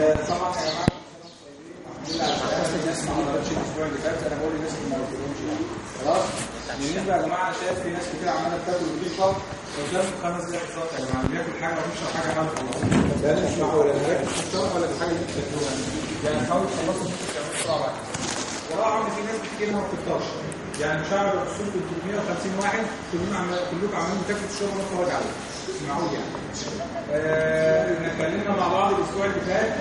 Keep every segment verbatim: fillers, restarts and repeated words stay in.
طبعا يا جماعه الناس ما حضرتش الاسبوع اللي فات، انا بقول للناس اللي ما قلتلهمش يعني خلاص. بالنسبه يا جماعه انا شايف في ناس كتير عماله بتاكل وتشرب قدامكم خمس دقايق بالظبط يا جماعه، اللي ياكل حاجه ويشرب حاجه حاجه خلاص. ده مش معقول انا راكب في الشرب ولا الحاجه اللي انتوا بتاكلوها يعني حاولوا تخلصوا ممكن تعملوا بسرعه بعد. وراها ان في ناس بتيجي لها ما بتفطرش يعني مش هقعد اوصل لكم ثلاثمية وخمسين واحد كلكم عمالين كلكم عمالين بتاكلوا في الشرب وانتوا واجع عليكم. مش معقول يعني. آه احنا اتكلمنا مع بعض الاسبوع اللي فات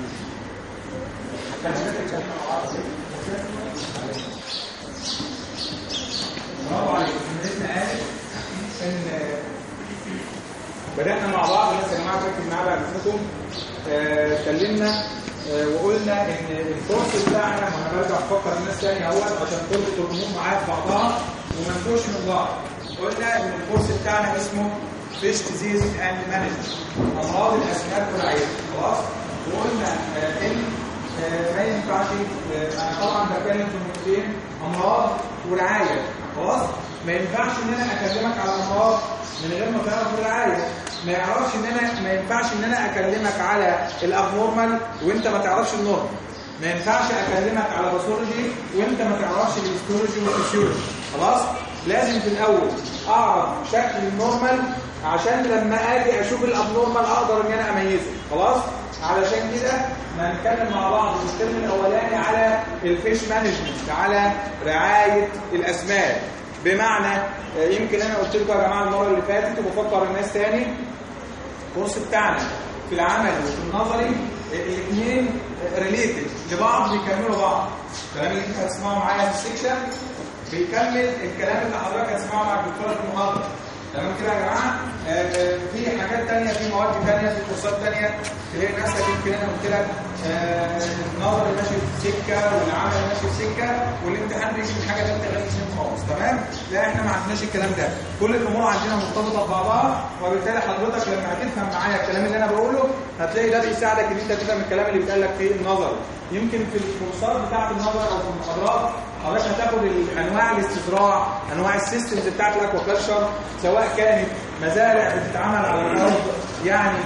برافو عليكم. سمعتنا قالت ان بدأنا مع بعض بس يا جماعه ركزوا معايا بعد اذنكم. اتكلمنا آه وقلنا ان الكورس بتاعنا ما انا برجع افكر الناس تاني اهوت عشان تربط الامور معايا في بعضها وما نتوهش من بعض. قلنا ان الكورس بتاعنا اسمه فيش ديزيز اند مانجمنت، امراض الاسماك والعيش خلاص. وقلنا آه ان آه ما ينفعش آه انا طبعا بتكلم في نقطتين امراض ورعايه خلاص. ما ينفعش ان انا اكلمك على امراض من غير ما تعرف الرعايه. ما يعرفش ان انا ما ينفعش ان انا اكلمك على الابنورمال وانت ما تعرفش النورمال. ما ينفعش اكلمك على باثولوجي وانت ما تعرفش الهيستولوجي والفسيولوجي خلاص. لازم في الاول اعرف شكل النورمال عشان لما اجي اشوف الابنورمال اقدر ان انا اميزه خلاص. علشان كده هنتكلم مع بعض في الترم الاولاني على الفيش مانجمنت، على رعايه الاسماك. بمعنى يمكن انا قلت لكم يا جماعه المره اللي فاتت وبفكر الناس تاني، الكورس بتاعنا في العمل وفي النظري الاثنين ريليتد لبعض، بيكملوا بعض. الكلام اللي انتوا هتسمعوا معايا في السكشن بيكمل الكلام اللي حضرتك هتسمعه مع الدكتور في المحاضره. تمام كده يا جماعه؟ آه في حاجات ثانيه، في مواد ثانيه، في كورسات ثانيه تلاقي نفسك يمكن انا قلت لك آه النظر ماشي في سكه والعمل ماشي في سكه والامتحان بيجي من حاجه ثالثه غير السنين خالص. تمام؟ لا احنا ما عندناش الكلام ده، كل الامور عندنا مرتبطه ببعضها، وبالتالي حضرتك لما هتفهم معايا الكلام اللي انا بقوله هتلاقي ده بيساعدك ان انت تفهم الكلام اللي بيتقال لك في النظر. يمكن في الكورسات بتاعه النظر او في المحاضرات حضرتك هتاخد انواع الاستزراع، انواع السيستمز بتاعت الاكواكلتشر، سواء كانت مزارع بتتعمل على الارض يعني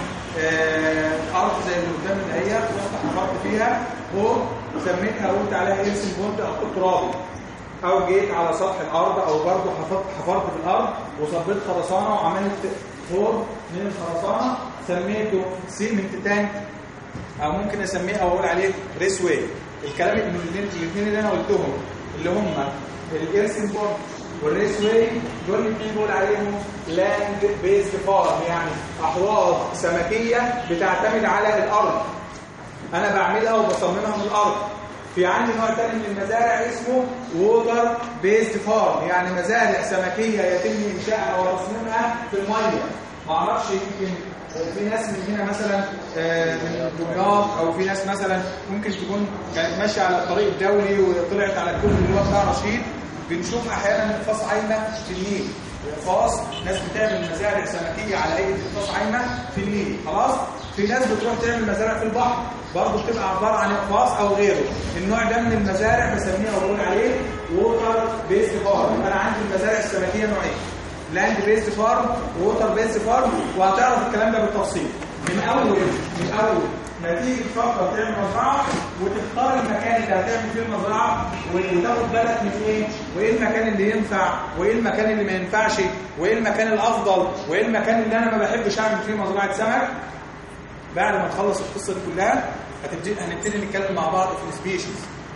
آه ارض زي اللي قدام اللي هي رحت حفرت فيها وسميتها وقلت عليها ايرسن بوند او ترابي، او جيت على سطح الارض او برضه حفرت حفرت في الارض وصبيت خرسانه وعملت فور من الخرسانه سميته سيمنت تانك، او ممكن اسميه او اقول عليه ريس واي. الكلام الاثنين اللي انا قلتهم اللي هم الايرسن بوند والريس واي دول الاثنين بقول عليهم لاند بيزد فارم، يعني احواض سمكيه بتعتمد على الارض، انا بعملها وبصممها من الارض. في عندي نوع ثاني من المزارع اسمه ووتر بيزد فارم، يعني مزارع سمكيه يتم انشائها وتصميمها في الميه. ما اعرفش يمكن في ناس من هنا مثلا من دمياط او في ناس مثلا ممكن تكون كانت ماشيه على الطريق الدولي وطلعت على الكوبري اللي هو بتاع رشيد، بنشوف احيانا فاص عايمه في النيل. فاص ناس بتعمل مزارع سمكيه على هيئه فاص عايمه في النيل خلاص. في ناس بتروح تعمل مزارع في البحر برضه بتبقى عباره عن فاص او غيره. النوع ده من المزارع بسميها وبقول عليه ووتر بيست فارم. انا عندي المزارع السمكيه نوعين، لاند بيست فارم ووتر بيست فارم، وهتعرف الكلام ده بالتفصيل من اول من اول ما تيجي تفكر تعمل مزرعه وتختار المكان اللي هتعمل فيه المزرعه وتاخد بالك من ايه وايه المكان اللي ينفع وايه المكان اللي ما ينفعش وايه المكان الافضل وايه المكان اللي انا ما بحبش اعمل فيه مزرعه سمك. بعد ما تخلص القصه دي كلها هتبتدي هنبتدي نتكلم مع بعض في السبيشيز،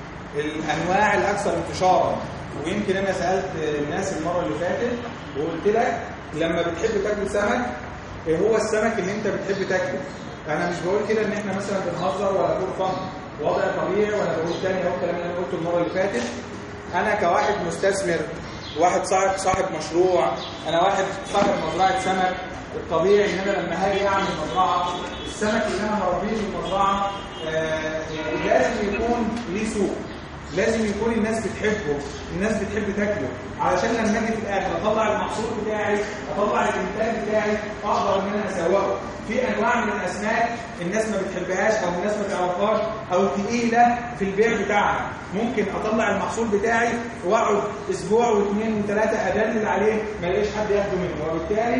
الانواع الاكثر انتشارا. ويمكن انا سالت الناس المره اللي فاتت وقلت لك لما بتحب تاكل سمك ايه هو السمك اللي انت بتحب تاكله. انا مش بقول كده ان احنا مثلا بنهزر ولا بقول فن، وضع طبيعي ولا بقول تاني اهو الكلام اللي انا قلته المره اللي فاتت. انا كواحد مستثمر، واحد صاحب صاحب مشروع، انا واحد صاحب مزرعه سمك، الطبيعي ان انا لما هاجي اعمل مزرعه السمك اللي انا هربيه في المزرعه آه يعني لازم يكون ليه سوق، لازم يكون الناس بتحبه، الناس بتحب تاكله، علشان لما اجي في الاخر اطلع المحصول بتاعي، اطلع الانتاج بتاعي، اقدر ان انا اسوقه. في انواع من الاسماك الناس ما بتحبهاش او الناس ما تعرفهاش او تقيله في البيع بتاعها، ممكن اطلع المحصول بتاعي واقعد اسبوع واثنين وثلاثه ادلل عليه ما الاقيش حد ياخده منه، وبالتالي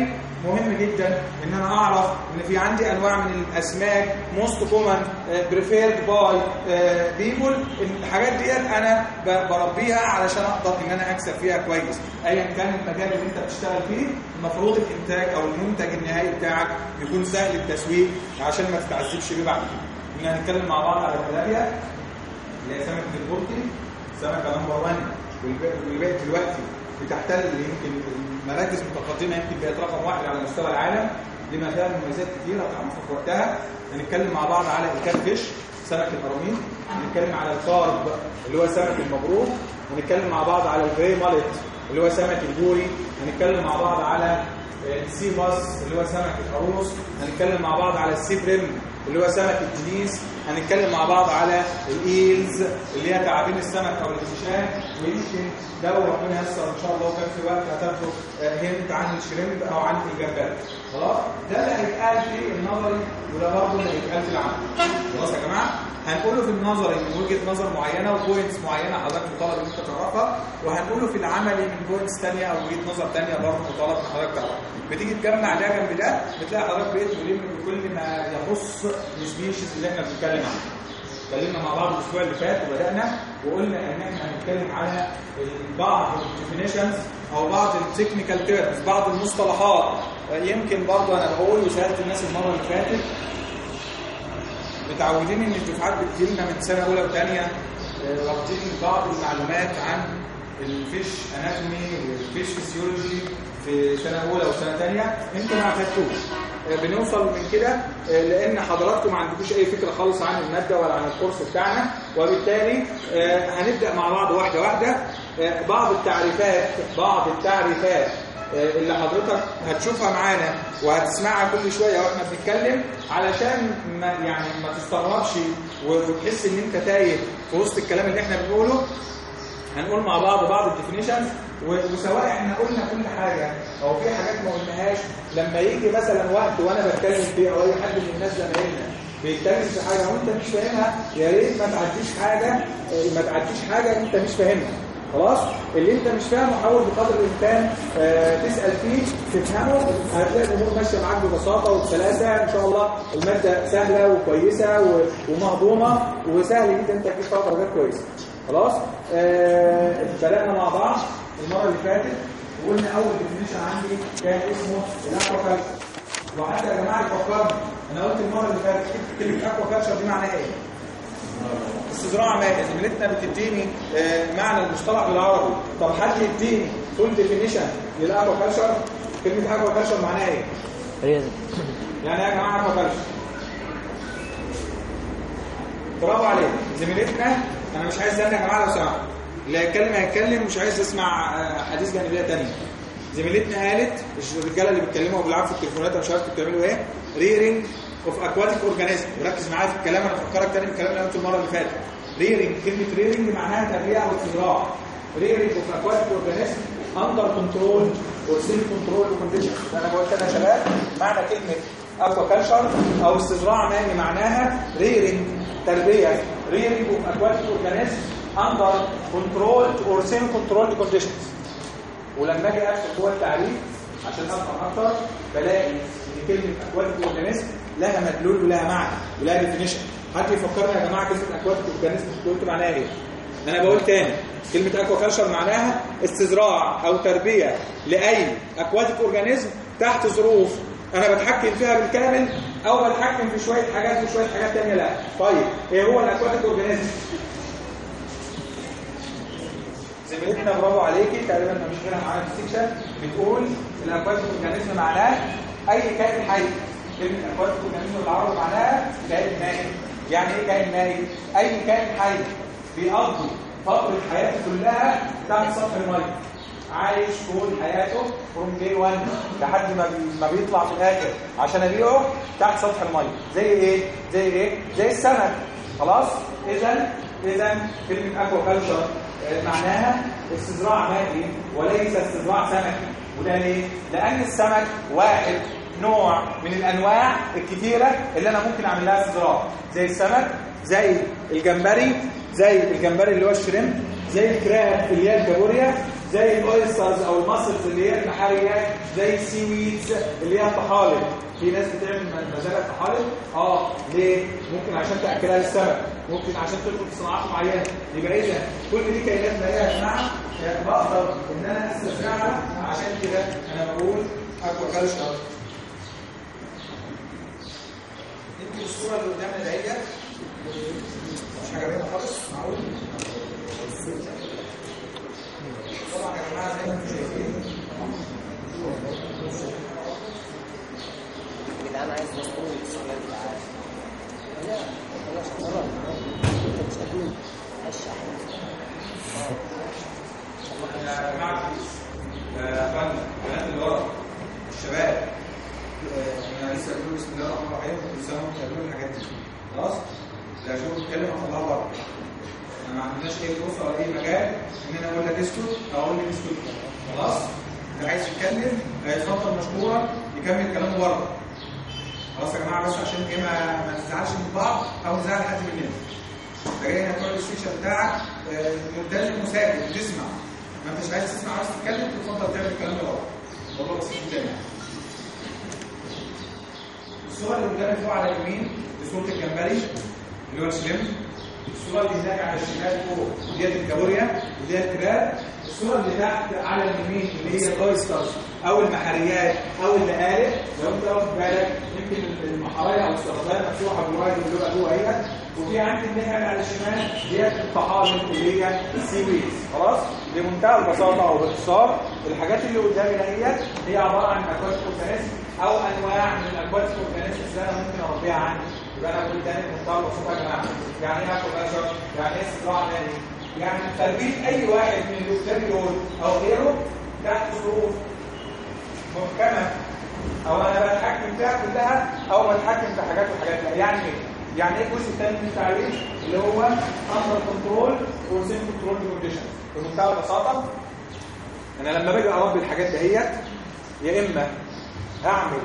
مهم جدا ان انا اعرف ان في عندي انواع من الاسماك موست كومن بريفيرد باي بيبول. الحاجات ديت انا بربيها علشان اقدر ان انا اكسب فيها كويس. ايا كان المجال اللي انت بتشتغل فيه المفروض الانتاج او المنتج النهائي بتاعك يكون سهل التسويق عشان ما تتعذبش بيه بعد كده. هنتكلم مع بعض على التلابيا اللي هي سمكه البلطي، سمكه نمبر واحد والباقي دلوقتي بتحتل يمكن مراكز متقدمه، يمكن بقت رقم واحد على مستوى العالم. دي ما فيها مميزات كثيره هتعرفها في وقتها. هنتكلم مع بعض على الكات فيش سمك القراميط، هنتكلم على الكارب اللي هو سمك المبروك، هنتكلم مع بعض على الجري مالت اللي هو سمك الجوري، هنتكلم مع بعض على السي باس اللي هو سمك القاروص، هنتكلم مع بعض على السي بريم اللي هو سمك الدنيس، هنتكلم مع بعض على الايلز اللي هي تعابين السمك او الفيشان. ويمكن لو ربنا ييسر ان شاء الله وكان في وقت هتاخدوا هنت عن الشريمب او عن الجمبري. خلاص ده اللي هيتقال في النظري وده برضه اللي هيتقال في العمل. خلاص يا جماعه هنقوله في النظري من وجهه نظر معينه وبوينتس معينه حضرتك مطالب ان انت تعرفها، وهنقوله في العملي من بوينتس ثانيه او وجهه نظر ثانيه برضه مطالب ان حضرتك تعرفها. بتيجي تجمع ده جنب ده بتلاقي حضرتك بقيت ملم بكل ما يخص السبيشيز اللي احنا بنتكلم عنها. اتكلمنا مع بعض الاسبوع اللي فات وبدانا وقلنا ان احنا هنتكلم على بعض الديفينيشنز او بعض التكنيكال تيرمز، بعض المصطلحات. يمكن برضه انا بقول وسالت الناس المره اللي فاتت، متعودين ان الدفعات بتجي لنا من سنه اولى وثانيه واخدين بعض المعلومات عن الفيش اناتومي والفيش فيسيولوجي في سنه اولى وسنه ثانيه. انتوا ما اخدتوش. بنوصل من كده لان حضراتكم ما عندكوش اي فكره خالص عن الماده ولا عن الكورس بتاعنا، وبالتالي هنبدا مع بعض واحده واحده. بعض التعريفات بعض التعريفات اللي حضرتك هتشوفها معانا وهتسمعها كل شويه واحنا بنتكلم علشان ما يعني ما تستغربش وتحس ان انت تايه في وسط الكلام اللي احنا بنقوله. هنقول مع بعض بعض الديفينيشنز، وسواء احنا قلنا كل حاجه او في حاجات ما قلناهاش، لما يجي مثلا وقت وانا بتكلم فيه او اي حد من الناس زمايلنا بيتكلم في حاجه وانت مش فاهمها، يا ريت ما تعديش حاجه ما تعديش حاجه انت مش فاهمها. خلاص اللي انت مش فاهمه حاول بقدر الامكان آه تسال فيه تفهمه، هتلاقي الامور ماشيه معاك ببساطه وبسلاسه ان شاء الله. الماده سهله وكويسه ومهضومه وسهل جدا انت تجيب فيها درجات كويسه. خلاص آه بدانا مع بعض المره اللي فاتت وقلنا اول ديفينيشن عندي كان اسمه الاكواكلتشر. وحتى يا جماعه فكرني انا قلت المره اللي فاتت كلمه اكواكلتشر دي معناها ايه؟ استزراع مائي. زميلتنا بتديني آه معنى المصطلح بالعربي. طب حد يديني فول ديفينيشن للاكواكلتشر؟ كلمه اكواكلتشر معناها ايه؟ رياضه. يعني ايه يا جماعه اكواكلتشر؟ برافو عليك زميلتنا. انا مش عايز استنى يا جماعه لو سمحتوا، اللي هيتكلم هيتكلم، مش عايز اسمع حديث جانبيه ثانيه. زميلتنا قالت الرجاله اللي بيتكلموا وبيلعبوا في التليفونات انا مش عارف بتعملوا ايه، ريرنج اوف اكواتيك اورجانيزم. ركز معايا في الكلام، انا بفكرك تاني بالكلام اللي قلته المره اللي فاتت. ريرنج، كلمه ريرنج معناها تربيه او استزراع. ريرنج اوف اكواتيك اورجانيزم اندر كنترول اور سيلف كنترول كونديشنز. انا قلت انا يا شباب معنى كلمه اكواكلتشر او استزراع مائي معناها ريرنج تربيه، ريرنج اوف اكواتيك اورجانيزم اندر كنترول اور سيلف كنترول كونديشنز. ولما اجي ادخل جوه التعريف عشان افهم اكتر بلاقي ان كلمه اكواتيك اورجانيزم لها مدلول ولها معنى ولها ديفينيشن. حد يفكرني يا جماعه كلمه اكواتيك اورجانيزم قلت معناها ايه؟ انا بقول تاني كلمه اكواكلتشر معناها استزراع او تربيه لاي اكواتيك اورجانيزم تحت ظروف انا بتحكم فيها بالكامل او بتحكم في شويه حاجات وشويه حاجات ثانيه لا. طيب ايه هو الاكواتيك اورجانيزم؟ زميلتنا برافو عليكي تقريبا ما مش غيرها معانا في السكشن بتقول الاكواتيك اورجانيزم معناه اي كائن حي. كلمه اكواتيك اورجانيزم بالعربي معناها كائن مائي. يعني ايه كائن مائي؟ اي كائن حي بيقضي فتره حياته كلها تحت سطح الميه، عايش طول حياته فروم داي واحد لحد ما ما بيطلع في الاخر عشان ابيعه تحت سطح الميه. زي ايه؟ زي ايه؟ زي السمك. خلاص؟ اذا اذا كلمه اكواكلتشر معناها استزراع مائي وليس استزراع سمكي. وده ليه؟ لان السمك واحد نوع من الانواع الكثيره اللي انا ممكن اعمل لها استزراع، زي السمك، زي الجمبري، زي الجمبري اللي هو الشريمب، زي الكراب اللي هي الكابوريا، زي الاويسترز او الماسلز اللي هي المحاريات، زي السي ويدز اللي هي الطحالب. في ناس بتعمل مزارع طحالب اه ليه؟ ممكن عشان تاكلها للسمك، ممكن عشان تدخل في صناعات معينه. يبقى اذا كل دي كائنات مائيه يا جماعه بقدر ان انا استزرعها. عشان كده انا بقول اكوا كلتشر. يمكن الصوره اللي قدامنا ديت مش حاجه باينه خالص، معقول؟ طبعا يا جماعه زي ما انتم شايفين انا عايز مسؤول السؤال بتاعي. لا خلاص خلاص انت مش هتقول اشرح يا جماعه يا فندم بنات اللي ورا الشباب انا لسه بقول بسم الله الرحمن الرحيم كل سنه وانتم بتعملوا الحاجات دي خلاص. لا شوف الكلمه هطلعها بره، احنا ما عندناش اي فرصه ولا اي مجال ان انا اقول لك اسكت او اقول لك اسكت خلاص. اللي عايز يتكلم هيتفضل مشكورا يكمل كلامه بره خلاص يا جماعه. بس عشان ايه ما, ما نزعلش من بعض او نزعل حد مننا. انت جاي هنا تقعد السيشن بتاعك ملتزم وساكت وتسمع، ما انتش عايز تسمع عايز تتكلم تفضل تعمل الكلام ده بره. والله بسيط جدا. الصوره اللي قدامك فوق على اليمين دي صوره الجمبري اللي هو الشلم. الصوره اللي هناك على الشمال فوق ديت الكابوريا وديت الكراب. الصوره اللي تحت على اليمين اللي هي الاويسترز او المحاريات او المقالب. لو انت واخد بالك يمكن المحاريه او السرطان مفتوحه جواها اللي هو جوه اهي. وفي عندي الناحيه على الشمال ديت الطحالب اللي هي السي ويدز خلاص. بمنتهى البساطه او باختصار الحاجات اللي قدامي دهيت هي عباره عن اكواتيك اورجانيزم او انواع من الاكواتيك اورجانيزم اللي انا ممكن اربيها عندي. يبقى انا بقول تاني بمنتهى البساطه يا جماعه يعني ايه اكل بشر؟ يعني ايه استزراع مالي؟ يعني تربيه اي واحد من اللي قدامي دول او غيره تحت ظروف محكمه او انا بتحكم فيها كلها او بتحكم في حاجات وحاجات لا. يعني ايه؟ يعني ايه الجزء الثاني من التعريف اللي هو اندر كنترول اور سيلف كنترول كونديشن. بمنتهى البساطه انا لما باجي اربي الحاجات دهيت يا اما هعمل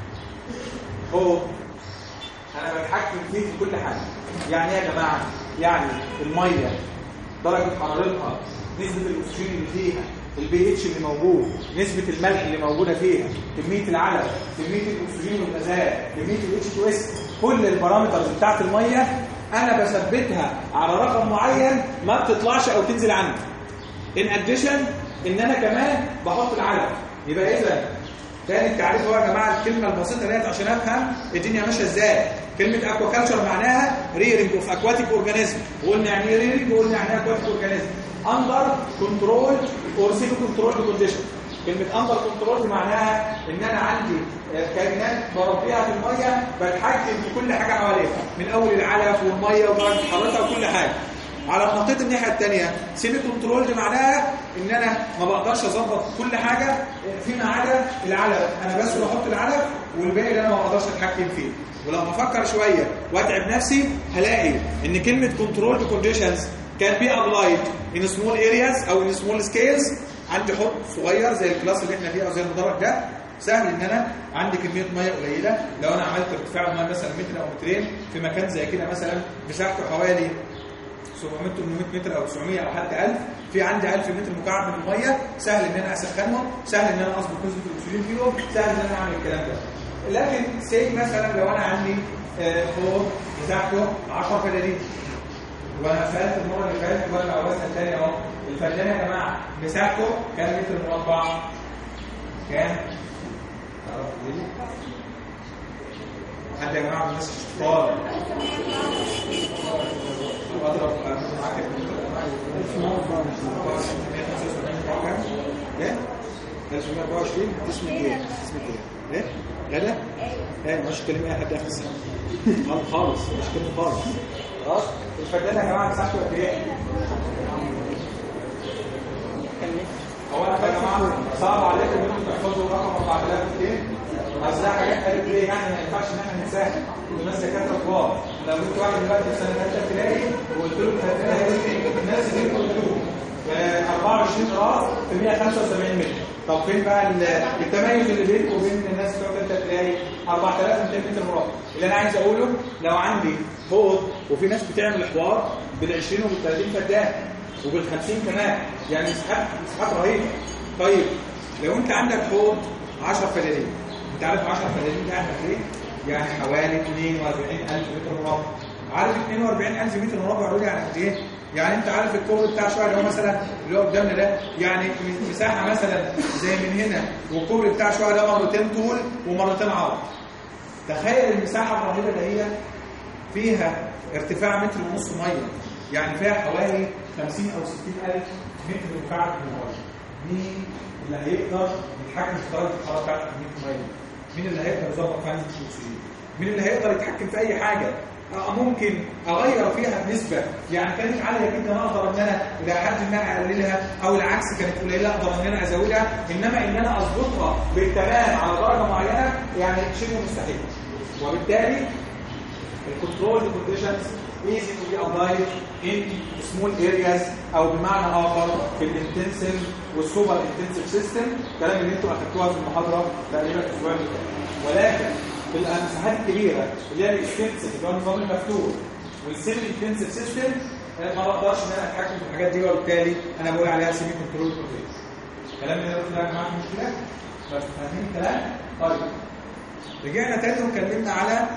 هو انا بتحكم فيه في كل حاجه. يعني ايه يا جماعه؟ يعني الميه درجه حرارتها، نسبه الاكسجين اللي فيها، البي اتش اللي موجود، نسبه الملح اللي موجوده فيها، كميه العلف، كميه الاكسجين والغازات، كميه الاتش تو اس، كل البارامترز بتاعت الميه انا بثبتها على رقم معين ما بتطلعش او تنزل عنه. ان اديشن ان انا كمان بحط العلف. يبقى اذا تاني التعريف هو يا جماعه الكلمه البسيطه ديت عشان افهم الدنيا ماشيه ازاي. كلمه اكوا كلتشر معناها ريرنج اوف اكواتيك اورجانيزم. وقلنا يعني ايه ريرنج وقلنا يعني ايه اكواتيك اورجانيزم. اندر كنترول اور سيلف كنترول كونديشن. كلمه اندر كنترول معناها ان انا عندي كائنات بربيها في الميه بتحكم في كل حاجه حواليها من اول العلف والميه ودرجه حرارتها وكل حاجه. على النقيض الناحيه الثانيه سيمي كنترول دي معناها ان انا ما بقدرش اظبط كل حاجه فيما عدا العلف. انا بس بحط العلف والباقي اللي انا ما بقدرش اتحكم فيه. ولما افكر شويه واتعب نفسي هلاقي ان كلمه كنترول كونديشنز كان بي ابلايد ان سمول ارياز او ان سمول سكيلز. عندي حوض صغير زي الكلاس اللي احنا فيه او زي المدرج ده سهل ان انا عندي كميه ميه قليله. لو انا عملت ارتفاع الميه مثلا متر او مترين في مكان زي كده مثلا مساحته حوالي سبعمية ثمانمية متر او تسعمية او حتى ألف، في عندي ألف متر مكعب من الميه سهل ان انا اسخنهم، سهل ان انا اظبط نسبه الاكسجين فيهم، سهل ان انا اعمل الكلام ده. لكن سي مثلا لو انا عندي حوض مساحته عشرة فدادين وانا سالت المره اللي فاتت وانا عاوزها الثانيه اهو الفدان يا جماعه مساحته كام متر مربع؟ كام؟ تعرفوا ليه؟ حد يا جماعه من الناس الشطار اضرب معاك ألف ومية وأربعة وعشرين ايه؟ ألف ومية وأربعة وعشرين اسمك ايه؟ اسمك ايه؟ ايه؟ غدا؟ ايه مش كلمه اي حد اخر السنه خالص مش كلمه خالص. خلاص الفدان يا جماعه مساحته قد ايه؟ هو انا يا جماعه صعب عليكم انكم تحفظوا رقم أربعة آلاف ومئتين. بس ده حاجات قالت ليه يعني ما ينفعش ان احنا ننساها. الناس دكاتره كبار لو جبت واحد دلوقتي في سنه ثالثه ابتدائي وقلت له الفدان هيقول الناس اللي انتوا قلتوه أربعة وعشرين قراءه في مية وخمسة وسبعين متر. طب فين بقى التميز اللي بينكم وبين الناس بتوع ثالثه ابتدائي؟ أربعة آلاف ومئتين متر مربع. اللي انا عايز اقوله لو عندي حوض وفي ناس بتعمل حوار بال عشرين وبال ثلاثين فدان وبالخمسين كمان، يعني مساحات مساحات رهيبه. طيب لو انت عندك حوض عشرة فدادين، انت عارف عشرة فدادين ده عندك ايه؟ يعني حوالي اثنين وأربعين ألف متر مربع. عارف اثنين وأربعين ألف متر مربع دول يعني قد ايه؟ يعني انت عارف الكوبري بتاع شويه اللي هو مثلا اللي هو قدامنا ده، يعني مساحه مثلا زي من هنا، والكوبري بتاع شويه ده مرتين طول ومرتين عرض. تخيل المساحه الرهيبه اللي هي فيها ارتفاع متر ونص ميه، يعني فيها حوالي خمسين أو ستين ألف متر مكعب من الميه. مين اللي هيقدر يتحكم في درجه الحراره بتاعت كميه الميه؟ مين اللي هيقدر يظبط فيها نسبه الاكسجين؟ مين اللي هيقدر يتحكم في اي حاجه؟ ممكن اغير فيها بنسبه يعني كانت عاليه جدا اقدر ان انا الى حد ما اقللها، او العكس كانت قليله اقدر ان انا ازودها، انما ان انا اظبطها بالتمام على درجه معينه يعني شبه مستحيل. وبالتالي الكنترول كونديشنز easy to be applied in small areas، او بمعنى اخر في الانتنسيف والسوبر انتنسيف سيستم، الكلام اللي انتم اخدتوها في المحاضره تقريبا الاسبوع اللي فات. ولكن في المساحات الكبيره اللي هي الاكستنسيف اللي هو النظام المفتوح والسيمي انتنسيف سيستم، ما بقدرش ان انا اتحكم في الحاجات دي، وبالتالي انا بقول عليها سيمي كنترول كونديشن. الكلام اللي انا قلته ده يا جماعه مشكله؟ بس فاهمين الكلام؟ طيب رجعنا تاني واتكلمنا على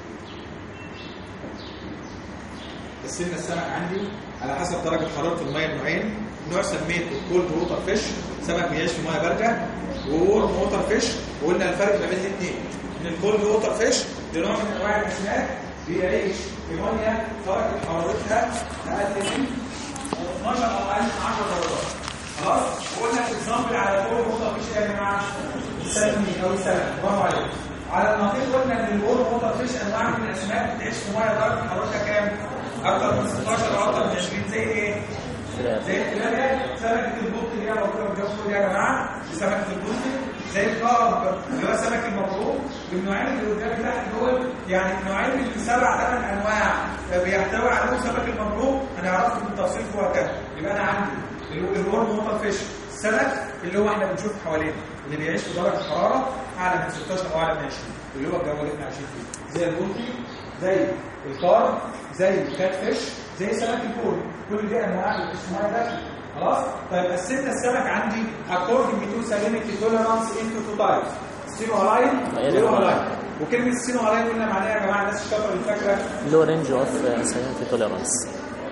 قسمنا السمك عندي على حسب درجه حراره الميه النوعين. نوع سميته كولد ووتر فيش، سمك بيعيش في ميه بارده، وورم ووتر فيش، وقلنا الفرق ما بين الاثنين ان الكولد ووتر فيش ده نوع من انواع الاسماك بيعيش في ميه درجه حرارتها اقل من اثناشر او اقل من عشرة درجات. خلاص؟ وقلنا اكزامبل على كولد ووتر فيش ايه يا جماعه؟ السلموني او السمك. برافو عليك. على النقيض قلنا ان الورم ووتر فيش انواع من الاسماك بتعيش في ميه درجه حرارتها كام؟ اكتر من ستاشر او اكتر من عشرين. زي ايه؟ زي الكلابيا، سمكه البلطي اللي هي موجوده قدامكم دي يا جماعه، دي سمكه البلطي. زي القرب اللي هو سمك المبروك. النوعين اللي قدام تحت دول يعني نوعين من سبع ثمان انواع بيحتوي عليهم سمك المبروك، هنعرفه بالتفصيل في وقتها. يبقى انا عندي الورم ووتر فيش، السمك اللي هو احنا بنشوفه حوالينا اللي بيعيش في درجه حراره اعلى من ستاشر او اعلى من عشرين، اللي هو الجو اللي احنا عايشين فيه، زي البلطي، زي القرب، زي الكات فيش، زي سمك البول. كل دي انواع اسمها ده. خلاص؟ طيب قسمنا السمك عندي according to salinity tolerance into two types، ستينو هالاين ولو هالاين. وكلمه ستينو هالاين قلنا معناها يا جماعه الناس الشاطره اللي فاكره لو رينج اوف salinity tolerance،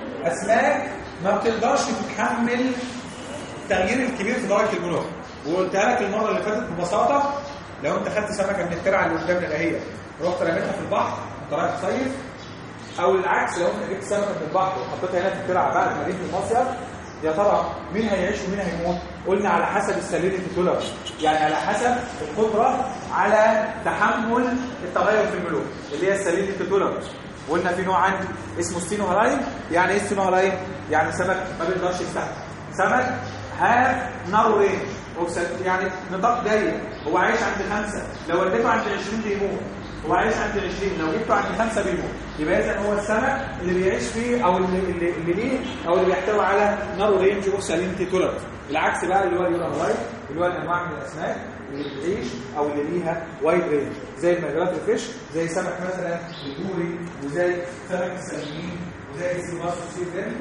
اسماك ما بتقدرش تتحمل التغيير الكبير في درجه البلوغ. وقلتها لك المره اللي فاتت ببساطه، لو انت خدت سمكه من الترعه اللي قدامنا الاهيه رحت رميتها في البحر انت رايح تصيف، او العكس لو انت جبت سمكه من البحر وحطيتها هنا في الترعه بعد ما جيت المصيف، يا ترى مين هيعيش ومين هيموت؟ قلنا على حسب السالينيتي تولرنس، يعني على حسب القدره على تحمل التغير في الملوك اللي هي السالينيتي تولرنس. قلنا في نوع عندي اسمه ستينو هالاين. يعني ايه ستينو هالاين؟ يعني سمك ما بيقدرش يستحمل، سمك هاف نارو رينج، يعني نطاق ضيق، هو عايش عند خمسه، لو وديته عند عشرين بيموت، هو عايش عند عشرين، لو جبته عند خمسه بيموت. يبقى اذا هو السمك اللي بيعيش فيه او اللي اللي, اللي ليه او اللي بيحتوي على نارو رينج اوف سالينيتي تولرنس. العكس بقى اللي هو اليورانوايت اللي هو الانواع من الاسماك اللي بتعيش او اللي ليها وايد رينج، زي الميجراتوري فيش، زي سمك مثلا البوري، وزي سمك السلمونين، وزي السي باس والسي فريند.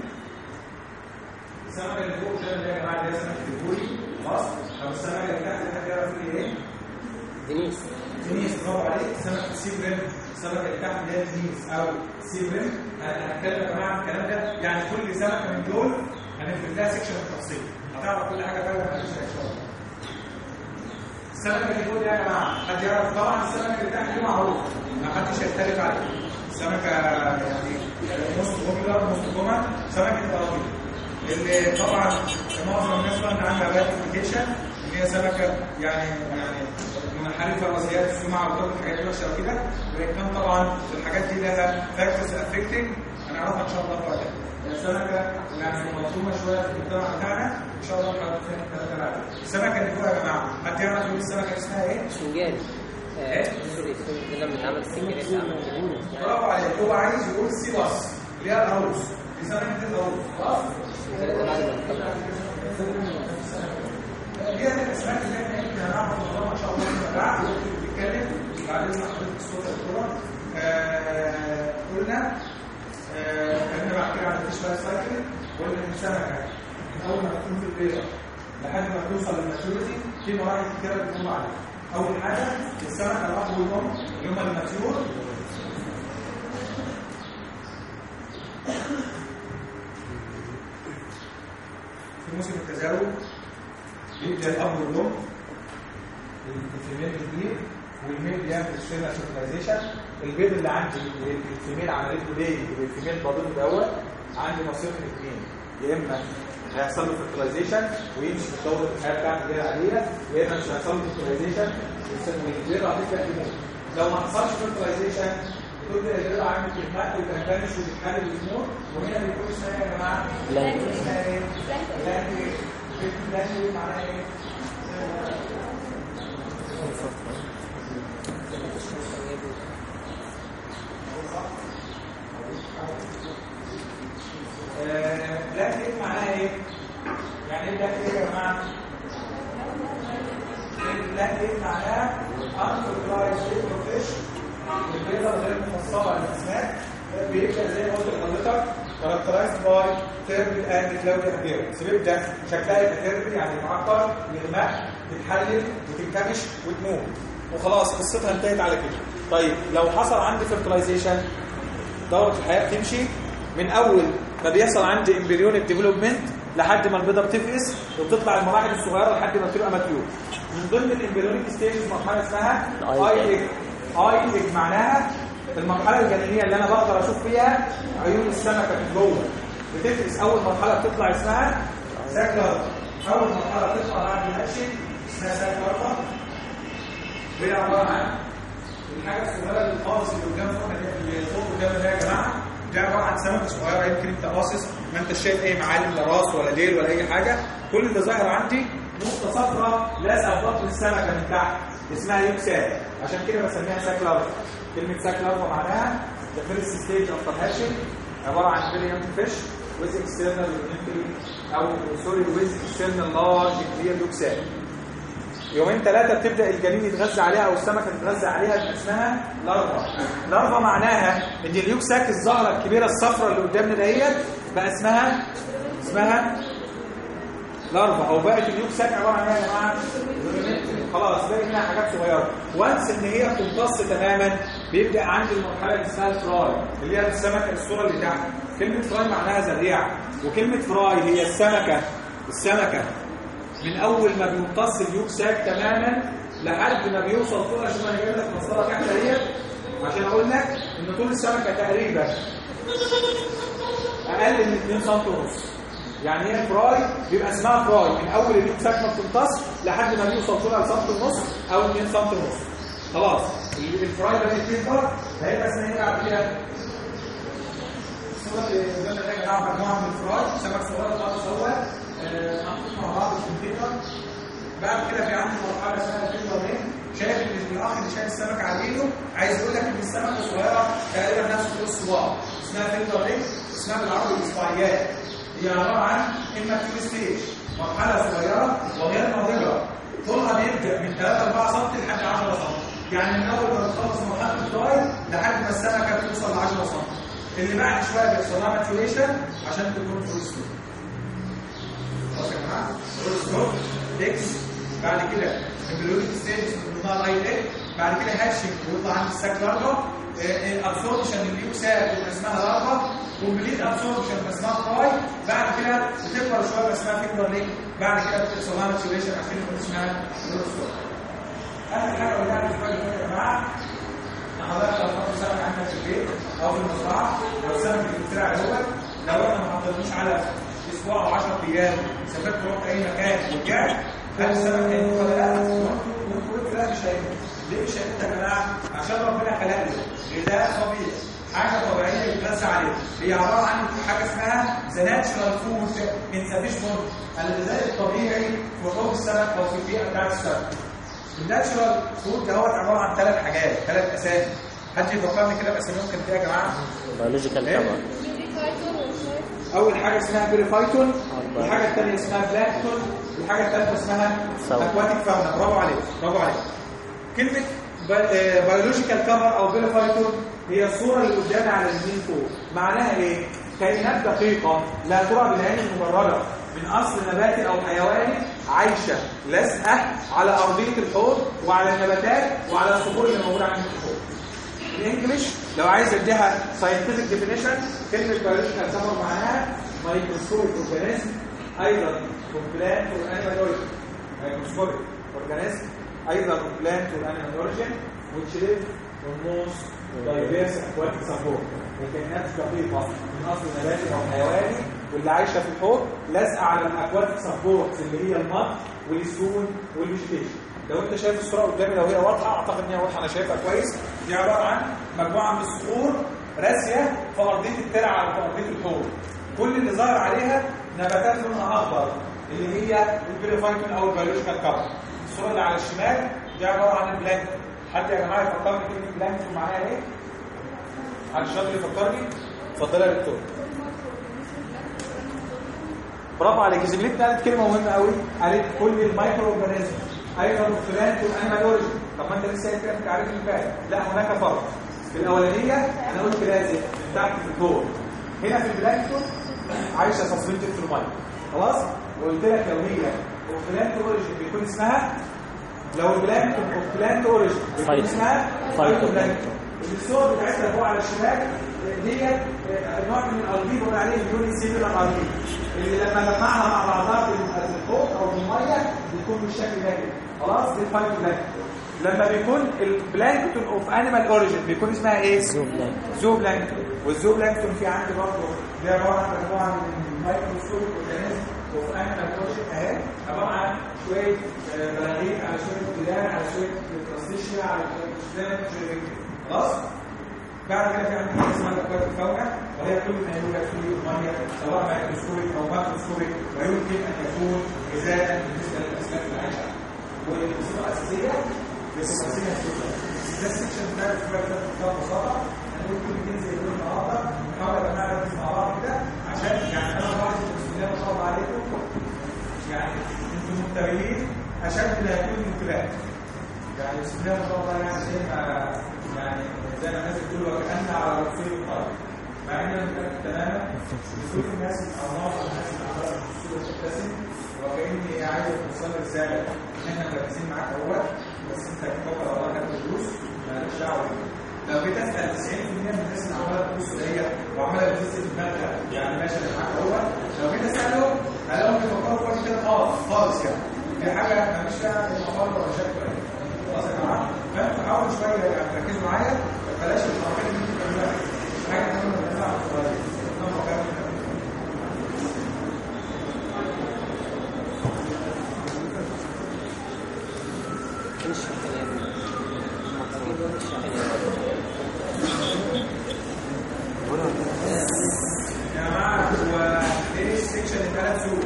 السمك اللي فوق ده اللي يا جماعه ده سمك البوري. خلاص؟ طب السمك اللي تحت ده حد يعرف فيه ايه؟ دينيس. دينيس، برافو عليك. سمك السي فريند، السمكه اللي تحت اللي هي دينيس او سي فريند. هنتكلم يا جماعه عن الكلام ده، يعني كل سمكه من دول هنكتب لها سيكشن بالتفصيل، هتعرف كل حاجه فيها ولا مش هتعرف. السمكه اللي فوق دي يا جماعه حد يعرف؟ طبعا السمكه اللي تحت دي معروف ما حدش هيختلف عليها، السمكه يعني نص بوبيلر نص جمعه، سمكه القراطيس اللي طبعا معظم الناس بقى عندها باد ابلكيشن، اللي هي سمكه يعني يعني منحرفه وزياده السمعه وكل الحاجات دي وحشه وكده، وكان طبعا الحاجات دي لها فاكتورز افكتنج هنعرفها ان شاء الله في وقتها. السمكه يعني مظلومه شويه في المجتمع بتاعنا، ان شاء الله نحاول نتكلم. السمكه اللي فوق يا جماعه حد يعرف يقول السمكه اسمها ايه؟ سنجاري. ايه؟ لما اتعمل سنجاري برافو عليك. هو عايز يقول سي باس اللي هي العروس، دي سمكه العروس. خلاص؟ دي الاسماك اللي احنا يمكن هنعرف نظامها ان شاء الله فيما بعد ونتكلم بعدين مع حضرتك الصوت الكوره. قلنا خلينا بعد كده على الفيش لايف سايكل. قلنا ان السمكه من اول ما تكون في البيضه لحد ما توصل للماتيوريتي في مراحل كتيره بتكون عليها. اول حاجه السمكه الاب والام اللي هم الماتيور في موسم التزاوج بيبدا الاب والام الفيميل بتبيض والميل بيعمل سيلر فيرتيلايزيشن. البيض اللي عندي الفيميل عملته ليه والفيميل بيضته دوت عندي نصيب من اثنين، يا اما هيحصل له فيرتيلايزيشن ويمشي في دوره الحياه بتاعته غير عاديه، يا اما مش هيحصل له فيرتيلايزيشن والبيضه هتبدا تموت. لو ما حصلش فيرتيلايزيشن تبدا البيضه عامل تتمد وتنكمش وتتحلل وتموت. وهنا بيكون اسمها ايه يا جماعه؟ اسمها ايه؟ بلانكينج. بلانكينج معناها ايه؟ بلاك ايه معناها ايه؟ يعني ايه بلاك ايه يا جماعه؟ بلاك ايه معناها انتربرايز فيش البيضه غير مفصله للاسماك بيبدا زي ما قلت لحضرتك كاركترايزد باي تيربل اند كلاودي ابيرنس. بيبدا شكلها يبقى تيربل يعني معقد يغمق بتحلل وتنكمش وتموت وخلاص قصتها انتهت على كده. طيب لو حصل عندي فيرتلايزيشن دوره الحياه بتمشي من اول ما بيحصل عندي امبريونيك ديفلوبمنت لحد ما البيضه بتفقس وبتطلع المراحل الصغيره لحد ما بتبقى ماتيور. من ضمن الامبريونيك ستيجز مرحله اسمها اي ايج. اي ايج معناها المرحله الجنينيه اللي انا بقدر اشوف فيها عيون السمكه من جوه بتفقس. اول مرحله بتطلع اسمها ساكلر. اول مرحله بتطلع بعد الاكشن اسمها ساكلر، وهي عباره عن الحاجه الصغيره اللي خالص اللي قدام فوق اللي فوق قدام ده يا جماعه. ده عباره عن سمكه صغيره يمكن انت باصص ما انت شايف اي معالم لا راس ولا ديل ولا اي حاجه. كل اللي ظاهر عندي نقطه صفراء لازقه في بطن السمكه من تحت اسمها يوكسات، عشان كده بسميها ساك لارفا. كلمه ساك لارفا معناها the first stage of hatching، عباره عن very young fish with external او سوري with external large clear يوكسات. يومين ثلاثه بتبدا الجنين يتغذى عليها او السمكه تتغذى عليها يبقى اسمها لارفا. لارفا معناها ان اليوكساك الزهره الكبيره الصفراء اللي قدامنا ديت بقى اسمها اسمها لارفا، او بقت اليوكساك عباره عن ايه يا جماعه؟ خلاص باقي منها حاجات صغيره. وانس ان هي بتمتص تماما بيبدا عندي المرحله اللي اسمها الفراي اللي هي السمكه الصوره اللي تحت. كلمه فراي معناها زريعه، وكلمه فراي هي السمكه السمكه من اول ما بيمتص اليوكساك تماما لحد ما بيوصل طول. عشان انا جايب لك مسطره تحت اهي عشان اقول لك ان طول السمكه تقريبا اقل من اثنين سم ونص. يعني هي فراي بيبقى اسمها فراي من اول اليوكساك ما بتمتص لحد ما بيوصل طولها سم ونص او اثنين سم ونص. خلاص الفراي ده بيكبر هيبقى اسمها ايه بعد كده؟ الصوره اللي قدامنا ده يا جماعه مجموعه من الفراي سمك صغير خالص اهو محطوط مع بعض في الكمبيوتر. بعد كده في عندي مرحله اسمها الفيلر رينج. شايف ان الاخ اللي شايل السمكه على ايده عايز يقول لك ان السمكه صغيره تقريبا نفس طول الصباع، اسمها فيلر رينج، اسمها بالعربي الاصبعيات. هي عباره عن immature ستيج، مرحله صغيره وغير ناضجه طولها بيبدا من ثلاثة أربعة سم لحد عشرة سم. يعني من اول ما بتخلص مرحله الفراي لحد ما السمكه بتوصل ل عشرة سم. اللي بعد شويه بيحصل لها ماتيوريشن عشان تكون فول ستيج. خلاص يا جماعه روز اكس. بعد كده امبريونيك ستيج بنقولها لاين ايه. بعد كده هاتشنج ويطلع عند الساك لارفا. ابسوربشن اليوكساك يبقى اسمها لارفا. كومبليت ابسوربشن يبقى اسمها فراي. بعد كده بتكبر شويه يبقى اسمها فيبر ليك. بعد كده بتحصل لها ماتيوريشن عشان يكون اسمها روز. اخر حاجه قلناها في الفيديو يا جماعه حضرتك لو حطيت سمك عندك في البيت او في المزرعه لو السمك اللي بتزرع دوت لو انا ما حطيتوش على اسبوع او عشرة ايام سافرت رحت اي مكان ورجعت هل السمك هيموت ولا لا؟ وانتوا قلتوا لا مش هيموت. ليه مش هيموت يا جماعه؟ عشان ربنا خلق له غذاء طبيعي، حاجه طبيعيه يتغذى عليها. هي عباره عن حاجه اسمها ذا ناتشرال فود ان ذا فيش بوند، الغذاء الطبيعي في حوض السمك او في البيئه بتاعت السمك. الناتشرال فود دوت عباره عن ثلاث حاجات، ثلاث اسامي. حد يفكرني كده باساميهم كان ايه يا جماعه؟ بيولوجيكال كفر. اول حاجه اسمها بيريفايتون، والحاجه الثانيه اسمها بلانكتون، والحاجه الثالثه اسمها اكواتيك فاونا. برافو عليك برافو عليك. كلمه بيولوجيكال كفر او بيريفايتون هي الصوره اللي قدامي على اليمين فوق. معناها ايه؟ كائنات دقيقه لا ترى بالعين المجرده من اصل نباتي او حيواني عايشه لازقه على ارضيه الحوض وعلى النباتات وعلى الصخور اللي موجوده عند الحوض. الانجليش لو عايز اديها ساينتفك ديفينيشن كلمه بيولوجيكال سمر معناها مايكروسكوبيك اورجانيزم ايضا بلانت وانيمال اوريجين. مايكروسكوبيك اورجانيزم ايضا بلانت وانيمال اوريجين which live on most diverse aquatic support. الكائنات دقيقه من اصل نباتي او حيواني واللي عايشه في الحوض لازقه على الاكواتيك سبورت اللي هي المط والسون والفيجيتيشن. لو انت شايف الصوره قدامي لو هي واضحه اعتقد ان هي واضحه انا شايفها كويس. دي عباره عن مجموعه من الصخور راسيه في ارضيه الترعه او في ارضيه الحوض. كل اللي ظاهر عليها نباتات لونها اخضر اللي هي البيريفايتون او البيولوجيكال كفر. الصوره اللي على الشمال دي عباره عن البلانكتون. حد يا جماعه يفكرني كلمه بلانكتون معناها ايه؟ حد شاطر يفكرني؟ اتفضل يا دكتور. برافو عليك. زميلتنا قالت كلمه مهمه قوي، قالت كل المايكرو اورجانيزم ايضا بلانت والانيمال اوريجين. طب ما انت لسه قايل كده في التعريف اللي فات. لا هناك فرق. في الاولانيه انا قلت لازم بتاعت في الدور. هنا في البلانكتون عايشه سسبنتد في الميه. خلاص؟ وقلت لك لو هي بلانت اوريجين بيكون اسمها لو البلانكتون اوف بلانت اوريجين بيكون اسمها فايتوبلانكتون. الصور بتاعتها فوق على الشمال ديت نوع من الالجي بنقول عليه يوني سيلولار الجي اللي لما نجمعها مع بعضها في الفوق او في الميه بيكون بالشكل ده كده. خلاص دي الفايتوبلانكتون. لما بيكون البلانكتون اوف انيمال اوريجين بيكون اسمها ايه؟ زو بلانكتون. والزو بلانكتون في عندي برضه دي عباره عن مجموعه من الميكروسكوبيك اورجانيزم اوف انيمال اوريجين اهي عباره عن شويه بلاغيق على شويه بلان على شويه كراستيشيا على شويه خلاص. بعد كده في عندنا حاجه اسمها الاكوات الفوقه وهي كل ما يوجد في الميه سواء مايكروسكوبيك او ماكروسكوبيك ويمكن ان يكون غذاء بالنسبه للاسماك العايشه. والصفه الاساسيه الاساسيه ده السكشن بتاع الاكوات الفوقه ببساطه هنقول كل جنس يكون النهارده نحاول يا جماعه نركز مع بعض كده عشان يعني انا بلاحظ بسم الله ما شاء الله عليكم يعني انتم منتبهين اشد ما يكون الانتباه. يعني بسم الله ما شاء الله يعني شيء يعني زي ما الناس بتقول وكأن على رسول الطريق. مع ان انا متاكد تماما ان كل الناس او معظم الناس اللي عندها الصوره تبتسم وكاني عايز اوصل رساله ان احنا مركزين معاك اهوت بس انت بتفكر والله هتاخد فلوس مالكش دعوه بيه. لو جيت اسال تسعين بالمية من الناس اللي عماله تبص ليا وعماله تبص في دماغها يعني ماشي انا معاك اهوت لو جيت اسالهم هلاقيهم بيفكروا في وقت كده خالص خالص يعني. دي حاجه ماليش فيها مقارنه ولا شك ولا خلاص يا جماعه. فانتوا حاولوا شويه يعني تركزوا معايا بلاش الحركات اللي انتوا بتعملوها. حاجه ثانيه بنعملها شويه. يا جماعه هو ايه السكشن الثلاث سور؟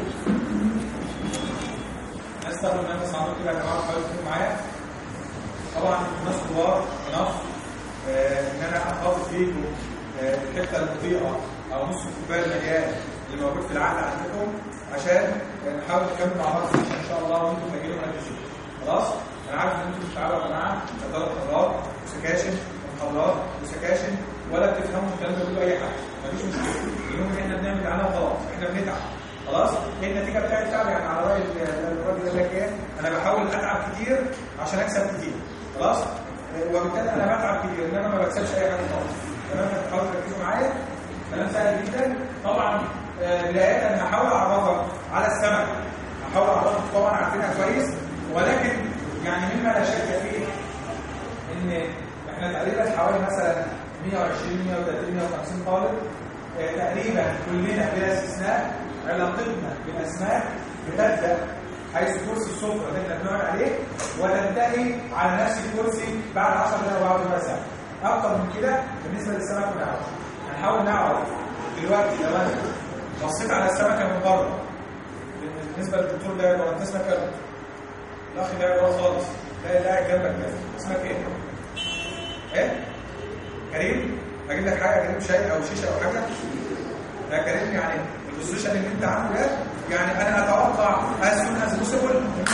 الناس طبعا الناس عندكم كده يا جماعه حاولوا تكونوا معايا. طبعا الناس كبار ونص ان انا احافظ فيكم الحته المضيئه او نص الكوبايه المليان اللي موجود في العقل عندكم عشان نحاول نكمل مع بعض ان شاء الله وانتم تجيبوا نتيجه. خلاص؟ انا عارف ان انتم بتتعبوا يا جماعه ثلاث محاضرات وسكاشن ومحاضرات وسكاشن ولا بتفهموا الكلام ده كله اي حاجه. مفيش مشكله. اليوم اللي احنا بنعمل عليها خلاص احنا بنتعب. خلاص؟ ايه النتيجه بتاعت التعب يعني على راي الراجل قال لك ايه؟ انا بحاول اتعب كتير عشان اكسب كتير. خلاص؟ وبالتالي انا بتعب كتير انما ما بكسبش اي حاجه خالص. تمام؟ تحاولوا تركزوا معايا. كلام سهل جدا. طبعا بدايه انا هحاول اعرفك على السمك. هحاول اعرفك طبعا عارفينها كويس ولكن يعني مما لا شك فيه ان احنا تقريبا حوالي مثلا مية وعشرين مية وتلاتين مية وخمسين طالب تقريبا كلنا بلا استثناء علاقتنا بالاسماك بتبدا حيث كرسي السفره اللي احنا بنقعد عليه وتنتهي على نفس الكرسي بعد عشر دقائق او بعد ربع ساعه. اكتر من كده بالنسبه للسمك ما نعرفش. هنحاول نعرف دلوقتي لو انا بصيت على السمكه من بره بالنسبه للدكتور ده لو انت اسمك كده الاخ ده بره خالص لا لا جنبك ده اسمك ايه؟ ايه؟ كريم؟ اجيب لك حاجه كريم شاي او شيشه او حاجه؟ لا كريم يعني البوزيشن اللي انت عامله ده يعني انا اتوقع as soon as possible انت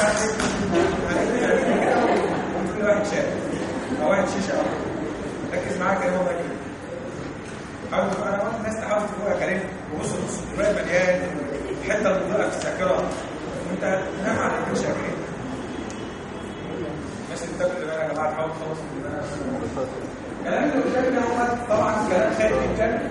هتجيب كل واحد شاي او واحد شيشه او ركز معايا كده والله كده حاول انا بقول الناس تحاول تفوق يا كريم وبص بص الكوبايه مليان الحته اللي بتقول لك الذاكره وانت نام على الكرش يا كريم. الناس اللي بتاكل يا جماعه تحاول تخلص الكلام اللي قدامي ده هو طبعا كلام خارج جدا.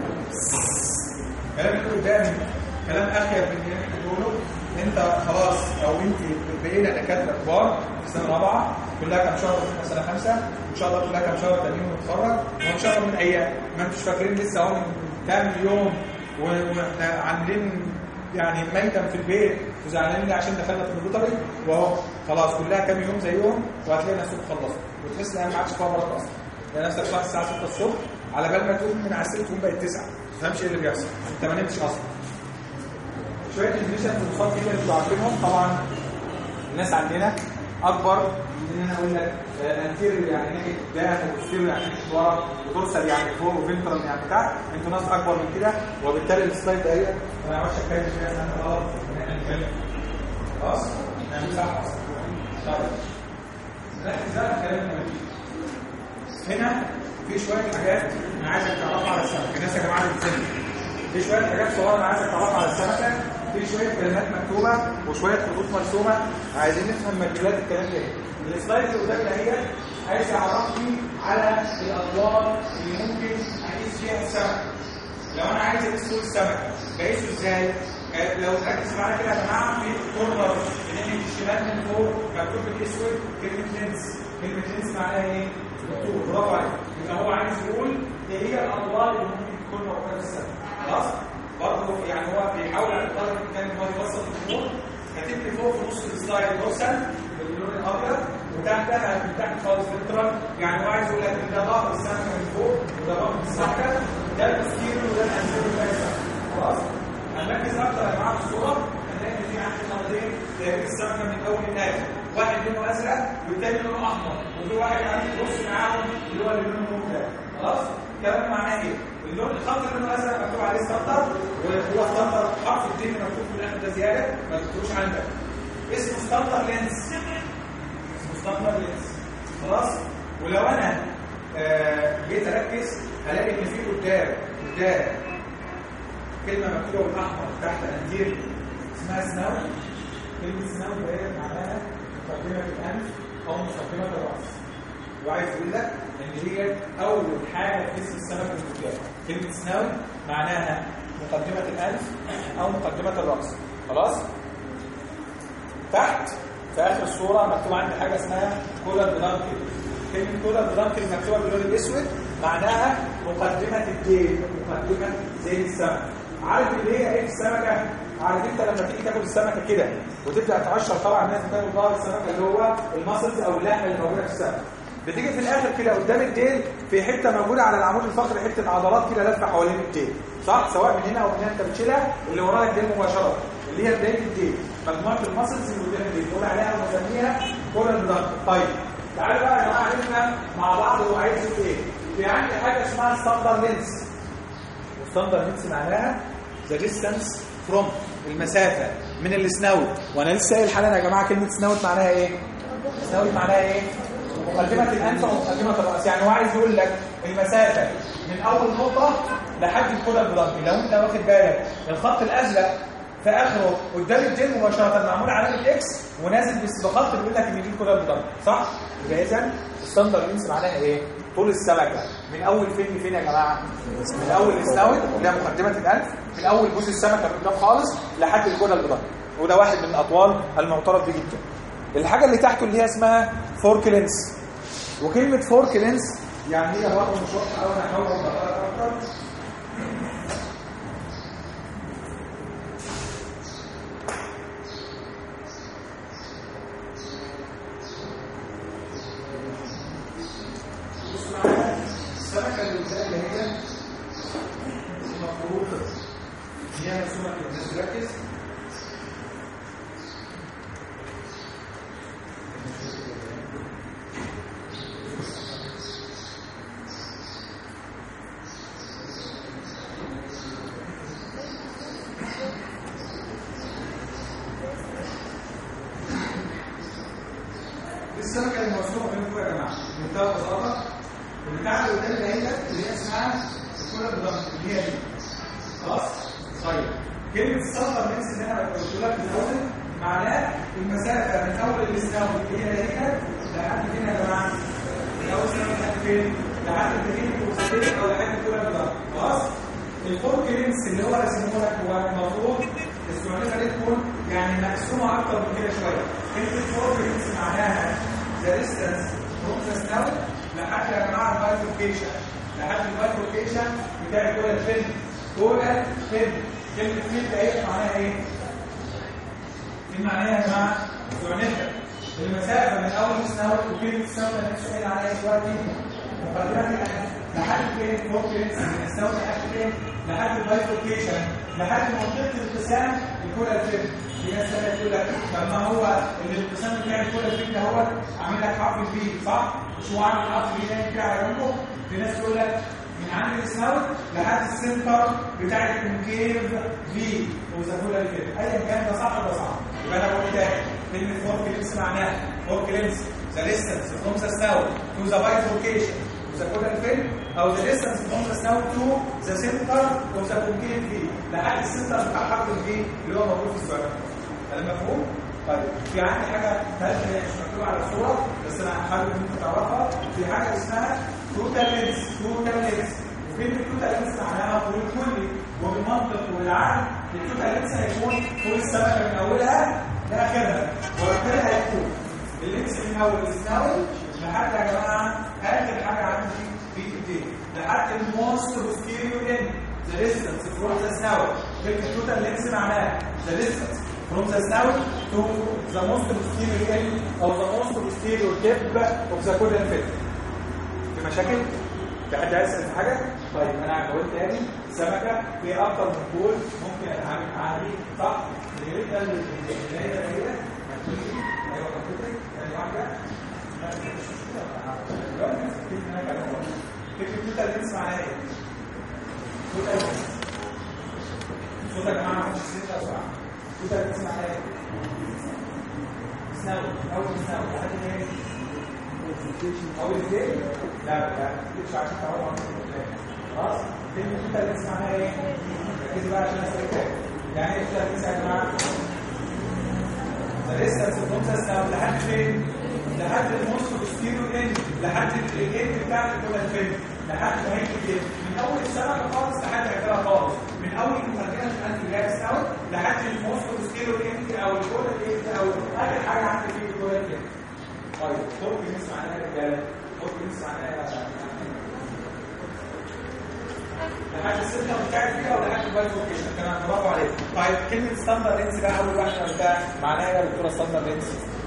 الكلام اللي قدامي كلام اخير من اللي احنا بنقوله. انت خلاص او انت بقينا دكاتره كبار في سنه رابعه كلها كام شهر في سنه خمسه ان شاء الله كلها كام شهر تانيين ونتخرج وان شاء الله من ايام ما انتوش فاكرين لسه اهو من كام يوم واحنا عاملين يعني ميتم في البيت وزعلانين عشان دخلنا في البيطري واهو خلاص كلها كام يوم زيهم وهتلاقي نفسك خلصت وتحس انها ما عادش فيها بركه اصلا. تلاقي نفسك صاحي الساعه ستة الصبح على بال ما تقوم من على السرير تقوم بقت تسعة ما تفهمش ايه اللي بيحصل انت ما نمتش اصلا. شويه الفيشن والصوت كده اللي انتوا عارفينهم طبعا الناس عندنا اكبر من ان انا اقول لك انتيريور يعني ناحيه قدام وبوستيريور يعني ناحيه ورا ودورسال يعني فوق وفنترال يعني تحت. انتوا ناس اكبر من كده وبالتالي السلايد ده ايه انا ما اعرفش اتكلم فيها انا غلط ان احنا نتكلم خلاص نعمل صح اصلا. طيب ركز بقى الكلام ده هنا في شويه حاجات انا عايزك تعرفها على السمكه. الناس يا جماعه اللي بتسمع في شويه حاجات صغيره انا عايزك تعرفها على السمكه. في شويه كلمات مكتوبه وشويه خطوط مرسومه عايزين نفهم مجالات الكلام ده. السلايد اللي قدامنا اهي عايز يعرفني على الاطوال اللي ممكن اقيس فيها السمكه. لو انا عايز اقيس طول السمكه بقيسه ازاي؟ لو تركز معايا كده يا جماعه في كورنر اليمين الشمال من فوق مكتوب بالاسود كلمه لينس. كلمه لينس معناها ايه؟ مكتوب برافو عليك. يبقى هو عايز يقول ايه هي الاطوال اللي ممكن تكون موجوده في السمكه. خلاص؟ برضه يعني هو بيحاول على قدر الامكان ان هو يبسط الامور. كاتب لي فوق في نص السلايد دورسال باللون الابيض وتحتها من تحت خالص فنترال. يعني هو عايز يقول لك ان ده ظهر السمكه من فوق وده ظهر السمكه ده البوستيريور وده الانتيريور بتاع السمكه. خلاص؟ هنركز اكتر يا جماعه في الصوره هنلاقي ان في عندنا نمطين جايبين السمكه من اول للاخر. واحد لونه ازرق والتاني لونه احمر وفي واحد عندي بص معاهم اللي هو اللي لونه مختلف. خلاص؟ الكلام معناه ايه؟ اللون الخط اللي لونه ازرق مكتوب عليه ستاندر وهو ستاندر حرف الدين مكتوب في الاخر ده زياده ما تكتبوش عندك. اسمه ستاندر لينس. اسمه ستاندر لينس. خلاص؟ ولو انا آه جيت اركز هلاقي ان في قدام قدام كلمه مكتوبه بالاحمر تحت انتير اسمها سناو. كلمه سناو دي معناها مقدمه الانف او مقدمه الراس. وعايز اقول لك ان هي اول حاجه في اسم السمك الموجود. كلمه سناو معناها مقدمه الانف او مقدمه الراس. خلاص؟ تحت في اخر الصوره مكتوب عندي حاجه اسمها كولر بلانكل. كلمه كولر بلانكل مكتوبه باللون الاسود معناها مقدمه الديل مقدمه زي السمك. عارف اللي هي ايه في السمكه؟ عارف انت لما تيجي تاكل السمكه كده وتبدا تقشر طبعا الناس بتاكل ظهر السمكه اللي هو الماسلز او اللحمه اللي موجوده في السمكه. بتيجي في الاخر كده قدام الديل في حته موجوده على العمود الفقري حته عضلات كده لافه حوالين الديل. صح؟ سواء من هنا او من هنا انت بتشيلها اللي وراها الديل مباشره اللي هي بدايه الديل. مجموعه الماسلز اللي قدام الديل بنقول عليها ونسميها كولر بلانكل. طيب تعالوا بقى يا جماعه نفهم مع بعض هو عايز يقول ايه. في عندي حاجه اسمها ستاندر لينس. ستاندر لينس معناها ذا ديستانس فروم المسافه من السناوت. وانا لسه قايل حالا يا جماعه كلمه سناوت معناها ايه؟ سناوت معناها ايه؟ مقدمه الانف ومقدمه الراس. يعني هو عايز يقول لك المسافه من اول نقطه لحد الكولر بلانكل. لو انت واخد بالك الخط الازرق في اخره قدام الديل مباشره معمول علامه اكس ونازل بخط بيقول لك ان دي الكولر بلانكل. صح؟ يبقى اذا الستاندر لينس معناها ايه؟ طول السمكه من اول فين لفين يا جماعه؟ من اول السناوت اللي هي مقدمه الانف من اول جزء السمكه من قدام خالص لحد الكولر بلانكل. وده واحد من الاطوال المعترف بيه جدا. الحاجه اللي تحته اللي هي اسمها فورك لينس. وكلمه فورك لينس يعني هي برضه مش واضحه قوي. انا هحاول اوضحها اكتر. السمكه اللي قدام هي المفروض هي مرسومه كده. الناس تركز. السمكه المرسومه بينكم يا جماعه بمنتهى البساطه البتاعه اللي قدام العين اللي هي اسمها كل الضغط اللي هي دي. خلاص؟ طيب كلمة السنتر لينس اللي انا قلت لك في الاول معناه المسافة من اول السناوي اللي هي هنا لحد فين يا جماعة؟ من اول السناوي لحد فين؟ لحد التكين الوسطية او لحد كل الضغط. خلاص؟ الفورك لينس اللي هو رسمه لك هو المفروض السعودية دي تكون يعني مقسومة أكتر من كده شوية. كلمة فورك لينس معناها ذا ديستانس فروم ذا سناوي لحد يا جماعة البايفوركيشن لحد البايفوركيشن بتاع كل الفيلم كل الفيلم. كلمة فيلم ده معناها إيه؟ إيه معناها يا جماعة؟ السعودية المسافة من أول السناوي وكلمة السناوي اللي هنسأل عليها دلوقتي مقدمة كده لحد فين فوق لينس السناوي لحد فين؟ لحد البايفوركيشن لحد منطقه الانقسام الكره الفيلم. في ناس ثانيه تقول لك طب ما هو الانقسام بتاع الكره الفيلم ده هو عامل لك حرف البي صح؟ مش هو عامل حرف البي ده كده على جنبه؟ في ناس تقول لك من عند السناوي لحد السنتر بتاع الكونكيف في وزاكولا الفيلم. ايا كان ده صح ولا صح؟ يبقى انا بقول تاني كلمه فورك لينس معناها فورك لينس ذا ديستانس فروم ذا سناوي تو ذا بايفوركيشن وزاكولا الفيلم او ذا ديستانس فروم ذا سناوي تو ذا سنتر اوف ذا كونكيف في لحد السنتر بتاع حرف الفي اللي هو موجود في السؤال. هل مفهوم؟ طيب في عندي حاجه ثالثه هي مش مكتوبه على الصوره بس انا حابب ان انت تعرفها. في حاجه اسمها توتال لينس توتال لينس وكلمه توتال لينس معناها طول كلي وبالمنطق وبالعقل التوتال لينس هيكون طول السمكه من اولها لاخرها وبالتالي هيكون اللينس من اول السناوي لحد يا جماعه اخر حاجه عندي في ايدي لحد الموست بوستيريور اند ذا ديستانس فروم ذا سناوي. كلمه توتال لينس معناها ذا ديستانس from the snout to the most posterior end او the most posterior tip of the caudal fin. في مشاكل؟ في حد عايز يسأل في حاجة؟ طيب انا هقول تاني سمكة في اكتر من بول ممكن اتعامل معاها دي صح؟ اللي ده اللي هي ده كده ايوه حضرتك ثاني واحدة فكرة توتال لينس معناها ايه؟ توتال لينس صوتك يا جماعة ما فيش ستة بسرعة. توتال لينس معناها ايه؟ سناوي اول سناوي لحد فين؟ اول فين؟ لا لا مش عشان تعرفوا خلاص. كلمة توتال لينس معناها ايه؟ ركزوا بقى عشان اسالك يعني ايه توتال لينس يا جماعة؟ ذا ديستانس فروم ذا سناوي لحد فين؟ لحد الموست بوستيريور اند لحد الاند بتاع الكولا فين؟ لحد نهايه الجلد من اول السمكه خالص لحد اخرها خالص من اول المقدمه بتاعت الجهاز سناوي لحد الموست بوستيريور اند او الكولا اند او اخر حاجه عندي في الكولا اند. طيب فورك لينس معناها يا رجاله؟ فورك لينس معناها لحد السنه بتاعت فيها ولا لحد البايفوركيشن. تمام برافو عليك. طيب كلمه ستاندر لينس بقى اول واحده قلتها معناها ايه يا دكتوره ستاندر لينس؟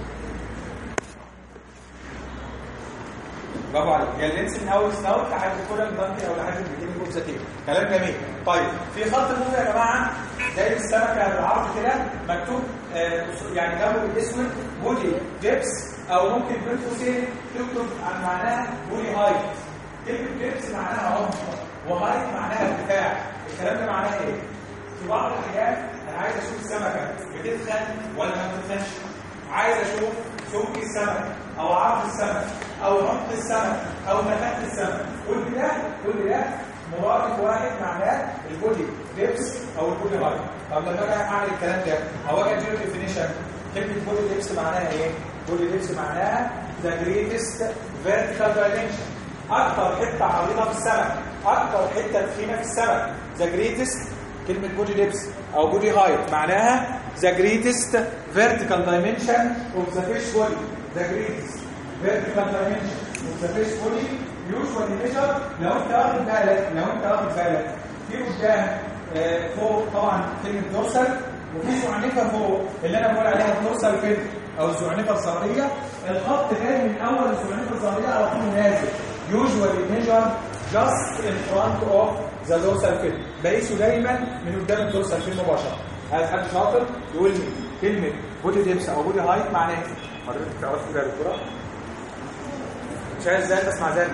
برافو عليك. هي اللينس من اول سناوت لحد كل الدنكي او لحد البيجيننج اوف ذا تيب. كلام جميل. طيب في خط موجه يا جماعه زي السمكه بالعرض كده مكتوب آه يعني جنبه بالاسود بودي ديبس او ممكن بين قوسين تكتب عن معناها بودي هايت. كلمه ديبس معناها عمق وهايت معناها ارتفاع. الكلام ده معناه ايه؟ في بعض الاحيان انا عايز اشوف السمكه بتدخن ولا ما بتدخنش. عايز اشوف سمك السمك او عرض السمك او عمق السمك او نفاذ السمك. كل ده كل ده مرادف واحد معناه البودي ديبس او البودي هايت. طب لما اجي اعمل الكلام ده او اجي اديله ديفينيشن كلمه بودي ديبس معناها ايه؟ بودي ديبس معناها ذا جريتست فيرتيكال دايمنشن اكتر حته عريضه في السمك اكتر حته تخينه في السمك. ذا جريتست كلمه بودي ديبس او بودي هايت معناها the greatest vertical dimension of the fish body. The greatest vertical dimension of the fish body usually measure. لو انت واخد بالك لو انت واخد بالك في قدام آه فوق طبعا كلمه دورسال وفي زعنفه فوق اللي انا بقول عليها الدورسال فين او الزعنفه الظهريه. الخط جاي من اول الزعنفه الظهريه على طول نازل. usually measure just in front of the dorsal fin. بقيسه دايما من قدام الدورسال فين مباشره. عايز حد شاطر يقول لي كلمه بودي ديبس او بودي هايت معناها ايه؟ حضرتك تعرف كده يا دكتوره؟ مش عايز ازاي تسمع ذلك؟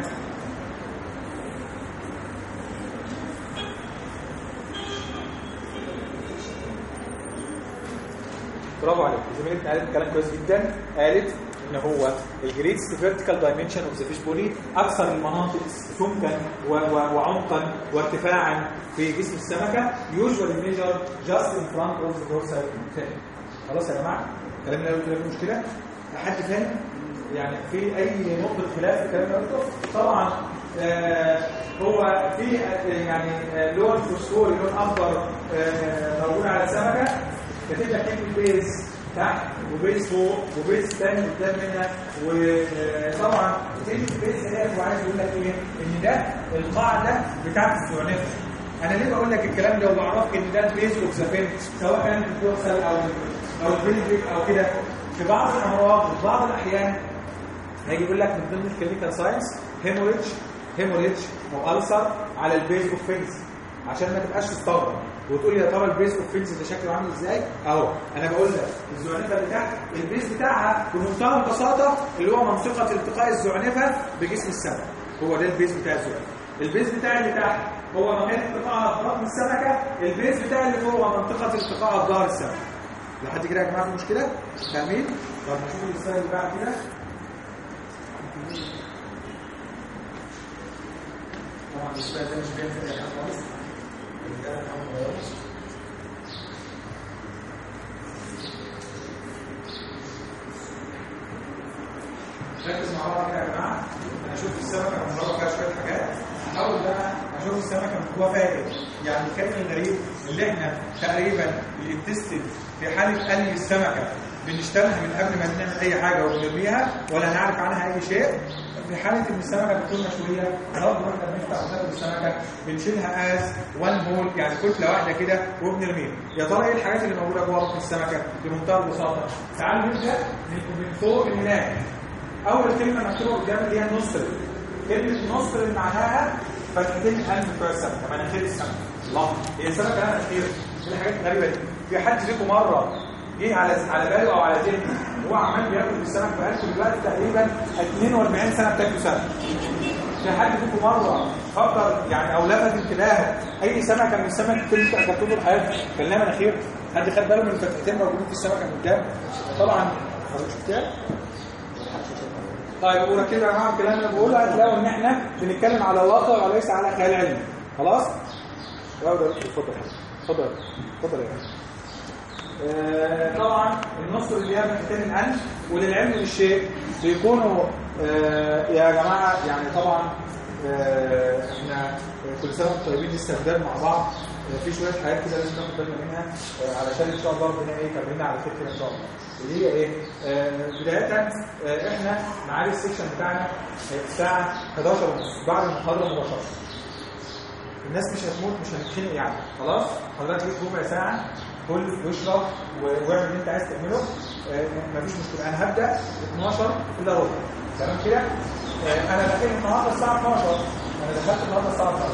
برافو عليك. زميلتنا قالت كلام كويس جدا. قالت ان هو الجريتست فيرتيكال دايمنشن اوف ذا فيش بودي، اكثر المناطق سمكا وعمقا وارتفاعا في جسم السمكه يوجوال ميجر جاست ان فرونت اوف ذا دورسال فين. خلاص يا جماعه كلامنا ده فيه مشكله؟ حد فاهم؟ يعني في اي نقطه خلاف في الكلام ده؟ طبعا آه هو في يعني آه لون فوسفوري لون اخضر آه موجود على السمكه، كاتب لك كلمه بيز تحت وبيز فوق وبيز ثاني قدام منها. وطبعا كلمه بيز هي وعايز يقول لك ايه؟ ان ده القاعده بتاعت الزعنفه. انا ليه بقول لك الكلام ده وبعرفك ان ده البيز اوف ذا فين، سواء كان في الدورسال او او البيلفيك او كده. في بعض الامراض وفي بعض الاحيان هيجي يقول لك من ضمن الكلينيكال ساينس هيموريدج هيموريدج او ألسر على البيز اوف فينز، عشان ما تبقاش تستغرب وتقول لي يا ترى البيز اوف فينز ده شكله عامل ازاي؟ اهو انا بقول لك الزعنفه اللي تحت البيز بتاعها بمنتهى البساطه اللي هو منطقه التقاء الزعنفه بجسم السمكه، هو ده البيز بتاع الزعنفه. البيز بتاع اللي تحت هو مكان التقاء بطن السمكه، البيز بتاع اللي فوق هو منطقه التقاء بظهر السمكه. لحد كده يا جماعه في مشكله؟ فاهمين؟ طب نشوف السلايد اللي بعد كده. طبعا السلايد ده مش باين في اي حاجه خالص. ركز مع بعض كده يا جماعه. انا اشوف السمكه من بره فيها شويه حاجات، احاول ان انا اشوف السمكه من جوه فيها ايه. يعني الكائن الغريب اللي احنا تقريبا الانتستين في حاله قلي السمكه بنشتغلها من قبل ما نعمل اي حاجه وبنرميها ولا نعرف عنها اي شيء. في حاله ان السمكه بتكون مشويه برضه احنا بنفتح وناكل السمكه بنشيلها از وان بول، يعني كتله واحده كده وبنرميها. يا ترى ايه الحاجات اللي موجوده جوه بطن السمكه؟ بمنتهى البساطه تعالوا نبدا من فوق لهناك. اول كلمه مكتوبه قدام اللي هي النصر. كلمه النصر معناها فتحتين القلب بتوع السمكه، مناخير السمكه. الله، هي السمكه لها مناخير؟ ايه الحاجات الغريبه دي؟ في حد فيكم مره جه على على باله او على ذهنه هو عمال بياكل في السمك بقاله دلوقتي تقريبا اثنين وأربعين سنه بتاكل سمك؟ في حد فيكم مره فكر يعني او لفت انتباهه اي سمكه من السمك اللي انت اكلته طول حياتك كان لها مناخير؟ حد خد باله من الفتحتين موجودين في السمكه من قدام؟ طبعا حضرتك شفتها؟ طيب ورا كده يا جماعه الكلام اللي بقوله هتلاقوا ان احنا بنتكلم على واقع وليس على خيال علمي. خلاص؟ اتفضل اتفضل اتفضل اتفضل يا جماعه. آه طبعا النصر اللي هي فتحتين الانف، وللعلم بالشيء بيكونوا آه يا جماعه يعني طبعا آه احنا كل سنه وانتم طيبين لسه بنبدا مع بعض. آه في شويه حاجات كده لازم ناخد بالنا منها آه علشان ان شاء الله ربنا ايه يكرمنا على خير كده ان شاء الله. اللي هي ايه؟ آه بدايه آه احنا معاد السكشن بتاعنا الساعه حداشر ونص بعد المحاضره مباشره. الناس مش هتموت مش هنتخنق يعني. خلاص حضرتك ليك ربع ساعه كل واشرب واعمل اللي انت عايز تعمله. آه مفيش مشكله. انا هبدا اتناشر الا ربع تمام كده. آه انا داخل النهارده الساعه اتناشر، انا دخلت النهارده الساعه اتناشر.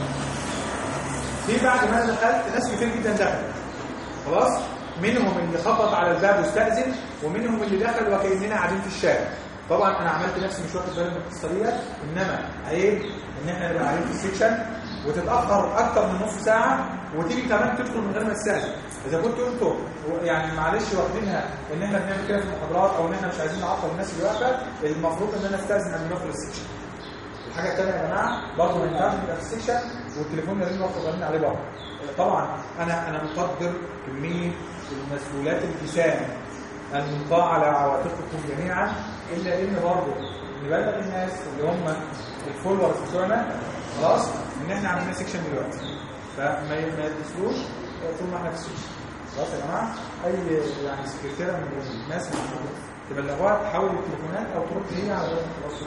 في بعد ما انا دخلت ناس كتير جدا دخلت. خلاص منهم اللي خبط على الباب واستأذن، ومنهم اللي دخل وكأننا قاعدين في الشارع. طبعا انا عملت نفسي مش واخد بالي من القصه ديت، انما عيب ان احنا نبقى قاعدين في السكشن وتتاخر اكتر من نص ساعه وتيجي كمان تدخل من غير ما تستأذن. اذا كنتوا انتوا يعني معلش واخدينها ان احنا بنعمل كده في المحاضرات او ان احنا مش عايزين نعطل الناس اللي واقفه، المفروض ان انا استأذن قبل ما ادخل السكشن. الحاجه الثانيه يا جماعه برضه ما ينفعش نبقى في السكشن والتليفون يرن واخد بالنا عليه بره. طبعا انا انا مقدر كميه المسؤولات الجسام الملقاه على عواتقكم جميعا، الا ان برضه نبلغ الناس اللي هم الفولورز بتوعنا خلاص ان احنا عاملين سكشن دلوقتي، فما يتصلوش طول ما احنا في السكشن. خلاص يا جماعه اي يعني سكرتيره من الناس اللي تبلغوها تحاول التليفونات او ترد هي على التواصل.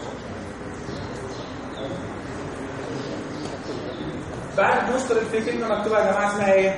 بعد النصر في كلمه مكتوبه يا جماعه اسمها ايه؟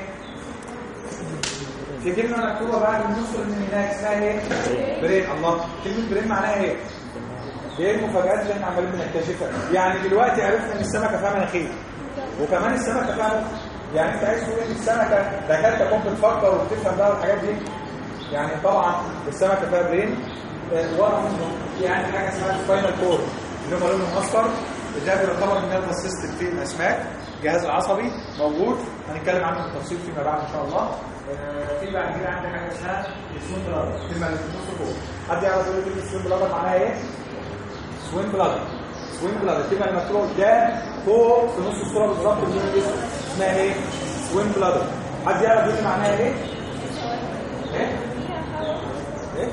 في كلمه مكتوبه بعد النصر من هناك اسمها ايه؟ برين. الله، كلمه برين معناها ايه؟ ايه المفاجآت اللي احنا عمالين بنكتشفها؟ يعني دلوقتي عرفنا ان السمكه فيها مناخير وكمان السمكه فيها مخ. يعني انت عايز تقول ان السمكه ده كانت تكون بتفكر وبتفهم بقى الحاجات دي؟ يعني طبعا السمكه فيها برين ورا منه يعني حاجه اسمها سباينال كورد اللي هو لونه اصفر، ده بيعتبر من النيرفس سيستم في الاسماك، الجهاز العصبي. موجود، هنتكلم عنه بالتفصيل فيما بعد ان شاء الله. آه في بعد كده عندك حاجه اسمها السوين بلادر، الكلمه اللي في النص فوق. حد يعرف يقول لي السوين بلادر معناها ايه؟ سوين بلادر، سوين بلادر الكلمه اللي مكتوبه قدام فوق في نص الصوره بالظبط اللون الاسود اسمها ايه؟ سوين بلادر. حد يعرف يقول لي معناها ايه؟ ايه؟ ايه؟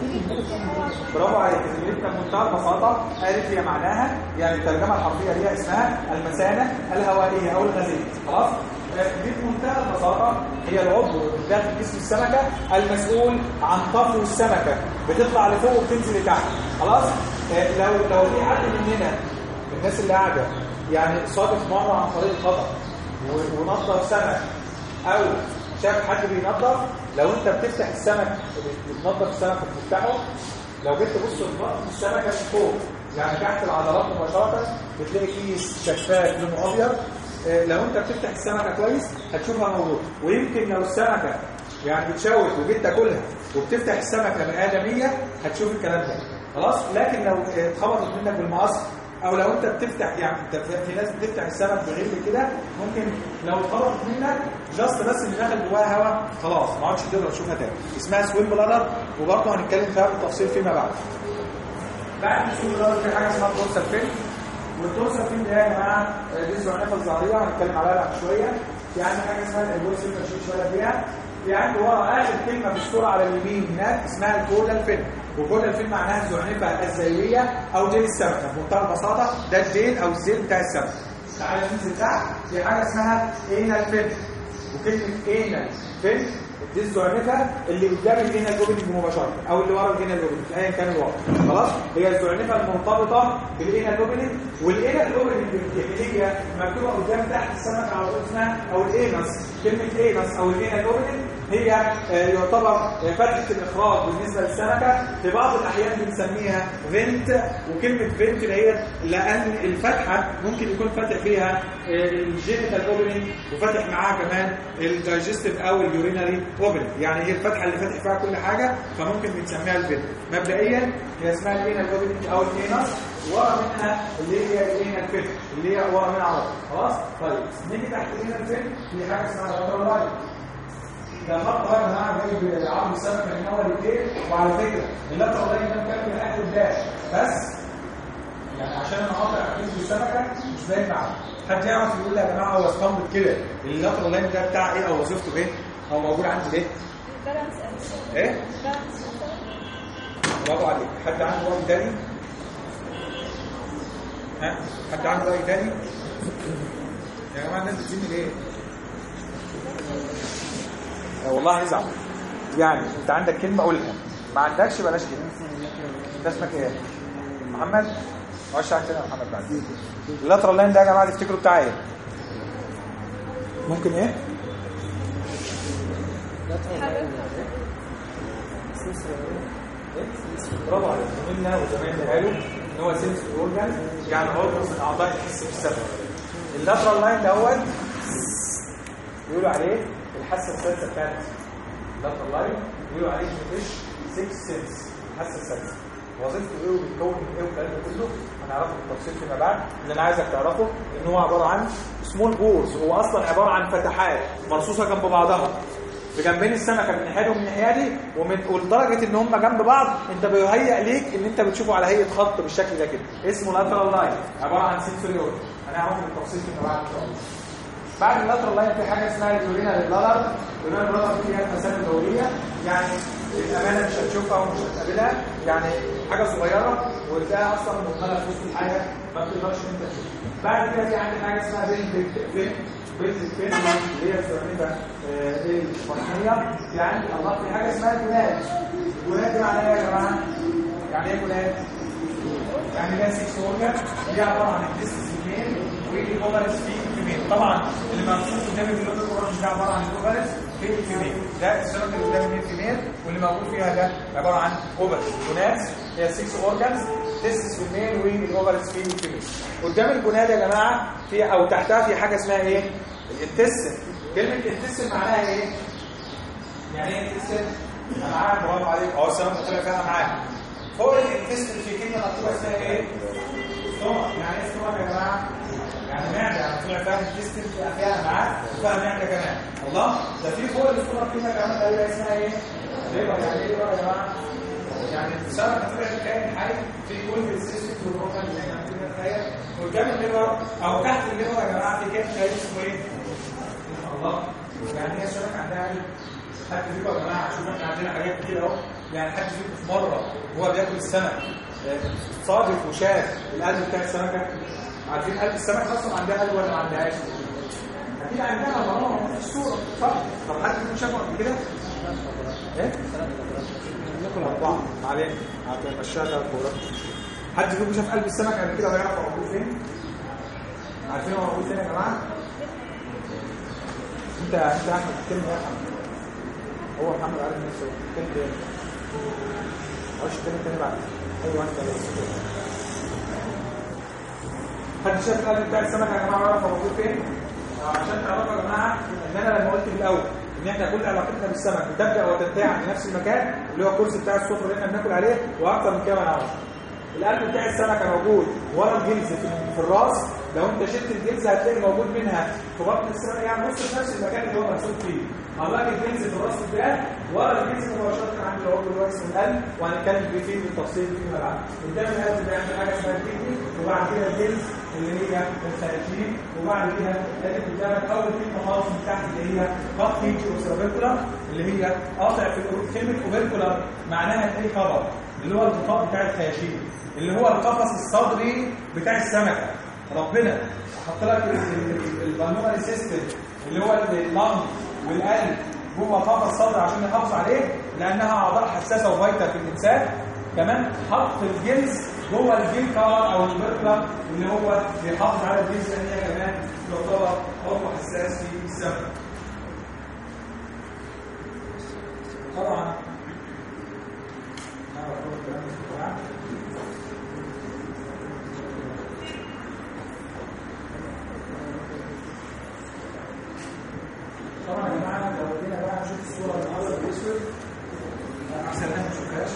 برافو عليك، زميلتنا بمنتهى البساطه قالت لي معناها، يعني الترجمه الحرفيه ليها اسمها المثانه الهوائيه او الغازيه. خلاص؟ دي بمنتهى البساطه هي العضو داخل جسم السمكه المسؤول عن طفو السمكه، بتطلع لفوق وبتنزل لتحت. خلاص؟ لو لو في حد مننا الناس اللي قاعده يعني صادف مره عن طريق الخطا ونظف سمك او شاف حد بينظف، لو انت بتفتح السمك بتنظف السمك وبتفتحه، لو جيت تبص في السمكه من فوق يعني تحت العضلات مباشره بتلاقي فيه شفاف لونه ابيض. لو انت بتفتح السمكه كويس هتشوفها موجوده، ويمكن لو السمكه يعني بتشوك وجيت تاكلها وبتفتح السمكه بآدميه هتشوف الكلام ده. خلاص؟ لكن لو اتخبطت منك بالمقص او لو انت بتفتح يعني في ناس بتفتح السمك بغير كده، ممكن لو اتخبطت منك جاست بس اللي داخل جواها هواء خلاص ما عادش تقدر تشوفها تاني. اسمها سوين بلادر، وبرضه هنتكلم فيها بالتفصيل فيما بعد. بعد السوين بلادر في حاجه اسمها الدورسال فين، والدورسال فين ده يا جماعه دي الزعنفه الظهريه هنتكلم عليها بعد شويه. في عندنا حاجه اسمها الدورسال ماشيين شويه فيها. في عندي ورا اخر كلمه في الصوره على اليمين هناك اسمها الكودال فين، وكودال فين معناها الزعنفه الزيويه او ديل السمكه. بمنتهى البساطه ده الديل او الزيل بتاع السمكه. تعالى ننزل تحت في حاجه اسمها انال فين، وكلمه انال فين دي الزعنفه اللي قدام الانال اوبننج مباشره او اللي ورا الانال اوبننج ايا كان الوضع. خلاص؟ هي الزعنفه المرتبطه بالانال اوبننج، والانال اوبننج اللي هي مكتوبه قدام تحت السمكه على طول اسمها او الانس. كلمه انس او الانال اوبننج هي يعتبر فتحه الاخراج بالنسبه للسمكه. في بعض الاحيان بنسميها فينت، وكلمه فينت هي لان الفتحه ممكن يكون فاتح فيها الجينيتال اوبننج وفاتح معاها كمان الدايجستيف او اليورينري اوبننج، يعني هي الفتحه اللي فاتح فيها كل حاجه، فممكن بنسميها الفينت. مبدئيا هي اسمها الانال اوبننج او الانس، ورا منها اللي هي الانال فينت اللي هي ورا منها على طول. خلاص؟ طيب نيجي تحت الانال فينت في حاجه اسمها لاترال لاين. ده خط بقى جماعه جايب عرض السمكه من اول لتاني، وعلى فكره اللاترال لاين ده مكمل لحد قدام بس يعني عشان انا اقطع جزء السمكه مش باين معاه. حد يعرف يقول لي يا جماعه هو اسطمبه كده اللاترال لاين ده بتاع ايه او وظيفته ايه؟ هو موجود عندي ليه؟ ايه؟ برافو عليك. حد عنده راي تاني؟ ها؟ حد عنده راي تاني؟ يا جماعه الناس بتزيني ليه؟ والله هنزعل. يعني انت عندك كلمه قولها، ما عندكش بلاش كلمه. انت اسمك ايه؟ محمد؟ معلش عندنا يا محمد بعد. اللاترال لاين ده يا جماعه تفتكروا بتاع ايه؟ ممكن ايه؟ برافو عليك. زميلنا وزمايلنا قالوا ان هو سنس اورجان، يعني عضو من اعضاء الحس بالسمع. اللاترال لاين دوت بيقولوا عليه الحاسه السادسه بتاعت اللاترال لاين، بيقولوا عليه فيش سكس سنس، الحاسه السادسه. وظيفته ايه وبيتكون من ايه والكلام ده كله هنعرفه بالتفصيل فيما بعد. اللي انا عايزك تعرفه ان هو عباره عن سمول بورز، هو اصلا عباره عن فتحات مرصوصه جنب بعضها بجنبين السمكه من ناحيه ومن ناحيه دي، ومن ولدرجه ان هم جنب بعض انت بيهيئ ليك ان انت بتشوفه على هيئه خط بالشكل ده كده، اسمه لاترال لاين، عباره عن سنسوري اورجن. هنعرفه بالتفصيل فيما بعد ان شاء الله. بعد اللاترال لاين في حاجه اسمها اليورينال بلادر. اليورينال بلادر فيها المسام الدوريه، يعني الامانه مش هتشوفها ومش هتقابلها، يعني حاجه صغيره وتلاقيها اصلا مدخله في وسط الحاجه ما بتقدرش ان انت تشوفها. بعد كده في عندي حاجه اسمها بيلد فين بيلد فين اللي هي الزعنفه ايه البطنيه. في عندي الله في حاجه اسمها الجناد. الجناد دي معناها ايه يا جماعه؟ يعني ايه جناد؟ يعني ليها سكس اورجان، دي عباره عن الديستس الميل والاوفرس في الفيميل. طبعا اللي مرسوم قدامي باللون الاورنج ده عباره عن الاوفرس في الفيميل، ده السمكه اللي قدامي في الفيميل، واللي موجود فيها ده عباره عن اوفرس. جونادز هي سكس اورجانز، ديستس في الميل والاوفرس في الفيميل. قدام الجوناد يا جماعه في او تحتها في حاجه اسمها ايه؟ الانتستين. كلمه انتستين معناها ايه؟ يعني ايه انتستين؟ انا عارف برافو عليك، اه السمكه طلع فيها معاك. فوق الانتستين في كلمه مكتوبه اسمها ايه؟ ستومك. يعني ايه ستومك يا جماعه؟ يعني معده يعني طلع فيها الجستم فيها معاه وفيها معده كمان. الله ده في فوق الصوره فيها كمان تقريبا اسمها ايه؟ ليبر. يعني ايه ليبر يا جماعه؟ يعني السمكه طلعت كائن حي في كل السيستم والروح اللي احنا عندنا تخيل قدام الليبر او تحت الليبر يا جماعه في كائن حي اسمه ايه؟ الله. يعني هي السمكه عندها قلب. حد فيكم يا جماعه شوف احنا عندنا حاجات كتير اهو. يعني حد فيكم في مره وهو بياكل السمك صادف وشاف القلب بتاع السمكه؟ عارفين قلب السمك اصلا عندها قلب ولا ما عندهاش؟ اكيد عندها مرام في الصوره صح؟ طب حد فيكم شافه قبل كده؟ ايه؟ ناكل اربعه علينا هتمشيها ثلاث كورات. حد فيكم شاف قلب السمك قبل كده ويعرف هو موجود فين؟ عارفين هو موجود فين يا جماعه؟ انت انت يا احمد كلمه يا احمد. هو محمد عارف نفسه كلمه ايه؟ معلش كلمه تاني بعد. ايوه انت حد شاف القلب بتاع السمك يا جماعه ويعرف هو موجود فين؟ عشان تعرفوا يا جماعه ان انا لما قلت في الاول ان احنا كل علاقتنا بالسمك بتبدا وتنتهي عند نفس المكان اللي هو الكرسي بتاع السفره اللي احنا بناكل عليه واكثر من كده ما نعرفش. القلب بتاع السمكه موجود ورا الجلز في الراس. لو انت شلت الجلز هتلاقي موجود منها في بطن السمكه يعني بص في نفس المكان اللي هو مرسوم فيه. هنلاقي الجلز في الراس ده ورا الجلز مباشره عند العضو اللي هو اسمه القلب وهنتكلم فيه بالتفصيل فيما بعد. قدام القلب بيعمل حاجه اسمها الكدني وبعد كده الجلز اللي هي الخياشيم وبعد كده تجد قدامك اول كلمه خالص من تحت اللي هي خط اوسيرابيكولار اللي هي قاطع في كلمه اوبيكولار معناها ايه خبر اللي هو الغطاء بتاع الخياشيم اللي هو القفص الصدري بتاع السمكه. ربنا حط لك البلمونري سيستم اللي هو اللنج والقلب جوه قفص صدري عشان يحافظ عليه لانها اعضاء حساسه وفيتال في الانسان. كمان حط الجلز جوه الجيل كار او البركلر اللي هو بيحافظ على الجلز لان هي كمان تعتبر عضو حساس في السمك. طبعا طبعا يا جماعه لو جينا بقى نشوف الصوره النهارده بالاسود احسن ان ما نشوفهاش.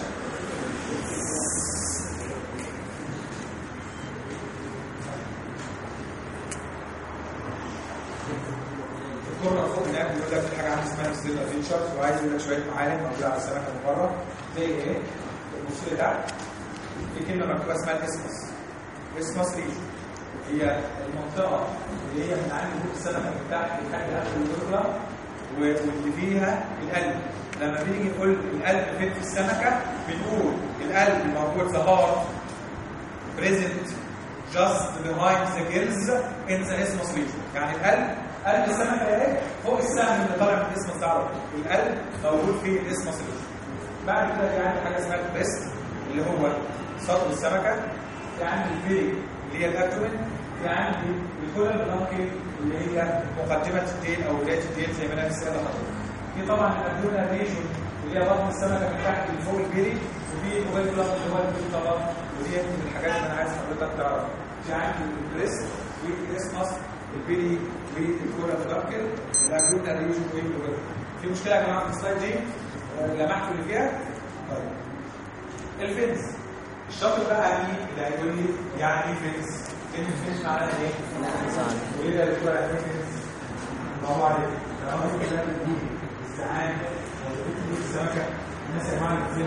الكورة فوق هناك بيقول لك في حاجه عامله اسمها ستيلا فيتشرز وعايز يقول لك شويه معالم موجوده على السمكه من بره زي ايه؟ بص لي تحت في كلمه مكتوبه اسمها الاسمس. اسمس ريجن هي المنطقه اللي هي من عند جوه السمكه من تحت لحد اخر البركلر واللي فيها القلب. لما بنيجي نقول القلب فين في السمكه بنقول القلب موجود ذا هارت بريزنت just behind the gills in the isthmus region. يعني القلب قلب السمكه اهي فوق السهم اللي طالع من الاسمس ده على طول. القلب موجود في الاسمس region. بعد كده في عندي حاجه اسمها البريست اللي هو صدر السمكه. في عندي الفيري اللي هي الابدومين. في عندي الكولر بلانكي اللي هي مقدمه الديل او بدايه الديل زي ما انا لسه قايل لحضرتك. في طبعا الابدومينال ريجون اللي هي بطن السمكه من تحت لفوق الفيري. وفي الاوبيكولار اللي هو الفيري طبعا ودي من الحاجات اللي انا عايز حضرتك تعرفها. في عندي البريست والاسمس البيلي والكولا بلانكل الابدومينال ريجون والاوبيكولار. في مشكله يا جماعه في السلايد دي لمحتوا اللي فيها؟ طيب الفينز الشاطر بقى مين اللي هيقول لي يعني ايه فينز؟ كلمه فينز معناها ايه؟ وايه ده اللي بيقول عليه فينز؟ برافو عليك. تمام كده دي الزعان او بتدي السمكه الناس يا جماعه اللي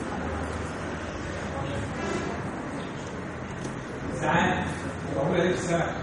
الزعان معموله ليه في السمكه؟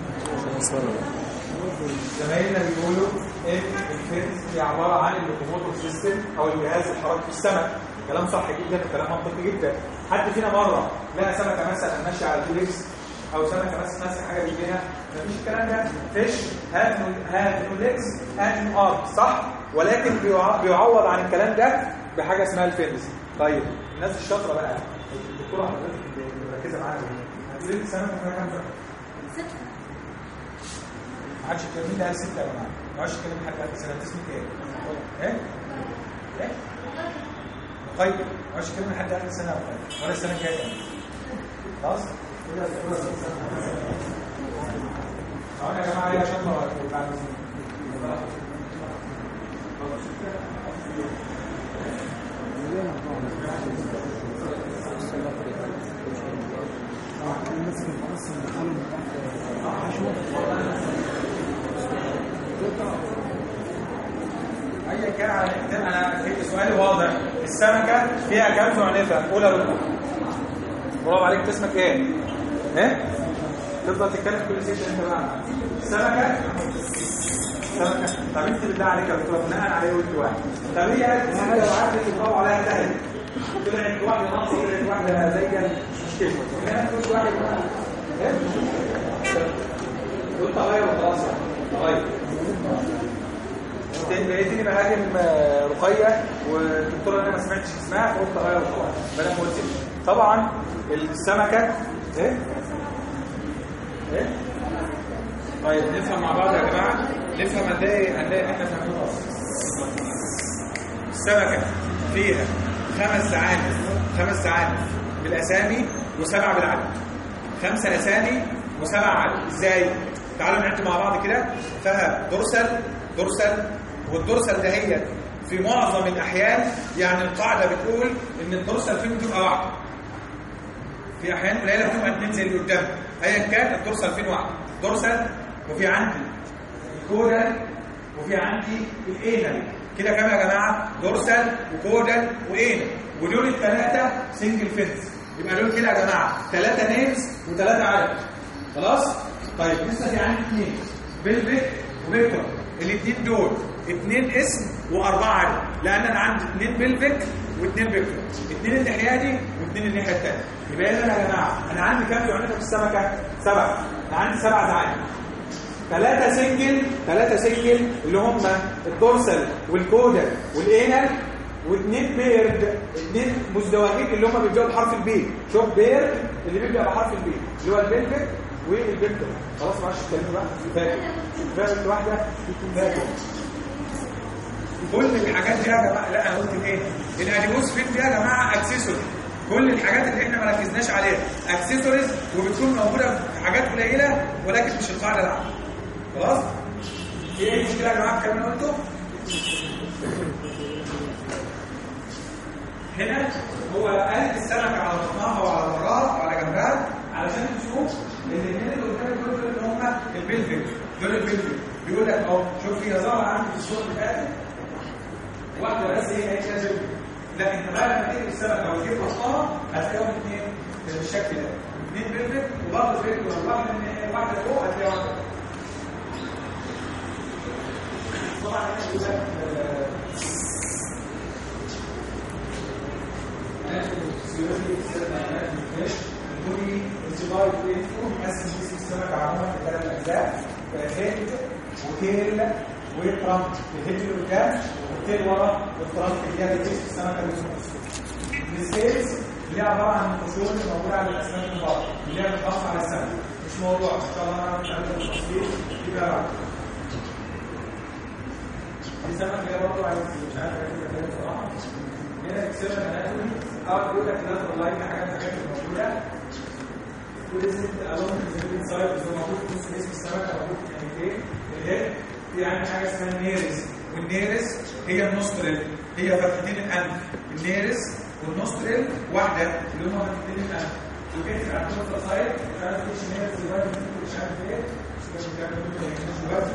زمايلنا بيقولوا ان الفينز هي عباره عن اللوكوموتور سيستم او الجهاز الحركي في السمك. كلام صح جدا وكلام منطقي جدا. حد فينا مره لقى سمكه مثلا ماشيه على الفيلكس او سمكه مثلا ماسكه حاجه بايديها؟ مفيش الكلام ده. فيش هاف نو ليجز اند نو ارمز صح؟ ولكن بيعوض عن الكلام ده بحاجه اسمها الفينز. طيب الناس الشاطره بقى الدكتوره حضرتك اللي مركزه معانا هتقول لي السمكه فيها كام سنه؟ سته. ما عادش الكلام ده سته يا جماعه. ما عادش الكلام حد قال سنه اسمك ايه؟ ايه؟ ايه؟ طيب مش كلمه حد قال سنه ولا السنه الجايه خلاص كده اهو يا جماعه يا شطه بعد الناس في القصه اللي قالوا ايا كان على الاحتمال. انا سؤالي واضح، السمكه فيها كام زعنفه؟ قول يا دكتور. برافو عليك. اسمك ايه؟ ايه؟ تفضل تتكلم كل سيشن انت بقى. السمكه سمكه طب انت بالله عليك يا دكتور بناء على ايه قلت واحد؟ طب هي السمكه لو عرفت تطلع عليها تهدي طلعت واحده ناقصه طلعت واحده زي مش كده. انا كنت واحد ايه؟ قلت غير وخلاص غير. لقيتني بهاجم رقيه والدكتوره انا ما سمعتش اسمها فقلت غير وخلاص. ما انا ما قلتش. طبعا السمكه ايه؟ ايه؟ طيب نفهم مع بعض يا جماعه. نفهم هنلاقي هنلاقي احنا فاهمين اصلا. السمكه فيها خمس زعانف خمس زعانف بالاسامي وسبعه بالعدد. خمسه اسامي وسبعه عدد. ازاي؟ تعالوا نعد مع بعض كده. فيها دورسال دورسال والدورسال ده هي في معظم الاحيان يعني القاعده بتقول ان الدورسال فين بتبقى واحده. في احيان قليله بتبقى اثنين زي اللي قدام. ايا كان الدورسال فين واحده. دورسال وفي عندي الكودال وفي عندي الانال. كده كام يا جماعه؟ دورسال وكودال وانال. ودول الثلاثه سنجل فينس. يبقى دول كده يا جماعه ثلاثه نيمز وثلاثه عدد. خلاص؟ طيب لسه في عندي اثنين بلفيك وبيكتور. الاثنين دول اثنين اسم واربعه عدد لان انا عندي اثنين بلفيك واثنين بيكتور. اثنين الناحيه دي واثنين الناحيه الثانيه. يبقى اذا يا جماعه انا عندي كام زعنفه في السمكه؟ سبعه. انا عندي سبع زعانف. ثلاثه سنجل ثلاثه سنجل اللي هم الدورسال والكودال والانال واثنين بيرد اثنين مزدوجين اللي هم بيبداوا بحرف البي. شوف بيرد اللي بيبدا بحرف البي اللي هو البلفيك والبيكتور. خلاص ما عادش تكلموا بقى. فاكر فاكر واحده فاكر كل الحاجات دي يا جماعه. لا انا قلت ايه؟ الاديبوس فين دي يا جماعه؟ اكسسوري. كل الحاجات اللي احنا ما ركزناش عليها اكسسوارز وبتكون موجوده في حاجات قليله ولكن مش القاعده العامه. خلاص؟ ايه المشكله يا جماعه الكلام اللي قلته؟ هنا هو قلب السمكه على بطنها وعلى ظهرها وعلى جنبها علشان تشوف ان الاثنين اللي قدام دول دول هم البلفيك. دول البلفيك. بيقول لك اهو شوف في ظهر عندي في الصوت بتاعي واحده بس هي هي كده. لا انت بقى لما تيجي السمكه وتجيب وسطها هتلاقيهم اثنين بالشكل ده. اثنين بلفيك وبرضه بلفيك واحده من واحده فوق هتلاقي واحده. طبعا هنا بيقول لك الدوري الزباي بينفو بيقسم جسم السمك عموما لثلاث اجزاء. هيد وتيل وترامب. الهيد اللي قدام والتيل ورا والترامب اللي هي جسم السمكه اللي اسمه السكيلز اللي هي عباره عن القشور اللي موجوده على الاسنان من بره اللي هي بتحافظ على السمك. مش موضوع ان شاء الله هنعرف نعمل التفاصيل دي بقى بعد. دي سمك اللي هي برضه عايز مش عارف ايه بصراحه. هنا اكسبشن اناتومي او بيقول لك لازم والله في حاجات حاجات موجوده ولازم الالون في سايد اللي موجود في نص جسم السمكه موجود في الناحيتين. الهيد في عندنا حاجه اسمها النيرس والنيرس هي النوستريل. هي فتحتين الانف. النيرس والنوستريل واحده اللي هم فتحتين الانف. وكيف عندهم في السايد مش عارف ايش النيرس دلوقتي مش عارف ايه بس بتعمل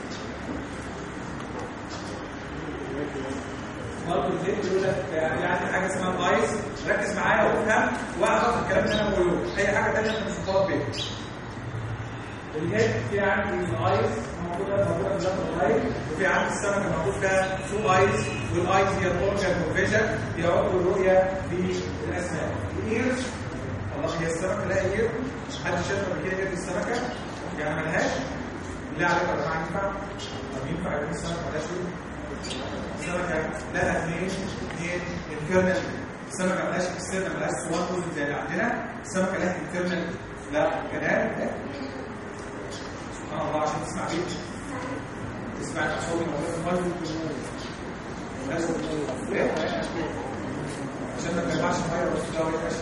برضه الزيت بيقول لك يعني حاجه اسمها الايس. ركز معايا وافهم واعرف الكلام اللي انا بقوله. اي حاجه ثانيه انت مش مطالب بيها. الهيد في عندي الايس موجوده موجوده في الايس وفي عندي السمكه موجود فيها تو ايس والايس هي الاورجن والفيجن هي عضو الرؤيه في الاسنان. الايرز الله هي السمكه لها اير. حد شاف قبل كده اير السمكه؟ يعني مالهاش؟ لا عليك يا جماعه ينفع؟ طب ينفع يكون السمكه مالهاش اير؟ السمكه لها اثنين اثنين انترنال. السمكه مالهاش اكسترنال مالهاش سوان بوزن زي اللي عندنا. السمكه لها انترنال لا كنال. سبحان الله عشان تسمع بيت تسمع الاصوات الموجوده في الميه عشان ما تجمعش ميه بس ده ويتعش.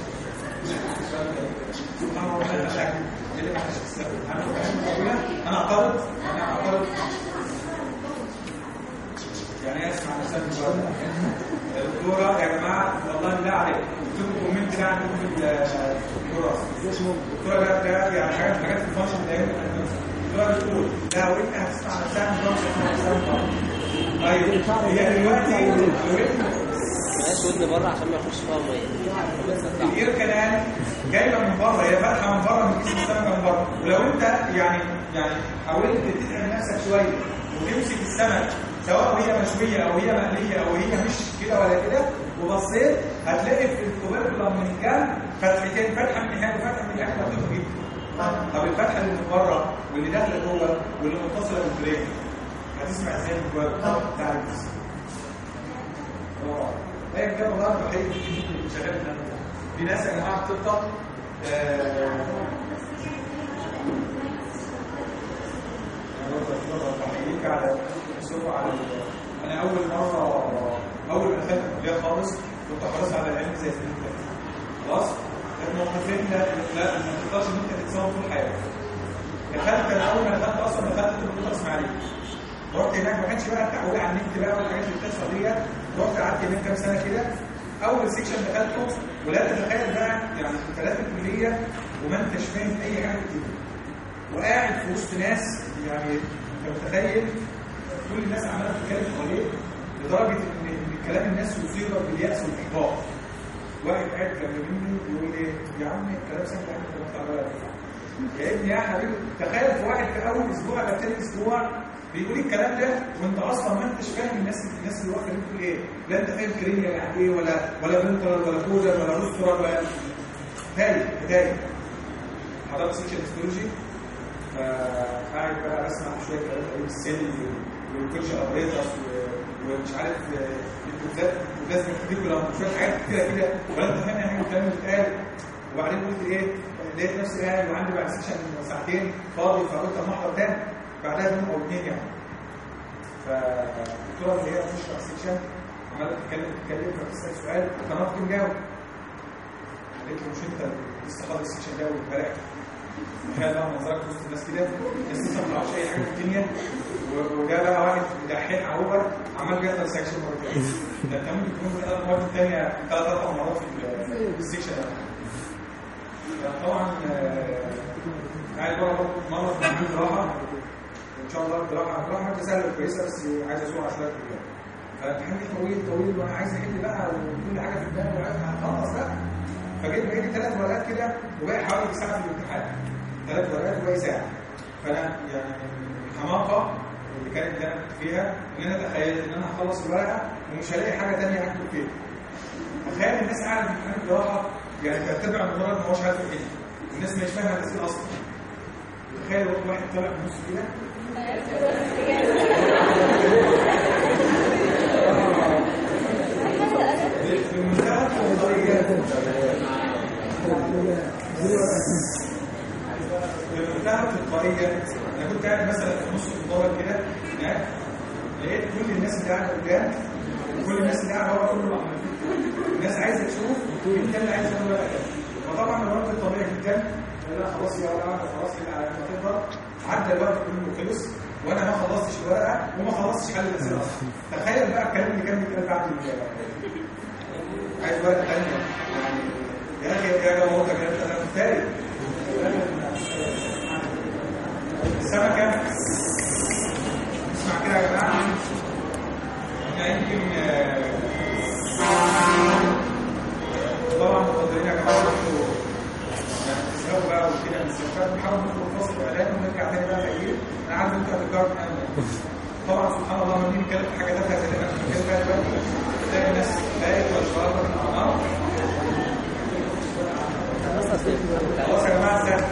سبحان الله خلق اللي ما حدش يستوعب. انا بحب انا اعترض انا اعترض يعني اسمع مثلا الدكتوره يا جماعه والله لا عليك اكتبوا كومنت كده عندكم في الدراسه. الدكتوره ده يعني حاجات حاجات في الفانكشن دايما الدكتوره بتقول لا وانت هتسمع نفسها من ضمن نفسها. طيب هي دلوقتي بلاش ودن بره عشان ما يخش فيها ميه. الاير كانال جايبه من بره، هي فاتحه من بره من جسم السمكه من بره، ولو انت يعني يعني حاولت تتعب نفسك شويه وتمسك السمك سواء هي مشويه او هي مقليه او هي مش كده ولا كده وبصيت هتلاقي في الكوبركولم من الجنب فتحتين، فتحه من الناحيه وفتحه من الناحيه لطيفه جدا. طب الفتحه اللي من بره واللي داخله جوه واللي متصله بالبرين هتسمع ازاي الكوبركولم بتاع الجسم؟ اه هي كده والله الوحيد اللي شغال في ناس يا جماعه بتفضل بحييك على الصوره على انا اول مره اول ما دخلت الكليه خالص كنت حريص على العلم زي كده خلاص. الموقفين لا لا ما تقدرش ان انت تتصور طول حياتك. دخلت انا اول ما دخلت اصلا دخلت الدكتور اسماعيل، رحت هناك ما كانش بقى التعويل على النت بقى والحاجات اللي بتحصل ديت، رحت قعدت هناك كام سنه كده. اول سيكشن دخلته ولا تتخيل بقى يعني ثلاثه كليه وما انتش فاهم اي حاجه كتير وقاعد في وسط ناس يعني انت متخيل كل الناس عماله تتكلم حواليك لدرجه ان كلام الناس يصيبك بالياس والاحباط. واحد قاعد جنب مني بيقول ايه يا عم الكلام سهل يا عم انت بتطلع بقى يا ابني يا حبيبي. تخيل في واحد في اول اسبوع ولا ثاني اسبوع بيقول الكلام ده وانت اصلا ما انتش فاهم الناس الناس اللي واقفه بتقول ايه. لا انت فاهم كريميا يعني ايه ولا ولا بنترال ولا كوزر ولا روسترال ولا تايه تايه. حضرتك سيكشن هيستولوجي فقاعد بقى بسمع شويه كلام قريب السن والكوتش ابريتاس ومش عارف لازم تكتب له شويه حاجات كتيره كده ولا انت فاهم يعني الكلام اللي بيتقال. وبعدين قلت ايه لقيت نفسي قاعد وعندي بعد سيكشن ساعتين فاضي فقلت اما احضر تاني بعدها يوم او اثنين يعني. فالدكتوره اللي هي بتشرح سيكشن عماله تتكلم تتكلم فبتسال سؤال فانا كنت مجاوب. قالت له مش انت لسه خالص السيكشن ده وامبارح تخيل بقى منظرك وسط الناس كده الناس لسه ما بتعرفش اي حاجه في الدنيا وجاء بقى واحد دحيح عوبر عمال بيحضر سيكشن مرتين. ده انت ممكن تكون المره الثانيه ثلاث اربع مرات في السيكشن ده. طبعا قاعد بره مره في عندي جراحه ان شاء الله الجراحه جراحه سهله وكويسه بس عايز اسوق شويه كده. فالامتحان طويل طويل وانا عايز احل بقى وكل حاجه في الدنيا وعايز هخلص بقى. فجيت بقيت ثلاث ورقات كده وباقي حوالي ساعه في الامتحان. ثلاث ورقات وباقي ساعه. فانا يعني الحماقه اللي كانت انا كنت فيها ان انا تخيلت ان انا هخلص الورقه ومش هلاقي حاجه ثانيه اكتب فيها. تخيل الناس قاعده في امتحان الجراحه يعني تتبع المدرج ما هوش عارف يحل. الناس مش فاهمه الاسئله اصلا. تخيل واحد طالع في النص كده في منتهى الطريقه بمنتهى التلقائيه. انا كنت قاعد مثلا في نص المدرج كده هناك لقيت كل الناس اللي قاعده قدام وكل الناس اللي قاعده ورا كله الناس عايزه تشوف انت اللي عايز تقول بقى. فطبعا الوقت الطبيعي جدا لا خلاص يا ورقه خلاص كده على ما تقدر عدى الوقت كله خلص وانا ما خلصتش الورقه وما خلصتش حل الاسئله اصلا. تخيل بقى الكلام اللي كان بيتقال بعد عايز ورقه ثانيه يعني يا اخي يا جماعه هو كلام انا مفتري. السمكه اسمع كده يا جماعه احنا يمكن طبعا مقدرين يا جماعه انتوا يعني تسرقوا بقى وكده من السفر بنحاول ندخل فاصل اعلان ونرجع تاني بقى تغيير. انا عارف انتوا هترجعوا تاني طبعا سبحان الله لما نيجي نتكلم في حاجه تافهه زي اللي احنا بنتكلم فيها دلوقتي تلاقي الناس بقت واشرارها من الاعناق. خلاص يا جماعه سهل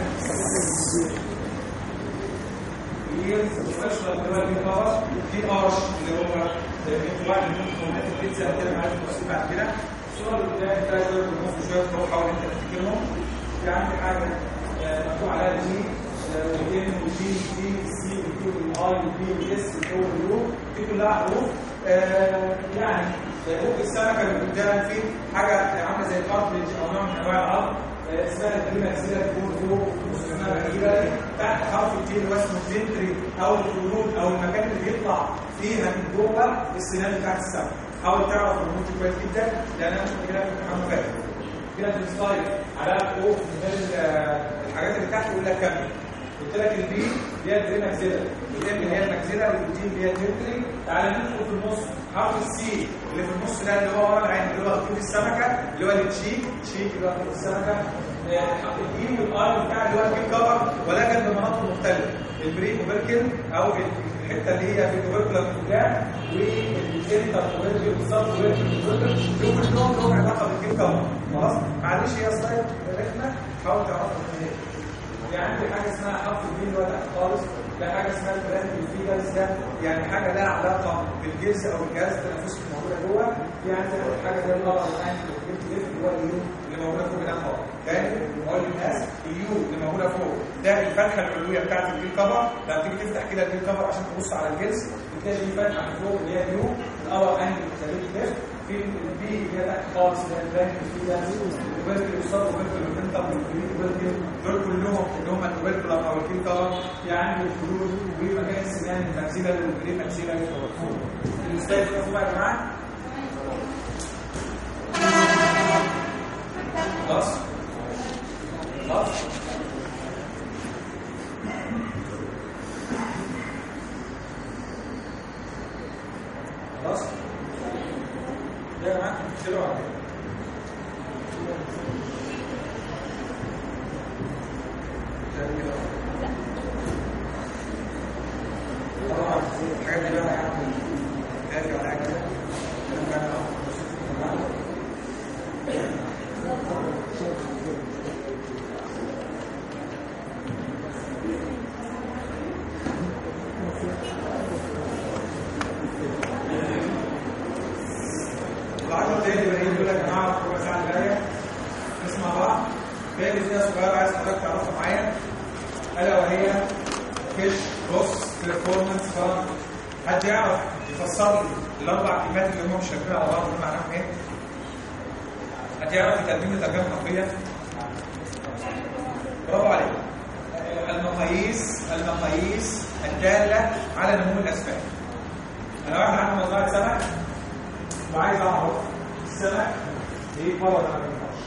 الاشرار دلوقتي خلاص في قرش اللي هو واحد من مكونات البيتزا هتكلم عليها بالتفصيل بعد كده. الصوره اللي قدامك فيها شويه رموز وشويه فروع حاول انت تفتكرهم. في عندي حاجه مكتوب عليها جي والام والجي والسي والسي والكيو والاي والبي والاس والاو واليو دي كلها حروف. يعني ممكن السمكه اللي قدام في حاجه عامله زي الكارتريج او نوع من انواع العظم اسمها الجليماكسيلا فور فوق اسمها كبيره تحت حرف التي اللي هو اسمه الفنتري او الخدود او المكان اللي بيطلع فيها من جوه السنان بتاعت السمكه. حاول تعرف الرموز كويس جدا لان انا كنت كده في امتحان فاهم كده في السلايد على فوق من الحاجات اللي تحت يقول لك كمل قلت لك البي اللي هي البري ماكسيلاري، الام اللي هي الماكسيلاري، والدي اللي هي النيوتري. تعالى ندخل في النص، حرف السي اللي في النص ده اللي هو ورا العين اللي هو خطوط السمكه اللي هو التشيك، تشيك اللي هو خطوط السمكه. حرف الدي والاي بتاع اللي هو الجيب كفر، ولكن بمناطق مختلفه. البري اوبركل او الحته اللي هي في الاوبركل بتاع، والسنتر اوبركل بالظبط اوبركل دول كلهم لهم علاقه بالجيب كفر. خلاص معلش هي سلايد رخمه، حاول تعرفها منين. يعني عندي حاجه اسمها حرف الدي اللي هو تحت خالص، ده حاجه اسمها البراند فيجرز، ده يعني حاجه لها علاقه بالجنس او الجهاز التنفسي الموجوده جوه. في عندنا حاجه زي القطر الانجل اللي هو اليو اللي موجوده فوق هنا خالص. تاني بقول للناس اليو اللي موجوده فوق ده الفتحه العلويه بتاعت الجيل كفر. لما تيجي تفتح كده الجيل كفر عشان تبص على الجنس بتلاقي في فتحه من فوق اللي هي اليو، الاور انجل بتساوي كده. في البي اللي هي تحت خالص اللي هي البراند فيجرز، الوبركل والصدر والوبركل والمنطقه والبريد دول كلهم اللي هم الوبركل او الجيل كفر. يعني الفلول ومكان السنان الماكسيلاري والبري ماكسيلاري. السلايد ده فوق يا جماعه. خلاص خلاص خلاص يا جماعه شيلوا على كده. طبعا الحاجات دي بقى يعني كافي ولا حاجه. العشر دقايق اللي باقيين دول يا جماعه في ربع ساعه الجايه نسمع بعض. باقي جزئيه صغيره عايز حضرتك تعرفها معايا، الا وهي كيش بوكس بيرفورمانس فرونت. حد يعرف يفسر لي الاربع كلمات اللي هم مش شايفينها على بعض دول معناهم ايه؟ حد يعرف يترجم لي ترجمه حرفيه؟ برافو عليك. المقاييس المقاييس الداله على نمو الاسماك. انا واحد عنده مزرعه سمك وعايز اعرف السمك بيكبر ولا ما بيكبرش.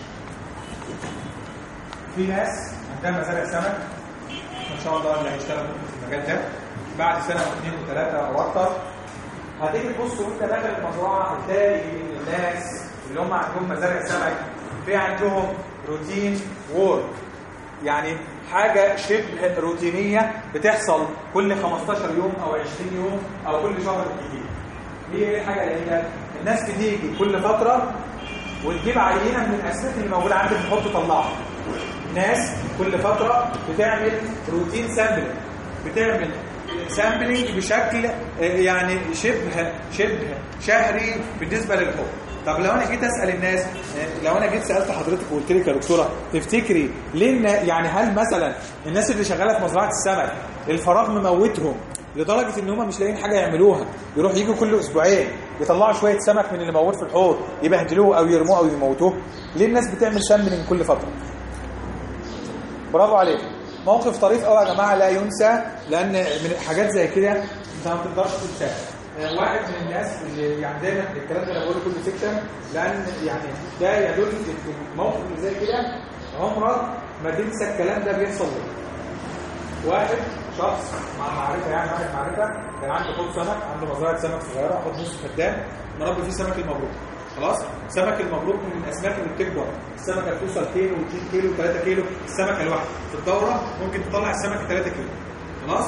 في ناس عندها مزارع سمك ان شاء الله اللي هيشتغلوا في المجال ده بعد سنه واثنين وثلاثه او اكثر، هتيجي تبص وانت داخل المزرعه هتلاقي ان الناس اللي هم عندهم مزارع سمك في عندهم روتين وورك، يعني حاجه شبه روتينيه بتحصل كل خمستاشر يوم او عشرين يوم او كل شهر بالكتير. هي ايه الحاجه اللي هي الناس بتيجي كل فتره وتجيب عينه من الاسماك اللي موجوده عندك تحط تطلعها. ناس كل فتره بتعمل روتين سامبلنج، بتعمل سامبلنج بشكل يعني شبه شبه شهري بالنسبه للحب. طب لو انا جيت اسال الناس، لو انا جيت سالت حضرتك وقلت لك يا دكتوره تفتكري ليه يعني هل مثلا الناس اللي شغاله في مزرعه السمك الفراغ مموتهم لدرجه ان هم مش لاقيين حاجه يعملوها، يروح يجوا كل اسبوعين يطلعوا شويه سمك من اللي موجود في الحوض يبهدلوه او يرموه او يموتوه؟ ليه الناس بتعمل سامبلنج كل فتره؟ برافو عليك. موقف طريف قوي يا جماعه لا ينسى، لان من حاجات زي كده انت ما تقدرش تنساها. واحد من الناس اللي يعني دايما الكلام ده انا بقوله كل سيكشن، لان يعني ده يدل الموقف اللي زي كده عمرك ما تنسى الكلام ده بيحصل ليه. واحد شخص مع معرفه، يعني واحد معرفه كان عنده حوض سمك، عنده مزرعه سمك صغيره، حوض نص فدان، مربي فيه سمك المبروك. خلاص، سمك المبروك من الاسماك اللي بتكبر، السمكه بتوصل كيلو و2 كيلو و3 كيلو، السمكه الواحده في الدوره ممكن تطلع السمكه ثلاثة كيلو. خلاص،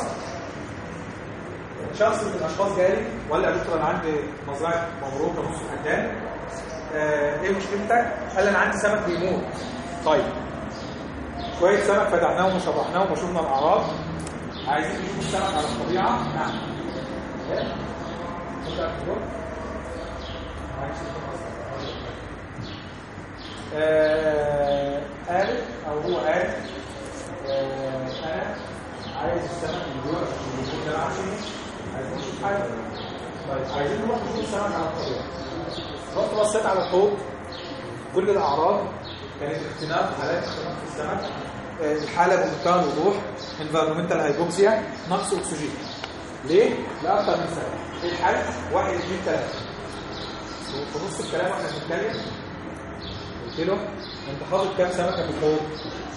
شخص من الاشخاص جالي وقال لي يا دكتور انا عندي مزرعه مبروكه نص فدان، آه ايه مشكلتك؟ قال لي انا عندي سمك بيموت. طيب شويه سمك فتحناهم وشرحناهم وشفنا الاعراض، عايزين نشوف السمك على الطبيعه. نعم آه قال او هو قال آه انا عايز السمك اللي جوه اللي ده عشان عايز نشوف حاجه. طيب عايزين نروح نشوف السمك على الطبيعه. رحت بصيت على الحوض، كل الاعراض كانت اختناق، حالات اختناق في السمك، آه الحاله بمنتهى الوضوح انفيرمنتال هايبوكسيا، نقص اكسجين. ليه؟ لاكثر من سبب. ايه الحل؟ واحد اثنين ثلاثه. في نص الكلام واحنا بنتكلم قلت له انت حاطط كام سمكه في الحوض؟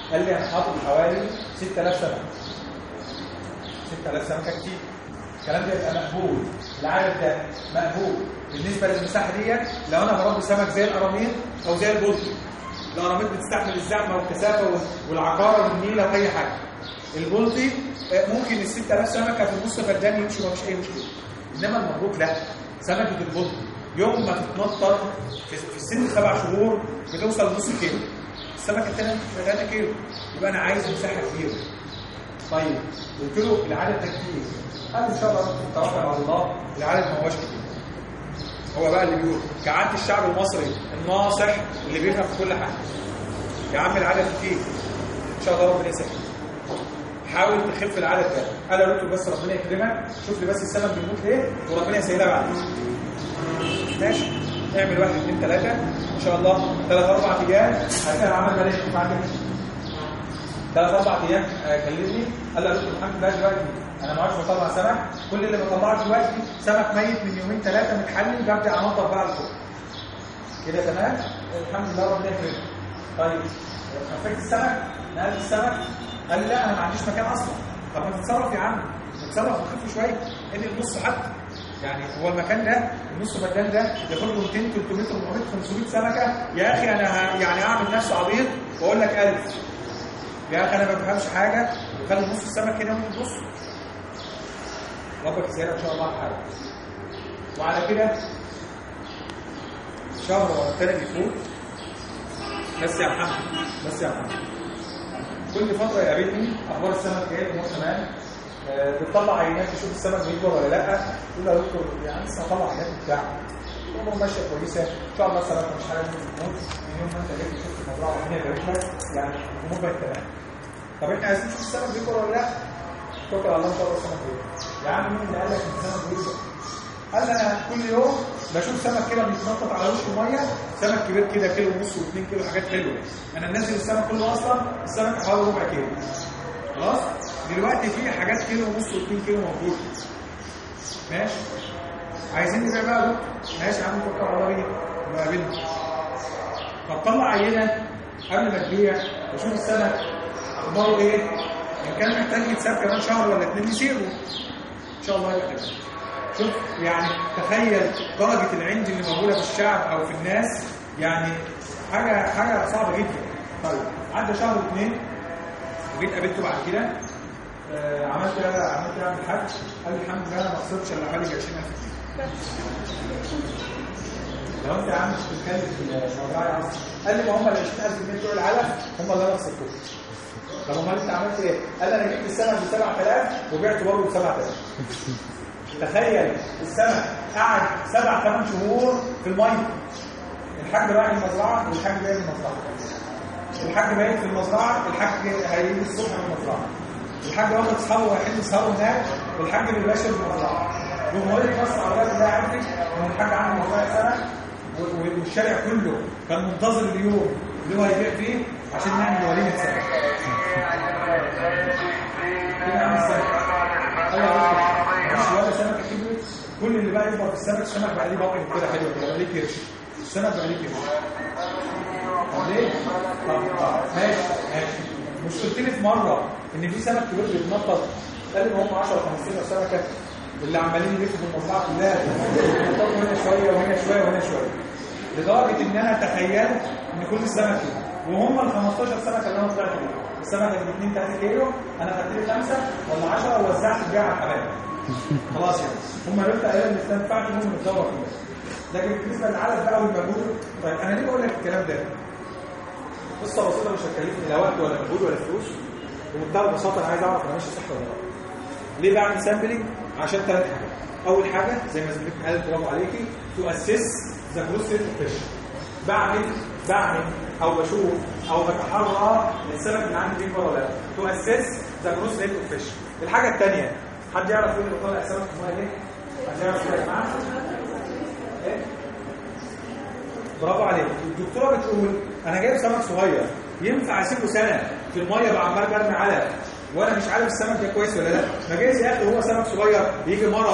قال لي انا حاطط حوالي ستة آلاف سمكه. ستة آلاف سمكه كتير. الكلام ده يبقى مقبول، العدد ده مقبول بالنسبه للمساحه ديت. لو انا بربي سمك زي القراميط او زي البلطي، القراميط بتستحمل الزحمه والكثافه والعقاره والنيله واي حاجه. البلطي ممكن ال ستة آلاف سمكه في النص فردان يمشوا ما فيش اي مشكله. انما المبروك لا، سمكه البلطي يوم ما تتنطر في السن سبع شهور بتوصل نص كيلو، السمكه الثانيه ثلاثة كيلو، يبقى انا عايز مساحه كبيره. طيب قلت له العدد ده كتير، قال ان شاء الله توكل على الله العدد ما هوش كتير. هو بقى اللي بيقول كعادة الشعب المصري الناصح اللي بيفهم في كل حاجه، يا عم العدد كتير ان شاء الله ربنا يسهل، حاول تخف العدد ده. قال له بس ربنا يكرمك، شوف لي بس السمك بيموت ليه وربنا يسهلها بعدين. ماشي، اعمل واحد اثنين ثلاثه ان شاء الله، ثلاث اربع ايام هتلاقي العمل ده ليه بعدين. ثلاث اربع ايام كلمني قال له الحمد لله دلوقتي انا ما عادش بطلع سمك، كل اللي بطلعه دلوقتي سمك ميت من يومين ثلاثه متحلل، ببدا انضف بقى الفوق كده تمام. الحمد لله ربنا يكرمك. طيب خفيت السمك، نقلت السمك، قال لا انا ما عنديش مكان اصلا. طب ما تتصرف يا عم، تتصرف وتخف شويه، ادي النص حتى. يعني هو المكان ده النص مكان ده ياخد له مئتين ثلاثمئة أربعمئة خمسمئة سمكه. يا اخي انا يعني اعمل نفسي عبيط واقول لك ألف، يا اخي انا ما بفهمش حاجه، وخلي نص السمك هنا وانت نص. ربك يسهلها ان شاء الله حاجه. وعلى كده شهر ورا الثاني بيفوت، بس يا محمد بس يا محمد كل فتره يقابلني اخبار السمك ايه، الامور تمام، أه بتطلع عينات تشوف السمك بيكبر ولا لا. تقول له يا دكتور يعني لسه هطلع عينات بتاعه، الامور ماشيه كويسه ان شاء الله، السمك مش حاجه ممكن تموت من يوم ما انت جيت شفت المزرعه وهنا جابت لك، يعني الامور بقت تمام. طب احنا عايزين نشوف السمك بيكبر ولا لا؟ توكل على الله ان شاء الله السمك بيكبر. يا عم مين اللي قال لك ان السمك بيكبر؟ قال لي انا كل يوم بشوف سمك كده بيتنطط على وش الميه، سمك كبير كده كيلو ونص واثنين كيلو، حاجات حلوه. انا منزل السمك كله اصلا السمك حوالي ربع كيلو. خلاص دلوقتي في حاجات كيلو ونص واثنين كيلو موجوده. ماشي، عايزين نبيع بقى دكتور؟ ماشي يا عم توكل على الله، نقابلنا. طب طلع عينه قبل ما تبيع وشوف السمك اخباره ايه، ان كان محتاج يتساب كمان شهر ولا اتنين نسيبه ان شاء الله يبقى. شوف يعني تخيل درجه العند اللي موجوده في الشعب او في الناس، يعني حاجه حاجه صعبه جدا. طيب عدى شهر واثنين وجيت قابلته بعد كده، آه عملت عملت ايه عند الحاج؟ قال لي الحمد لله انا ما خسرتش الا حوالي عشرين ألف جنيه. لو انت يا عم مش بتتكلم في الموضوع اصلا. قال لي ما هم ال عشرين ألف جنيه بتوع العلف هم اللي انا خسرتهم. طب امال انت عملت ايه؟ قال انا جبت السمك ب سبعة آلاف وبعته برضه ب سبعة آلاف. تخيل السمك قعد سبع ثمان شهور في الميه. الحاج رايح المزرعه والحاج جاي من المزرعه. الحاج بايت في المزرعه، الحاج هيجي الصبح من المزرعه. الحاج واخد اصحابه رايحين يسهروا هناك، والحاج بيباشر في المزرعه. جمهوريه مصر العربيه كلها عرفت ان الحاج عنده مزرعه سمك، والشارع كله كان منتظر اليوم اللي هو هيبيع فيه عشان نعمل وليمه سمك. كده عامل سمك. ايوه مش ولا سمكه كبرت، كل اللي بقى يكبر في السمك، السمك بقى ليه بطن كده حلو كده، بقى ليه كرش، السمك بقى ليه كرش. طب ليه؟ طب ماشي ماشي. مشكلتي في مره ان في سمك كبير بيتنطط، قال لي هم عشرة خمستاشر سمكه اللي عمالين يلفوا في المزرعه كلها، ينططوا هنا شويه وهنا شويه وهنا شويه، لدرجه ان انا تخيلت ان كل السمك كده، وهم ال خمستاشر سمكه اللي انا طلعت بيهم، السمكه اللي اثنين ثلاثة كيلو انا خدت لي خمسه ولا عشرة ووزعت البيع على الحبايب. خلاص يعني هم قالوا لي ايام ما ينفعش منهم نتدور فيه. لكن بالنسبه للعدد بقى والمجهود، طيب انا ليه بقول لك الكلام ده؟ قصه بسيطه مش هتكلفني لا وقت ولا مجهود ولا فلوس، بمنتهى البساطه انا عايز اعرف انا ماشي صح ولا لا. ليه بعمل سامبلنج؟ عشان ثلاث حاجات. اول حاجه زي ما زميلتك قالت برافو عليكي، تو اسيس ذا جروث ريت اوف فيش. بعمل بعمل او بشوف او بتحرى السمك اللي عندي بيكبر ولا لا. تو اسيس ذا جروث ريت اوف فيش. الحاجه الثانيه، حد يعرف ايه اللي بيطلع سمك في الميه ليه؟ حد يعرف ايه يا جماعه؟ ايه؟ برافو عليك. الدكتوره بتقول انا جايب سمك صغير ينفع اسيبه سنه في الميه بعمال برمي علف وانا مش عارف السمك ده كويس ولا لا. ما جايز يا اخي هو سمك صغير يجي مرض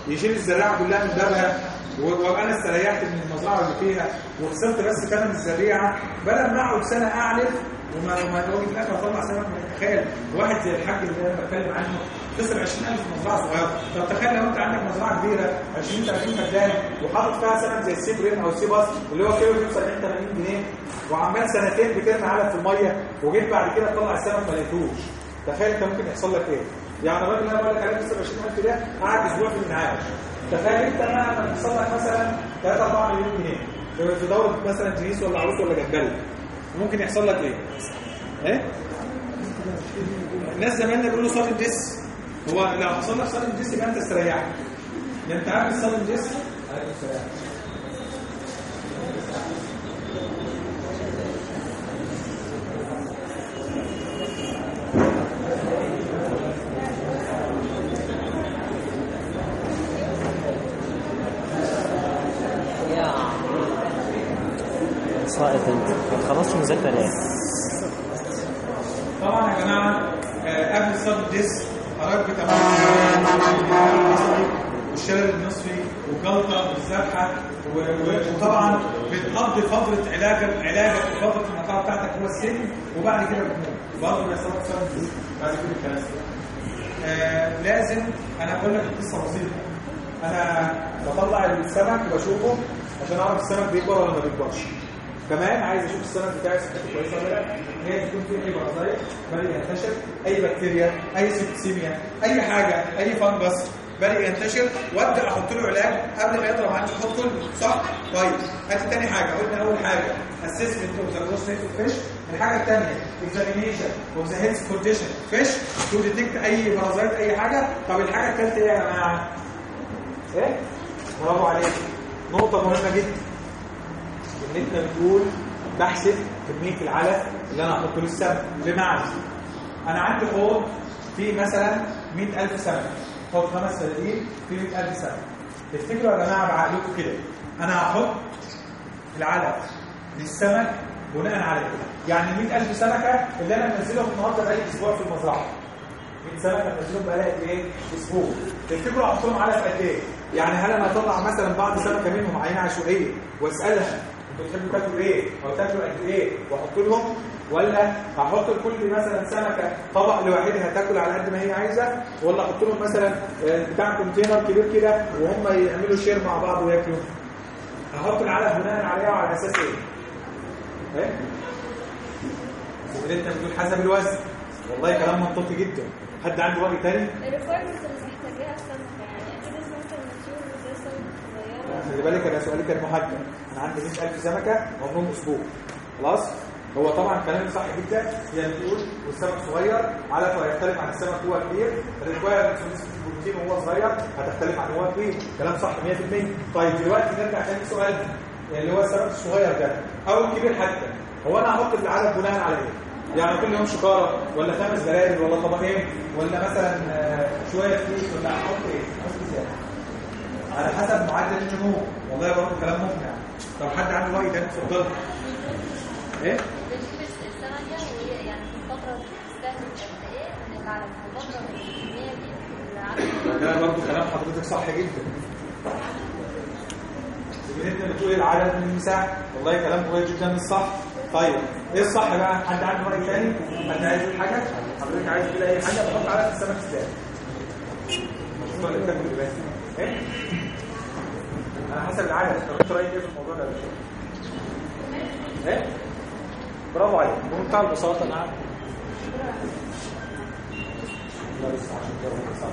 يشيل الزراعه كلها من بابها وابقى انا استريحت من المزرعه اللي فيها وخسرت بس ثمن الزريعه، بدل ما اقعد سنه اعلف وما وما اجي في الاخر اطلع سمك. تخيل واحد زي الحاج اللي انا بتكلم عنه خسر عشرين ألف في مزرعه صغيره. طب تخيل لو انت عندك مزرعه كبيره عشرين ثلاثين فدان وحاطط فيها سمك زي السي بريم او السي باس اللي هو كيلو سبعين ثمانين جنيه وعمال سنتين بترمي علف في الميه وجيت بعد كده تطلع السمك ما لقيتوش، تخيل انت ممكن يحصل لك ايه؟ يعني الراجل اللي انا بقول لك عليه خسر عشرين ألف ده قعد اسبوع في الانعاش. تخيل انت ما يحصل لك مثلا ثلاثة أربعة مليون جنيه في دوره مثلا تنيس ولا عروس ولا جمبري، ممكن يحصل لك ايه؟ ايه؟ الناس زمان بيقولوا صار الجس، هو لو حصل لك صار الجس يبقى انت استريحت. انت عارف صار الجس؟ عليكم السلام. صائد انت ما خلصتش مذاكره ليه؟ طبعا يا جماعه قبل الصاد الجس حضرتك بتعمل والشلل النصفي وجلطه والذبحه وطبعا بتقضي فتره علاجك علاجك في فتره المقاطعه بتاعتك هو السن وبعد كده بتموت برضه بيحصل لك صاد الجس بعد كده الكلام آه لازم انا اقول لك القصه بسيطه. انا بطلع السمك وبشوفه عشان اعرف السمك بيكبر ولا ما بيكبرش. كمان عايز اشوف السمك بتاعي صحته كويسه ولا لا، هي تكون فيه اي بكتيريا بدأ ينتشر، اي بكتيريا، اي سيبسيميا، اي حاجه، اي فنجس بدأ ينتشر وابدا احط له علاج قبل ما يضرب عندي الخط كله، صح؟ طيب ادي تاني حاجه، قلنا اول حاجه اسسمنت اوف ذا جروث ريت اوف فيش، الحاجه الثانيه اكزامينيشن اوف ذا هيلث كونديشن فيش تو ديتكت اي بارازايت اي حاجه. طب الحاجه الثالثه ايه يا جماعه؟ ايه؟ برافو عليك، نقطه مهمه جدا ان انت بتقول بحسب كميه العلف اللي انا هحطه للسمك. بمعنى انا عندي حوض فيه مثلا مئة ألف سمك، حوض خمس فدادين فيه مئة ألف سمك. تفتكروا يا جماعه بعقلكم كده انا هحط العلف للسمك بناء على كده، يعني مئة ألف سمكه اللي انا منزلهم النهارده بقالي اسبوع في المزرعه، مئة سمكه منزلهم بقالي ايه؟ اسبوع. تفتكروا احط لهم علف قد ايه؟ يعني هل انا هطلع مثلا بعض سمكه منهم عينه عشوائيه واسالها انتوا بتحبوا تاكلوا ايه او تاكلوا قد ايه واحط لهم، ولا هحط لكل مثلا سمكه طبق لوحدها تاكل على قد ما هي عايزه، ولا احط لهم مثلا بتاع كونتينر كبير كده وهم يعملوا شير مع بعض وياكلوا؟ هحط العلف بناء عليها وعلى اساس ايه؟ ايه؟ انت بتقول حسب الوزن. والله كلام منطقي جدا. حد عنده راي ثاني؟ الريكويرمنتس اللي محتاجاها السمكه، يعني اكيد السمكه الماتيور زي السمكه الصغيره. خلي بالك انا سؤالي كان محدد، انا عندي مئة ألف سمكه عمرهم اسبوع. خلاص؟ هو طبعا كلامك صح جدا، هي بتقول والسمك صغير علفه هيختلف عن السمك هو كبير، الريكويرمنتس نسبه البروتين وهو صغير هتختلف عن هو كبير، كلام صح مية في المية. طيب دلوقتي نرجع تاني سؤال اللي هو السمك الصغير ده او الكبير حتى، هو انا هحط العلف بناء على ايه؟ يعني كل يوم شكاره ولا خمس زراري ولا طبقين ولا مثلا شويه فلوس ولا احط ايه؟ احط ازاي؟ على حسب معدل النمو. والله برضه كلام مقنع. طب حد عنده راي تاني؟ اتفضل. ايه؟ بنجيب السمكه وهي يعني في فتره بتستهلك قد ايه من العلف، وفتره من الكميه دي العلف. ده برضه كلام حضرتك صح جدا. انت بتقول العدد من المساحه، والله كلام كويس جدا مش صح. طيب ايه الصح بقى؟ حد عنده راي ثاني؟ حد عايز يقول حاجه؟ حضرتك عايز تقول اي حاجه؟ بحط على السمك ازاي؟ مش اللي بتاكل بس ايه؟ على حسب العدد. طب انت رايك ايه في الموضوع ده؟ ايه؟ برافو عليك، بمنتهى البساطه. نعم. لا بس عشان كده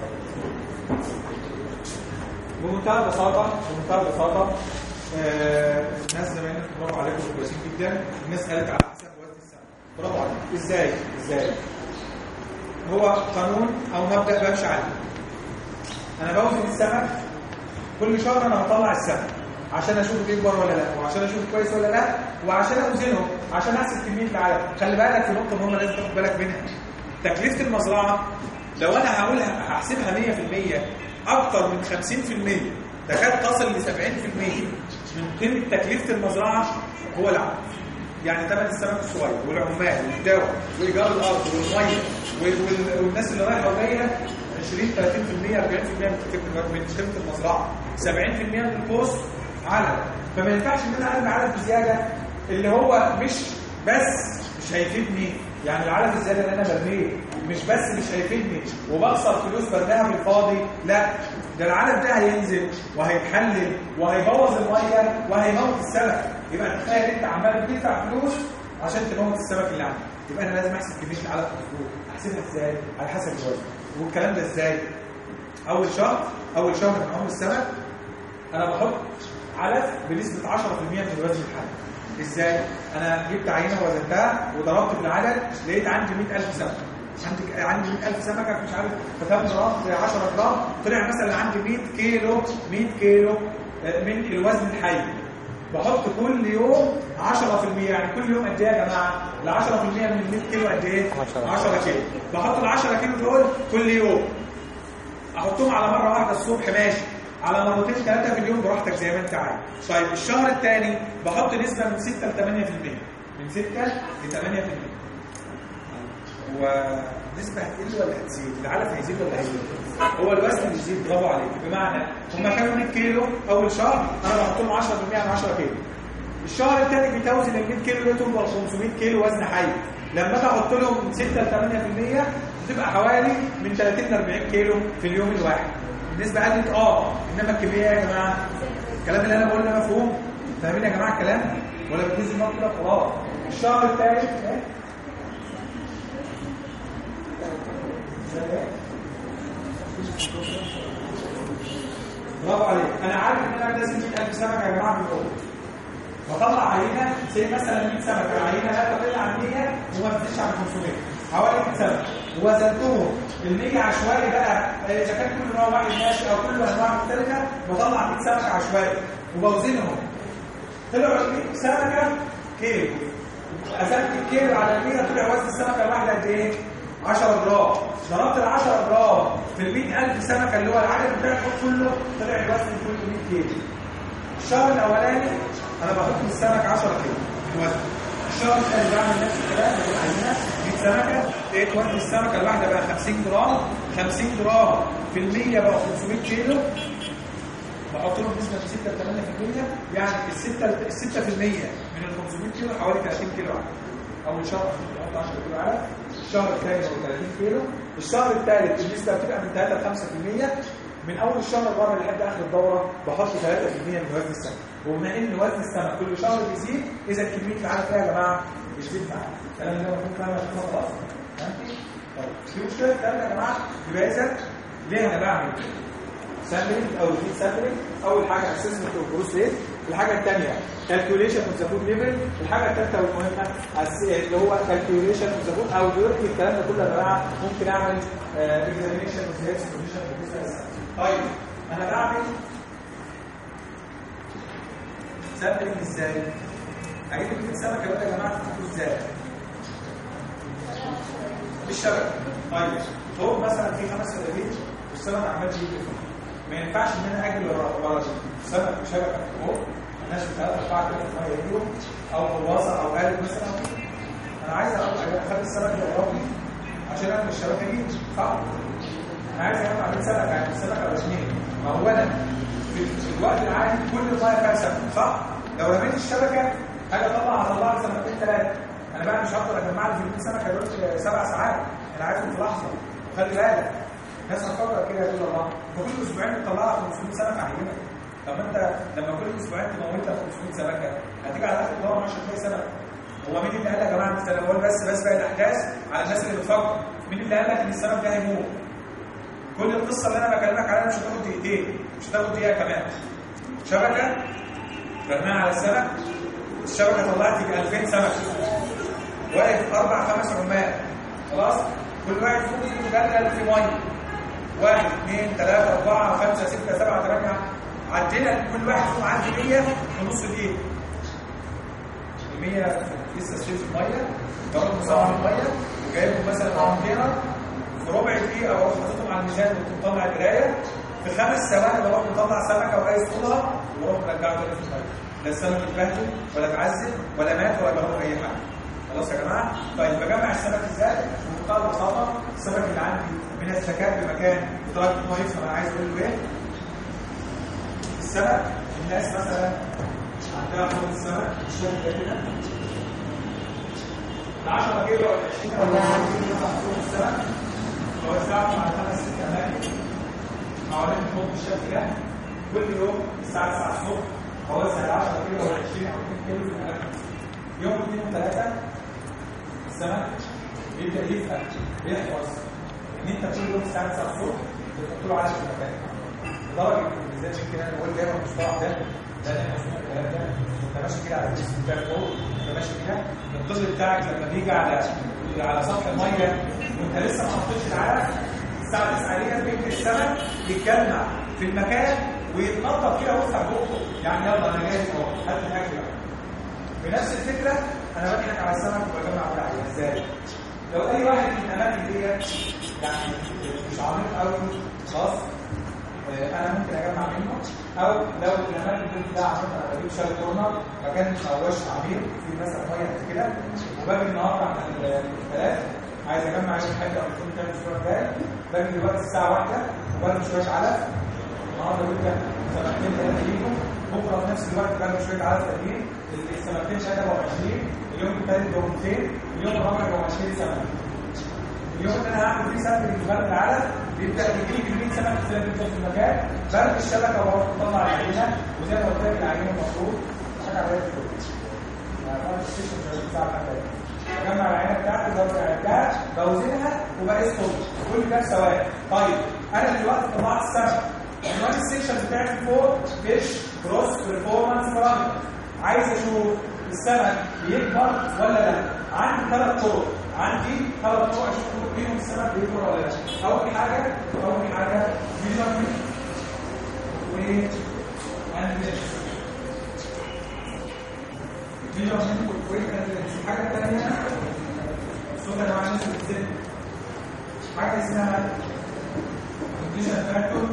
بمنتهى البساطه بمنتهى البساطه آه، الناس زمان برافو عليكم كويسين جدا. الناس قالت على حسب وزن السمك. برافو عليك. ازاي؟ ازاي؟ هو قانون او مبدا بمشي عليه. انا بوزن السمك كل شهر، انا بطلع السمك عشان اشوف بيكبر ولا لا، وعشان اشوف كويس ولا لا، وعشان اوزنهم، عشان احسب كميه العلف. خلي بالك في نقطه مهمه لازم تاخد بالك منها. تكلفه المزرعه لو انا هقولها هحسبها مية في المية، اكتر من خمسين في المية تكاد تصل ل سبعين في المية من قيمه تكلفه المزرعه هو العلف. يعني ثمن السمك الصغير والعمال والدواء وايجار الارض والميه والناس اللي رايحه وجايه عشرين ثلاثين بالمية أربعين بالمية من تكلفه المزرعه، سبعين بالمية من الكوست علف. فما ينفعش ان انا ارمي علف بزياده اللي هو مش بس مش هيفيدني، يعني العلف الزياده اللي انا برميه مش بس مش هيفيدني وبخسر فلوس برميها بالفاضي، لا ده العلف ده هينزل وهيتحلل وهيبوظ الميه وهيموت السمك. يبقى تخيل انت عمال بتدفع فلوس عشان تموت السمك اللي عندك. يبقى انا لازم احسب كميه العلف مظبوط. احسبها ازاي؟ على حسب الوزن. والكلام ده ازاي؟ اول شهر اول شهر من عمر السمك انا بحط علف بنسبه عشرة بالمية من الوزن الحالي. ازاي؟ انا جبت عينه وزنتها وضربت بالعدد لقيت عندي مئة ألف سمكه. عندي عندي مئة ألف سمكه مش عارف فكام جرام زي عشرة جرام، طلع مثلا عندي مئة كيلو مئة كيلو من الوزن الحي. بحط كل يوم عشرة بالمية، يعني كل يوم قد ايه يا جماعه؟ ال عشرة بالمية من مئة كيلو قد ايه؟ عشرة كيلو. بحط ال عشرة كيلو دول كل يوم. احطهم على مره واحده الصبح ماشي، على مرتين ثلاثه في اليوم براحتك زي ما انت عايز. طيب الشهر الثاني بحط نسبه من ستة ل ثمانية بالمية، من ستة ل ثمانية بالمية. ونسبه هتقل ولا هتزيد؟ العلف هيزيد ولا هيزيد؟ هو الوزن بيزيد. برافو عليك. بمعنى هم كانوا مئة كيلو اول شهر، انا بحط لهم عشرة بالمية عن عشرة كيلو. الشهر الثاني بتوزن ال مئة كيلو دول تبقى خمسمئة كيلو وزن حي. لما اجي احط لهم من ستة ل ثمانية بالمية بتبقى حوالي من ثلاثين ل أربعين كيلو في اليوم الواحد. النسبه قلت اه، انما الكميه يا جماعه الكلام اللي انا بقوله ده مفهوم؟ فاهمين يا جماعه الكلام ولا بتنزل نقطه كده خلاص؟ الشهر الثالث برافو عليك. انا عارف ان انا لازم مئة ألف سمكه يا جماعه في اليوم. بطلع عينه زي مثلا مئة سمكه، العينه لا تقل عن مئة وما تزيدش عن خمسمئة، حوالي مئة سمكه. وزنتهم ال مئة عشوائي بقى، اذا كان كل نوع واحد ماشي او كل انواع مختلفه بطلع مئة سمكه عشوائي وبوزنهم. طلعوا مئة سمكه كيلو. قسمت الكيلو على مئة طلع وزن السمكه الواحده قد ايه؟ عشرة جرام. ضربت ال عشرة جرام في ال مئة ألف سمكه اللي هو العدد بتاعهم كله، طلع الوزن كله مئة كيلو. الشهر الاولاني انا بحط السمك عشرة كيلو الوزن. الشهر الثاني بعمل نفس الكلام، بجيب عينه مئة سمكه، لقيت وزن السمكه الواحده بقى خمسين جرام. خمسين جرام في المية بقى خمسمئة كيلو. بحط لهم نسبه من ستة ل ثمانية بالمية، يعني ال ستة بالمية من ال خمسمئة كيلو حوالي ثلاثين كيلو علف. اول شهر بحط عشرة كيلو علف، الشهر الثاني هو ثلاثين كيلو، الشهر الثالث النسبه بتبقى من ثلاثة ل خمسة بالمية. من اول الشهر الرابع لحد اخر الدوره بحط ثلاثة بالمية من وزن السمك. وبما ان وزن السمك كل شهر بيزيد، اذا كميه العلف يا جماعه بتزيد معانا. الكلام اللي انا بقوله فاهمه خلاص؟ فهمتي؟ طيب في مشكله الكلام يا جماعه يبقى اذا ليه انا بعمل سامبلنج او ريبيت سامبلنج؟ اول حاجه اسسمنت اوف جروث ريت، الحاجه الثانيه كالكوليشن اوف ذا فود ليفل، الحاجه الثالثه والمهمه اللي هو كالكوليشن اوف ذا فود او دلوقتي الكلام ده كله يا جماعه ممكن اعمل اكزامينشن اوف ذا هيلث كونديشن بالنسبه. طيب انا بعمل سامبلنج ازاي؟ هجيب لك السمكه بقى يا جماعه تحطوه ازاي؟ بالشبكه. طيب هو مثلا في خمس سنوات والسمك عمال يجي، ما ينفعش ان انا اجري ورا ورا السمك بشبكه فوق الناس بتاعت اربعه كده في الميه يجوا او غواصه او قالب مثلا. انا عايز اخلي السمك ده يقربني عشان اعمل الشبكه دي صح؟ انا عايز اعمل سمك يعني السمكه او اثنين. ما هو انا في الوقت العادي كل الميه فيها سمك صح؟ لو رميت الشبكه حاجه اطلع هطلع لي سمكتين ثلاثه. انا بقى مش هقدر اجمع لي في سمكه دلوقتي سبع ساعات، انا عايزهم في لحظه. خلي بالك الناس هتفكر كده يقول الله فكل اسبوعين بتطلع خمسمئة سمكه عينه. طب انت لما كل اسبوعين تموت لك خمسمئة سمكه هتيجي على اخر الدوره مش هتلاقي سمكه. هو مين اللي قال لك يا جماعه ان السنوات بس بس بقى الاحداث على الناس اللي بتفكر؟ مين اللي قال لك ان السمك ده هيموت؟ كل القصه اللي انا بكلمك عليها مش هتاخد دقيقتين، مش هتاخد دقيقه كمان. شبكه رميها على السمك، الشبكه طلعت لي ألفين سمكه، واقف اربع خمس عمال خلاص، كل واحد فوق ايده جرى في ميه، واحد اثنين ثلاثه اربعه خمسه سته سبعه ثمانيه، عدينا كل واحد فوق عندي مية في نص دقيقه. ال مية لسه شايف الميه، ضربت مساوي الميه وجايبهم مثلا على كونتينر في ربع دقيقه واروح حاططهم على الميزان وطلع القرايه في خمس ثواني بروح مطلع سمكه وقايس طولها واروح مرجعه تاني في الميه. لا السمك اتبهدل ولا اتعذب ولا مات ولا جرى اي حاجه. خلاص يا جماعه؟ طيب بجمع السمك ازاي؟ بمنتهى البساطه السمك اللي عندي من السكان بمكان بدرجه ان هو يفهم انا عايز اقول له ايه؟ السمك الناس مثلا عندها حوض السمك بالشكل ده كده ال عشرة كيلو او عشرين او ثلاثين كيلو مثلا حوض السمك بوزعهم على خمس ست اماكن حوالين الحوض بالشكل ده كل يوم الساعه تسعة الصبح بوزع ال عشرة كيلو او عشرين او اتنين كيلو في الاماكن يوم اثنين وثلاثه السمك بيبدا يفهم بيحفظ ان انت كل يوم الساعه تسعة الصبح بتحط له على المكان لدرجه ان بالذات يمكن انا بقول دايما المصطلح ده لان احنا وصلنا الكلام ده انت ماشي كده على الجسم بتاعك فوق انت ماشي كده الطفل بتاعك لما بيجي على على سطح الميه وانت لسه ما حطيتش العلف الساعه تسعة دي بيجي السمك يتجمع في المكان ويتنطط كده ويفتح بقه يعني يلا انا جاهز اهو هات الاكل بنفس الفكره انا بضحك على السمك وبجمع عليه ازاي؟ لو اي واحد من الاماكن ديت يعني مش عميق قوي خلاص انا ممكن اجمع منه او لو الاماكن دي ده عشان انا بجيب شال كورنر مكان ما هوش عميق في مثلا ميه قد كده وباجي النهارده عند الثلاث عايز اجمع شويه حاجه او يكون كام اسبوع جاي باجي دلوقتي الساعه واحدة وبرمي شويه علف النهارده بيبقى سمكتين ثلاثه يجوا بكره في نفس الوقت برمي شويه علف تانيين السمكتين شغاله ب عشرين اليوم الثالث بقوا مئتين اليوم الرابع بقوا عشرين سمكه اليوم اللي انا هعمل فيه سمك بالنسبه العلف بيبدا يجي لي كميه سمك زي ما في المكان برمي الشبكه وبطلع العينه وزي ما قلت لك العينه المفروض حاجه عليها فلوس يعني انا السيشن مش بتاع حاجه بجمع العينه بتاعتي برجعها بوزنها وبقيس كل ده سواء طيب انا دلوقتي طلعت السمك عنوان السيكشن بتاعتي فوق فيش جروس بيرفورمانس بارامتر عايز اشوف السمك بيكبر ولا لا عندي ثلاث طرق عندي ثلاث طرق اشوف بيهم السمك بيكبر ولا لا اول حاجه اول حاجه ميجرمنت و اندلس ميجرمنت و اندلس الحاجه الثانيه الصوت اللي معانا نسبه الزن حاجه اسمها كونديشن فاكتور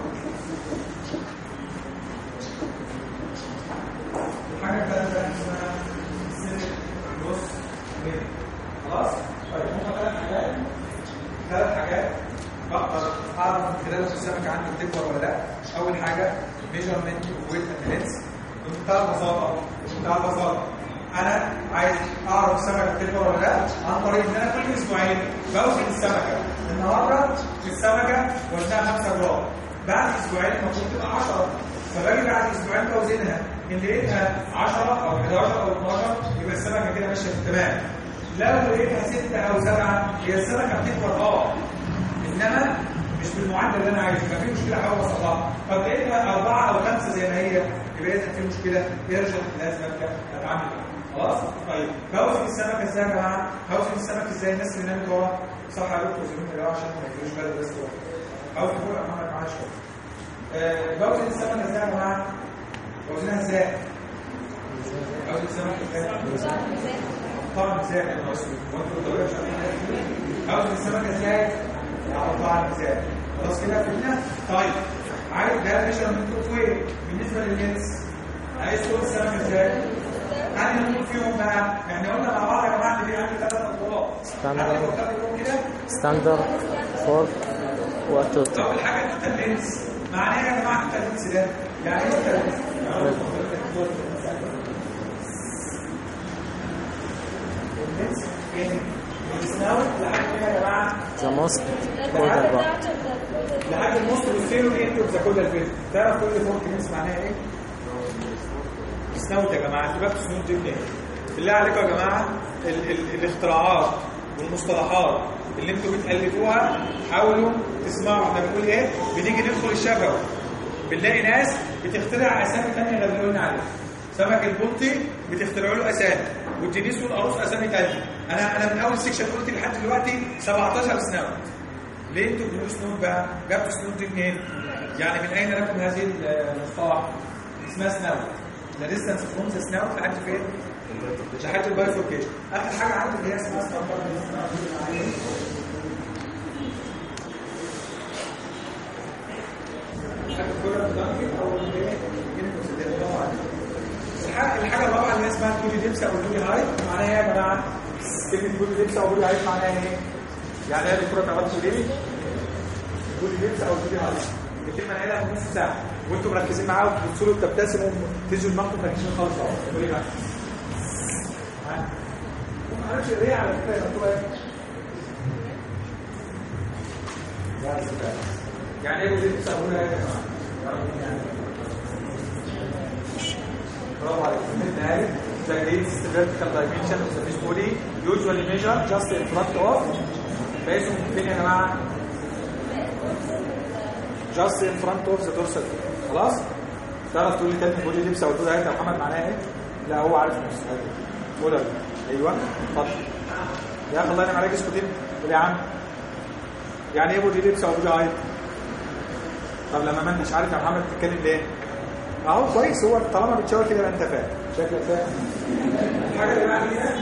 الحاجه الثالثه اسمها سيلف جروس ريت خلاص طيب هم ثلاث حاجات ثلاث حاجات بقدر اعرف من خلالهم السمكه عندي بتكبر ولا لا اول حاجه ميجرمنت ويت اندلس بمنتهى البساطه بمنتهى البساطه انا عايز اعرف السمكه بتكبر ولا لا عن طريق ان انا كل اسبوعين بوزن السمكه النهارده السمكه وزنها خمسة جرام بعد اسبوعين المفروض تبقى عشرة فباجي بعد اسبوعين بوزنها ان لقيتها عشرة او حداشر او اتناشر يبقى السمكه كده ماشيه تمام لو لقيتها ستة او سبعة هي السمكه بتكبر اه انما مش بالمعدل اللي انا عايزه ففي مشكله احاول اوصلها طب لقيتها أربعة او خمسة زي ما هي يبقى اذا في مشكله يرجع لازم ابدا اتعامل خلاص طيب بوزن السمكه ازاي يا جماعه بوزن السمك ازاي الناس اللي نامت ورا صح عليكم توزنوهم يا جماعه عشان ما يجيش بالي بس عاوز اقول امامك معايا شويه أه بوزن السمكه ازاي يا جماعه بوزنها ازاي بوزن السمكه ازاي طبعا ازاي يا مسؤول وانتوا بتقولوا مش عارفين بوزن السمكه ازاي احطها ازاي خلاص كده فهمنا طيب عايز ده ميجرمنت اوف ويت بالنسبه لللينس عايز تقول السمكه ازاي يعني نقول فيهم بقى احنا قلنا مع بعض يا جماعه اللي بيعمل ثلاث اطوار ستاندرد فور وتوتال طب الحاجه التوتال لينس معناها ايه يا جماعه التوتال لينس ده يعني ايه التوتال لينس يعني السناوت لحد ايه يا جماعه ذا موست كودر بقى لحد الموست والسيرو ايه انتوا ذا الفيديو تعرف كل فورك لينس معناها ايه السناوت يا جماعه سيبك السنوت دي منين بالله عليكم يا جماعه ال ال الاختراعات والمصطلحات اللي انتوا بتالفوها حاولوا تسمعوا احنا بنقول ايه بنيجي ندخل الشجره بنلاقي ناس بتخترع اسامي ثانيه غير اللي قلنا عليها سمك البلطي بتخترعوا له اسامي والتنيس والقاروص اسامي ثانيه انا انا من اول سيكشن قلت لحد دلوقتي سبعتاشر سنوت ليه انتوا بتقولوا سنوت بقى جبتوا سنوت دي منين يعني من اين لكم هذه المصطلح اسمها سنوت ده لسه فروم ذا سنوت لحد فين لحد البايفوركيشن اخر حاجه عندي اللي هي اسمها سنوت الحاجه الرابعه اللي اسمها الدولي ديبس او الدولي هاي معناها ايه يا جماعه كلمه بودي ليبس او بودي هايت معناها ايه؟ يعني ايه الدكتوره تعرفوا ليه؟ بودي ليبس او بودي هايت الكلمه قايلها في نص ساعه وانتم مركزين معاها وبتبصوا له وبتبتسموا وتدوا دماغكم مركزين خالص اهو تقول ايه بقى؟ ها؟ ما اعرفش ايه على فكره مكتوبه ايه؟ يعني ايه بودي ليبس او بودي هايت يا جماعه؟ برافو عليك. فهمت عارف؟ The greatest vertical dimension of the fish body usually measure just in front of بقيتهم فين يا جماعه؟ just in front of the dorsal خلاص؟ تعرف تقول لي كلمه بودي ليبس او بودي هايت يا محمد معناها ايه؟ لا هو عارف نفسه. قول ايوه اتفضل يا اخي الله ينعم عليك اسكت قول يا عم. يعني ايه بودي ليبس او بودي هايت؟ طب لما ما انتش عارف يا محمد بتتكلم ليه؟ اهو كويس هو طالما بتشاور كده يبقى انت فاهم شكلك فاهم. الحاجه اللي بعد كده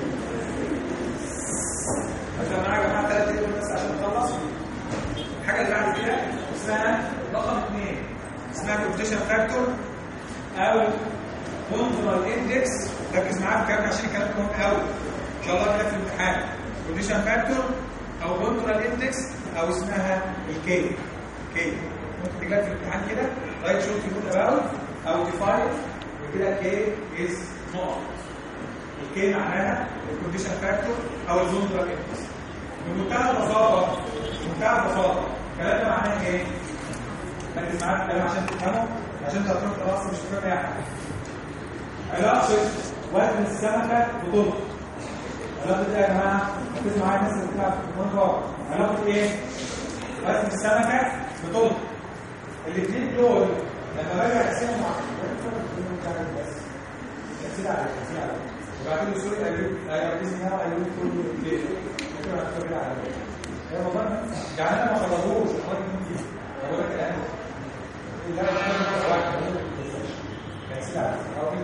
عشان معايا يا جماعه ثلاث دقايق بس عشان نخلص. الحاجه اللي بعد كده اسمها رقم اثنين اسمها كومبيتيشن فاكتور او كونترول اندكس. ركز معايا في الكلام عشان الكلام مهم قوي ان شاء الله كده في الامتحان. كومبيتيشن فاكتور او كونترول اندكس او اسمها الكي كي ممكن تجيلك في الامتحان كده رايت شورت يكون اباوت او ديفاين وكده كي از نوت. الكي معناها الكونديشن فاكتور او الكونترول اندكس. بمنتهى البساطه بمنتهى البساطه الكلام ده معناه ايه؟ ركز معايا في الكلام عشان تفهمه عشان انت هتروح خلاص مش فاهم اي حاجه. علاقه وزن السمكه بطولها. علاقه ايه يا جماعه؟ ركزوا معايا الناس اللي بتلعب في الكوره. علاقه ايه؟ وزن السمكه بطولها. الاثنين دول لما باجي اقسمهم على بس تاثير على تاثير على وبعدين الصوره ايوب ايوب اسمها ايوب كل ليه ممكن اعتبر على ايه والله يعني انا ما خلصوش الراجل ممكن اقول لك الان لا واحد تاثير على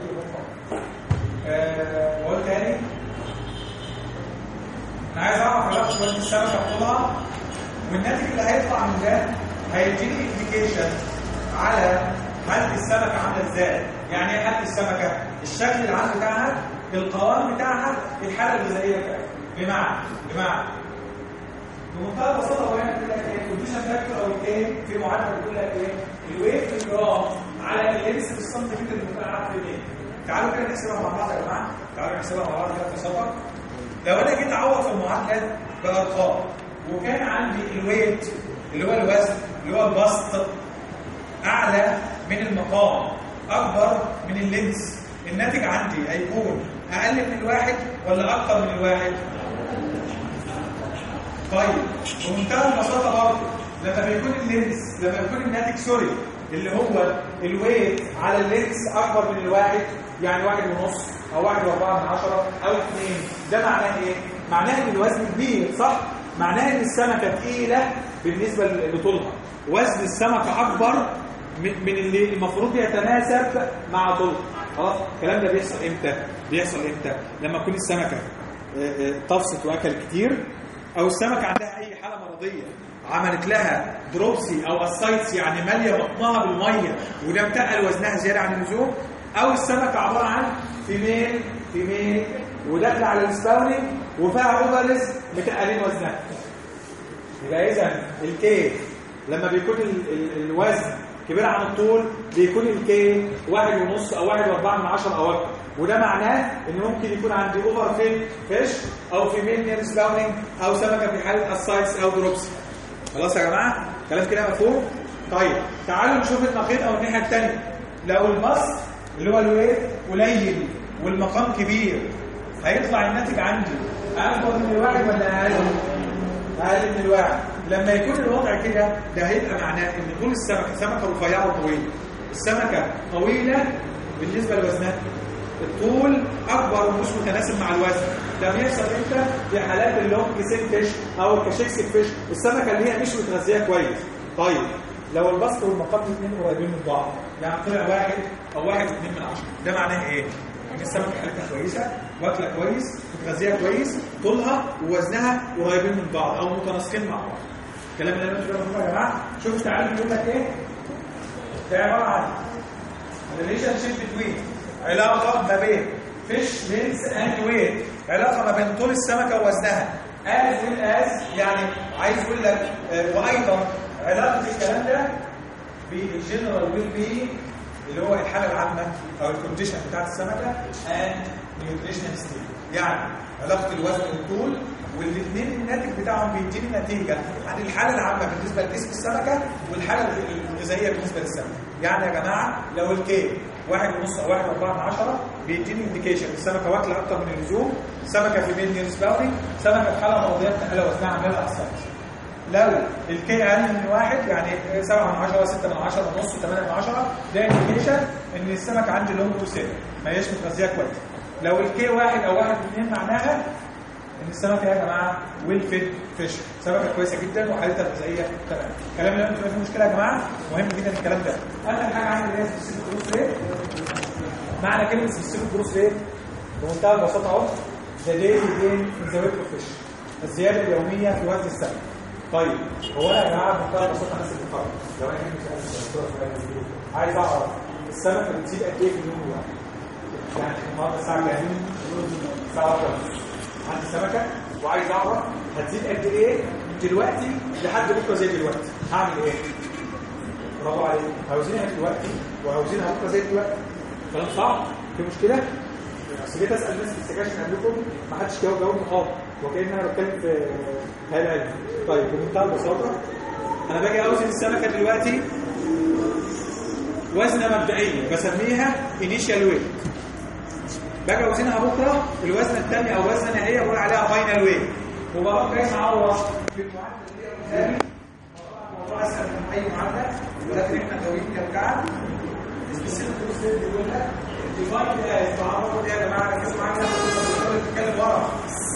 ااا قول تاني انا عايز اعرف علاقه وزن السمكه بطولها والناتج اللي هيطلع من ده هيديني انديكيشن على حالة السمكة عاملة ازاي. يعني ايه حالة السمكة؟ الشكل العام بتاعها، القوام بتاعها، الحالة الغذائية بتاعها. بمعنى بمعنى بمنتهى البساطة هو يعني بيقول لك ايه؟ الكونديشن فاكتور او الكي في معادلة بتقول لك ايه؟ الويت في الجرام على اللينس في السنتيمتر المكعب في ايه؟ تعالوا كده نحسبها مع بعض يا جماعة، تعالوا نحسبها مع بعض كده ببساطة. لو انا جيت اعوض في المعادلة بأرقام وكان عندي الويت اللي هو الوزن اللي هو البسط اعلى من المقام اكبر من اللينس، الناتج عندي هيكون اقل من الواحد ولا اكتر من الواحد؟ طيب بمنتهى البساطه برضه لما بيكون اللينس لما بيكون الناتج سوري اللي هو الويت على اللينس اكبر من الواحد يعني واحد ونص او واحد واربعه من عشره او اثنين، ده معناه ايه؟ معناه ان الوزن كبير صح؟ معناه ان السمكه تقيله بالنسبه لطولها، وزن السمكه اكبر من اللي المفروض يتناسب مع طولها. خلاص الكلام ده بيحصل امتى؟ بيحصل امتى؟ لما تكون السمكه طفست واكل كتير او السمكه عندها اي حاله مرضيه عملت لها دروبسي او اسايتس يعني ماليه بطنها بالميه وده متقل وزنها زياده عن اللزوم، او السمكه عباره عن فيميل فيميل وداخله على السباونينج وفيها اوفرز متقلين وزنها. يبقى اذا الكي لما بيكون ال ال الوزن كبير عن الطول بيكون الكي واحد ونص او واحد واربعه من عشره او اكتر، وده معناه ان ممكن يكون عندي اوفر فيل فيش او فيميل نير سباونينج او سمكه في حاله اسايتس او دروبس. خلاص يا جماعه كلام كده مفهوم؟ طيب تعالوا نشوف النقيض او الناحيه الثانيه. لو البسط اللي هو الويت قليل والمقام كبير هيطلع الناتج عندي اكبر من الواحد ولا اقل؟ اقل من الواحد. لما يكون الوضع كده ده هيبقى معناه ان طول السمكه سمكه رفيعه وطويله، السمكه طويله بالنسبه لوزنها، الطول اكبر ومش متناسب مع الوزن. ده بيحصل امتى؟ في حالات اللونج سين فيش او الكاشيكسيك فيش، السمكه اللي هي مش متغذيه كويس. طيب لو البسط والمقام الاثنين قريبين من بعض يعني طلع واحد او واحد واثنين من عشره، ده معناه ايه؟ ان السمكه حالتها كويسه، واكله كويس، متغذيه كويس، طولها ووزنها قريبين من بعض او متناسقين مع بعض. الكلام اللي انا قلته ده يا جماعه شوف التعريف بيقول لك ايه؟ ده عباره عن ريليشن شيب بتوين، علاقه ما بين فيش لينس اند ويت، علاقه ما بين طول السمكه ووزنها. از ويل از يعني عايز اقول لك آه وايضا علاقه الكلام ده بالجنرال ويل بي اللي هو الحاله العامه او الكونديشن بتاعت السمكه اند نيوتريشنال ستيت، يعني علاقه الوزن والطول، والاثنين الناتج بتاعهم بيديني نتيجه عن الحاله العامه بالنسبه لجسم السمكه والحاله الغذائيه بالنسبه للسمكه. يعني يا جماعه لو الكي واحد ونص او واحد واربعة من عشرة بيديني انديكيشن السمكه واكله اكتر من اللزوم، سمكه في ميل نيرس باوني، سمكه في حاله مرضيه بتحلى وزنها عمال احسن. لو الكي اقل من واحد يعني سبعة من عشرة، ستة من عشرة ونص، ثمانية من عشرة، ده انديكيشن ان السمكه عندي لونج وسيل ما هيش متغذيه كويس. لو الكي واحد او واحد واثنين معناها ان السمكه يا جماعه ويل فيد فيش، سمكه كويسه جدا وحالتها الغذائيه تمام. الكلام اللي انتم فيه مشكله يا جماعه، مهم جدا الكلام ده. اخر حاجه عندي اللي هي سبيسيفيك جروث ريت. معنى كلمه سبيسيفيك جروث ريت بمنتهى البساطه اهو، ده ديلي جين ان ذا ويت اوف فيش، الزياده اليوميه في وزن السمك. طيب هو انا يا جماعه بمنتهى البساطه انا سبت فرق، لو انا كنت سالت عايز اعرف السمكه بتزيد قد ايه في اليوم الواحد؟ يعني النهارده الساعه كام؟ الساعه واحدة ونص عندي سمكه وعايز اعرف هتزيد قد ايه دلوقتي لحد بكره زي دلوقتي، هعمل ايه؟ برافو عليك، عاوزينها دلوقتي وعاوزينها بكره زي دلوقتي. كلام صعب؟ في مشكله؟ بس جيت اسال الناس في السكاشن قبلكم ما حدش جاوب جاوبني خالص، وكأن انا بتكلم في خيال علمي. طيب بمنتهى البساطه انا باجي اوزن السمكه دلوقتي وزنه مبدئيه بسميها انيشال ويت، باجي اوزنها بكره الوزنه الثانيه او وزنه نهائيه بقول عليها فاينل ويت، وبروح جاي معوض في المعادله اللي هي قدامي. الموضوع اسهل من اي معادله ولكن احنا جاوبين كالكعب. السبيسيفيك جروث ريت بيقول لك ديفايد از، تعرفوا دي يا جماعه ركزوا معايا لما بنتكلم ورا.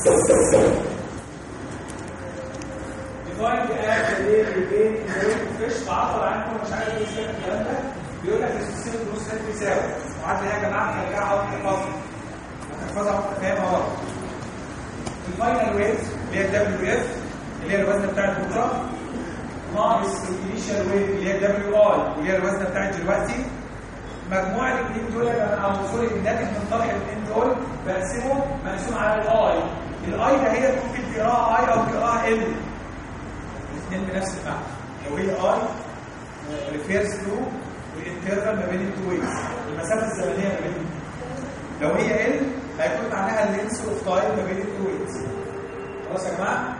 ديفايد از ايه بين فيش، تعطل عنكم مش عارف ايه الكلام ده. بيقول لك السبيسيفيك جروث ريت بيساوي المعادله يا جماعه هنرجعها ونحفظها هتحفظها وتفهمها ورا. الفاينل ويت اللي هي الدبليو اف اللي هي الوزنه بتاعت بكره ناقص الانيشال ويت اللي هي الدبليو اي اللي هي الوزنه بتاعت دلوقتي. مجموع الاثنين دول او سوري الناتج من طرح الاثنين دول بقسمه مقسوم على الاي. الاي ده هي ممكن تقراها اي او تقراها ال، الاثنين بنفس المعنى. لو هي اي ريفيرز تو والانترفال ما بين التو ويتس، المسافه الزمنيه ما بين. لو هي ال هيكون معناها اللينس اوف تايم ما بين التو ويتس. خلاص يا جماعه؟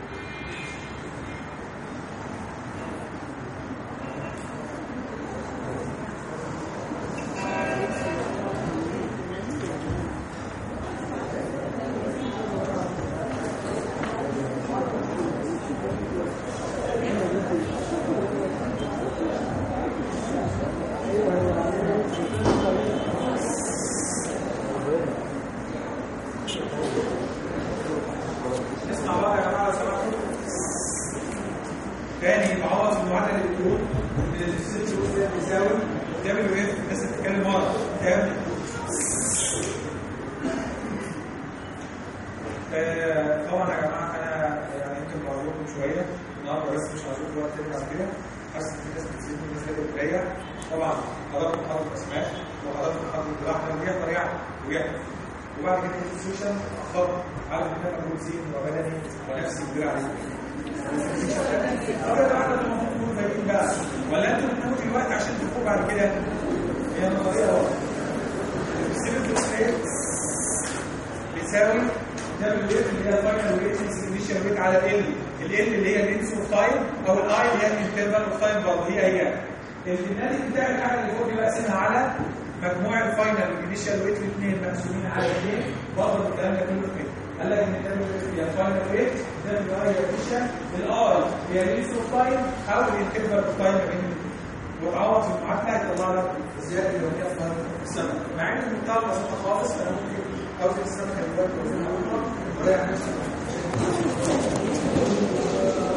ولا انتوا بتموتوا الوقت عشان تفوقوا بعد كده؟ هي نظريه اهو. السيرفيس بيساوي دبليو اف اللي هي الفاينل ويت انيشال ويت على ال، ال اللي هي اللينس اوف تايم او الاي اللي هي الانترفال اوف تايم برضه هي هي. الناتج بتاع الحاجه اللي فوق دي بقسمها على مجموع الفاينل والانيشال ويت الاثنين مقسومين على اثنين، برضه الكلام ده كله كده. قال لك ان الدبليو اف هي الفاينل ويت، الدبليو اي هي الانيشال، الاي هي اللينس اوف تايم او الانترفال اوف تايم بين، وتعوض في المعادله هيطلع لك الزياده اليوميه في السنه. مع ان المنتهى بسيطه خالص، انا ممكن اوزن السمكه دلوقتي واوزنها بكره ورايح نفسي.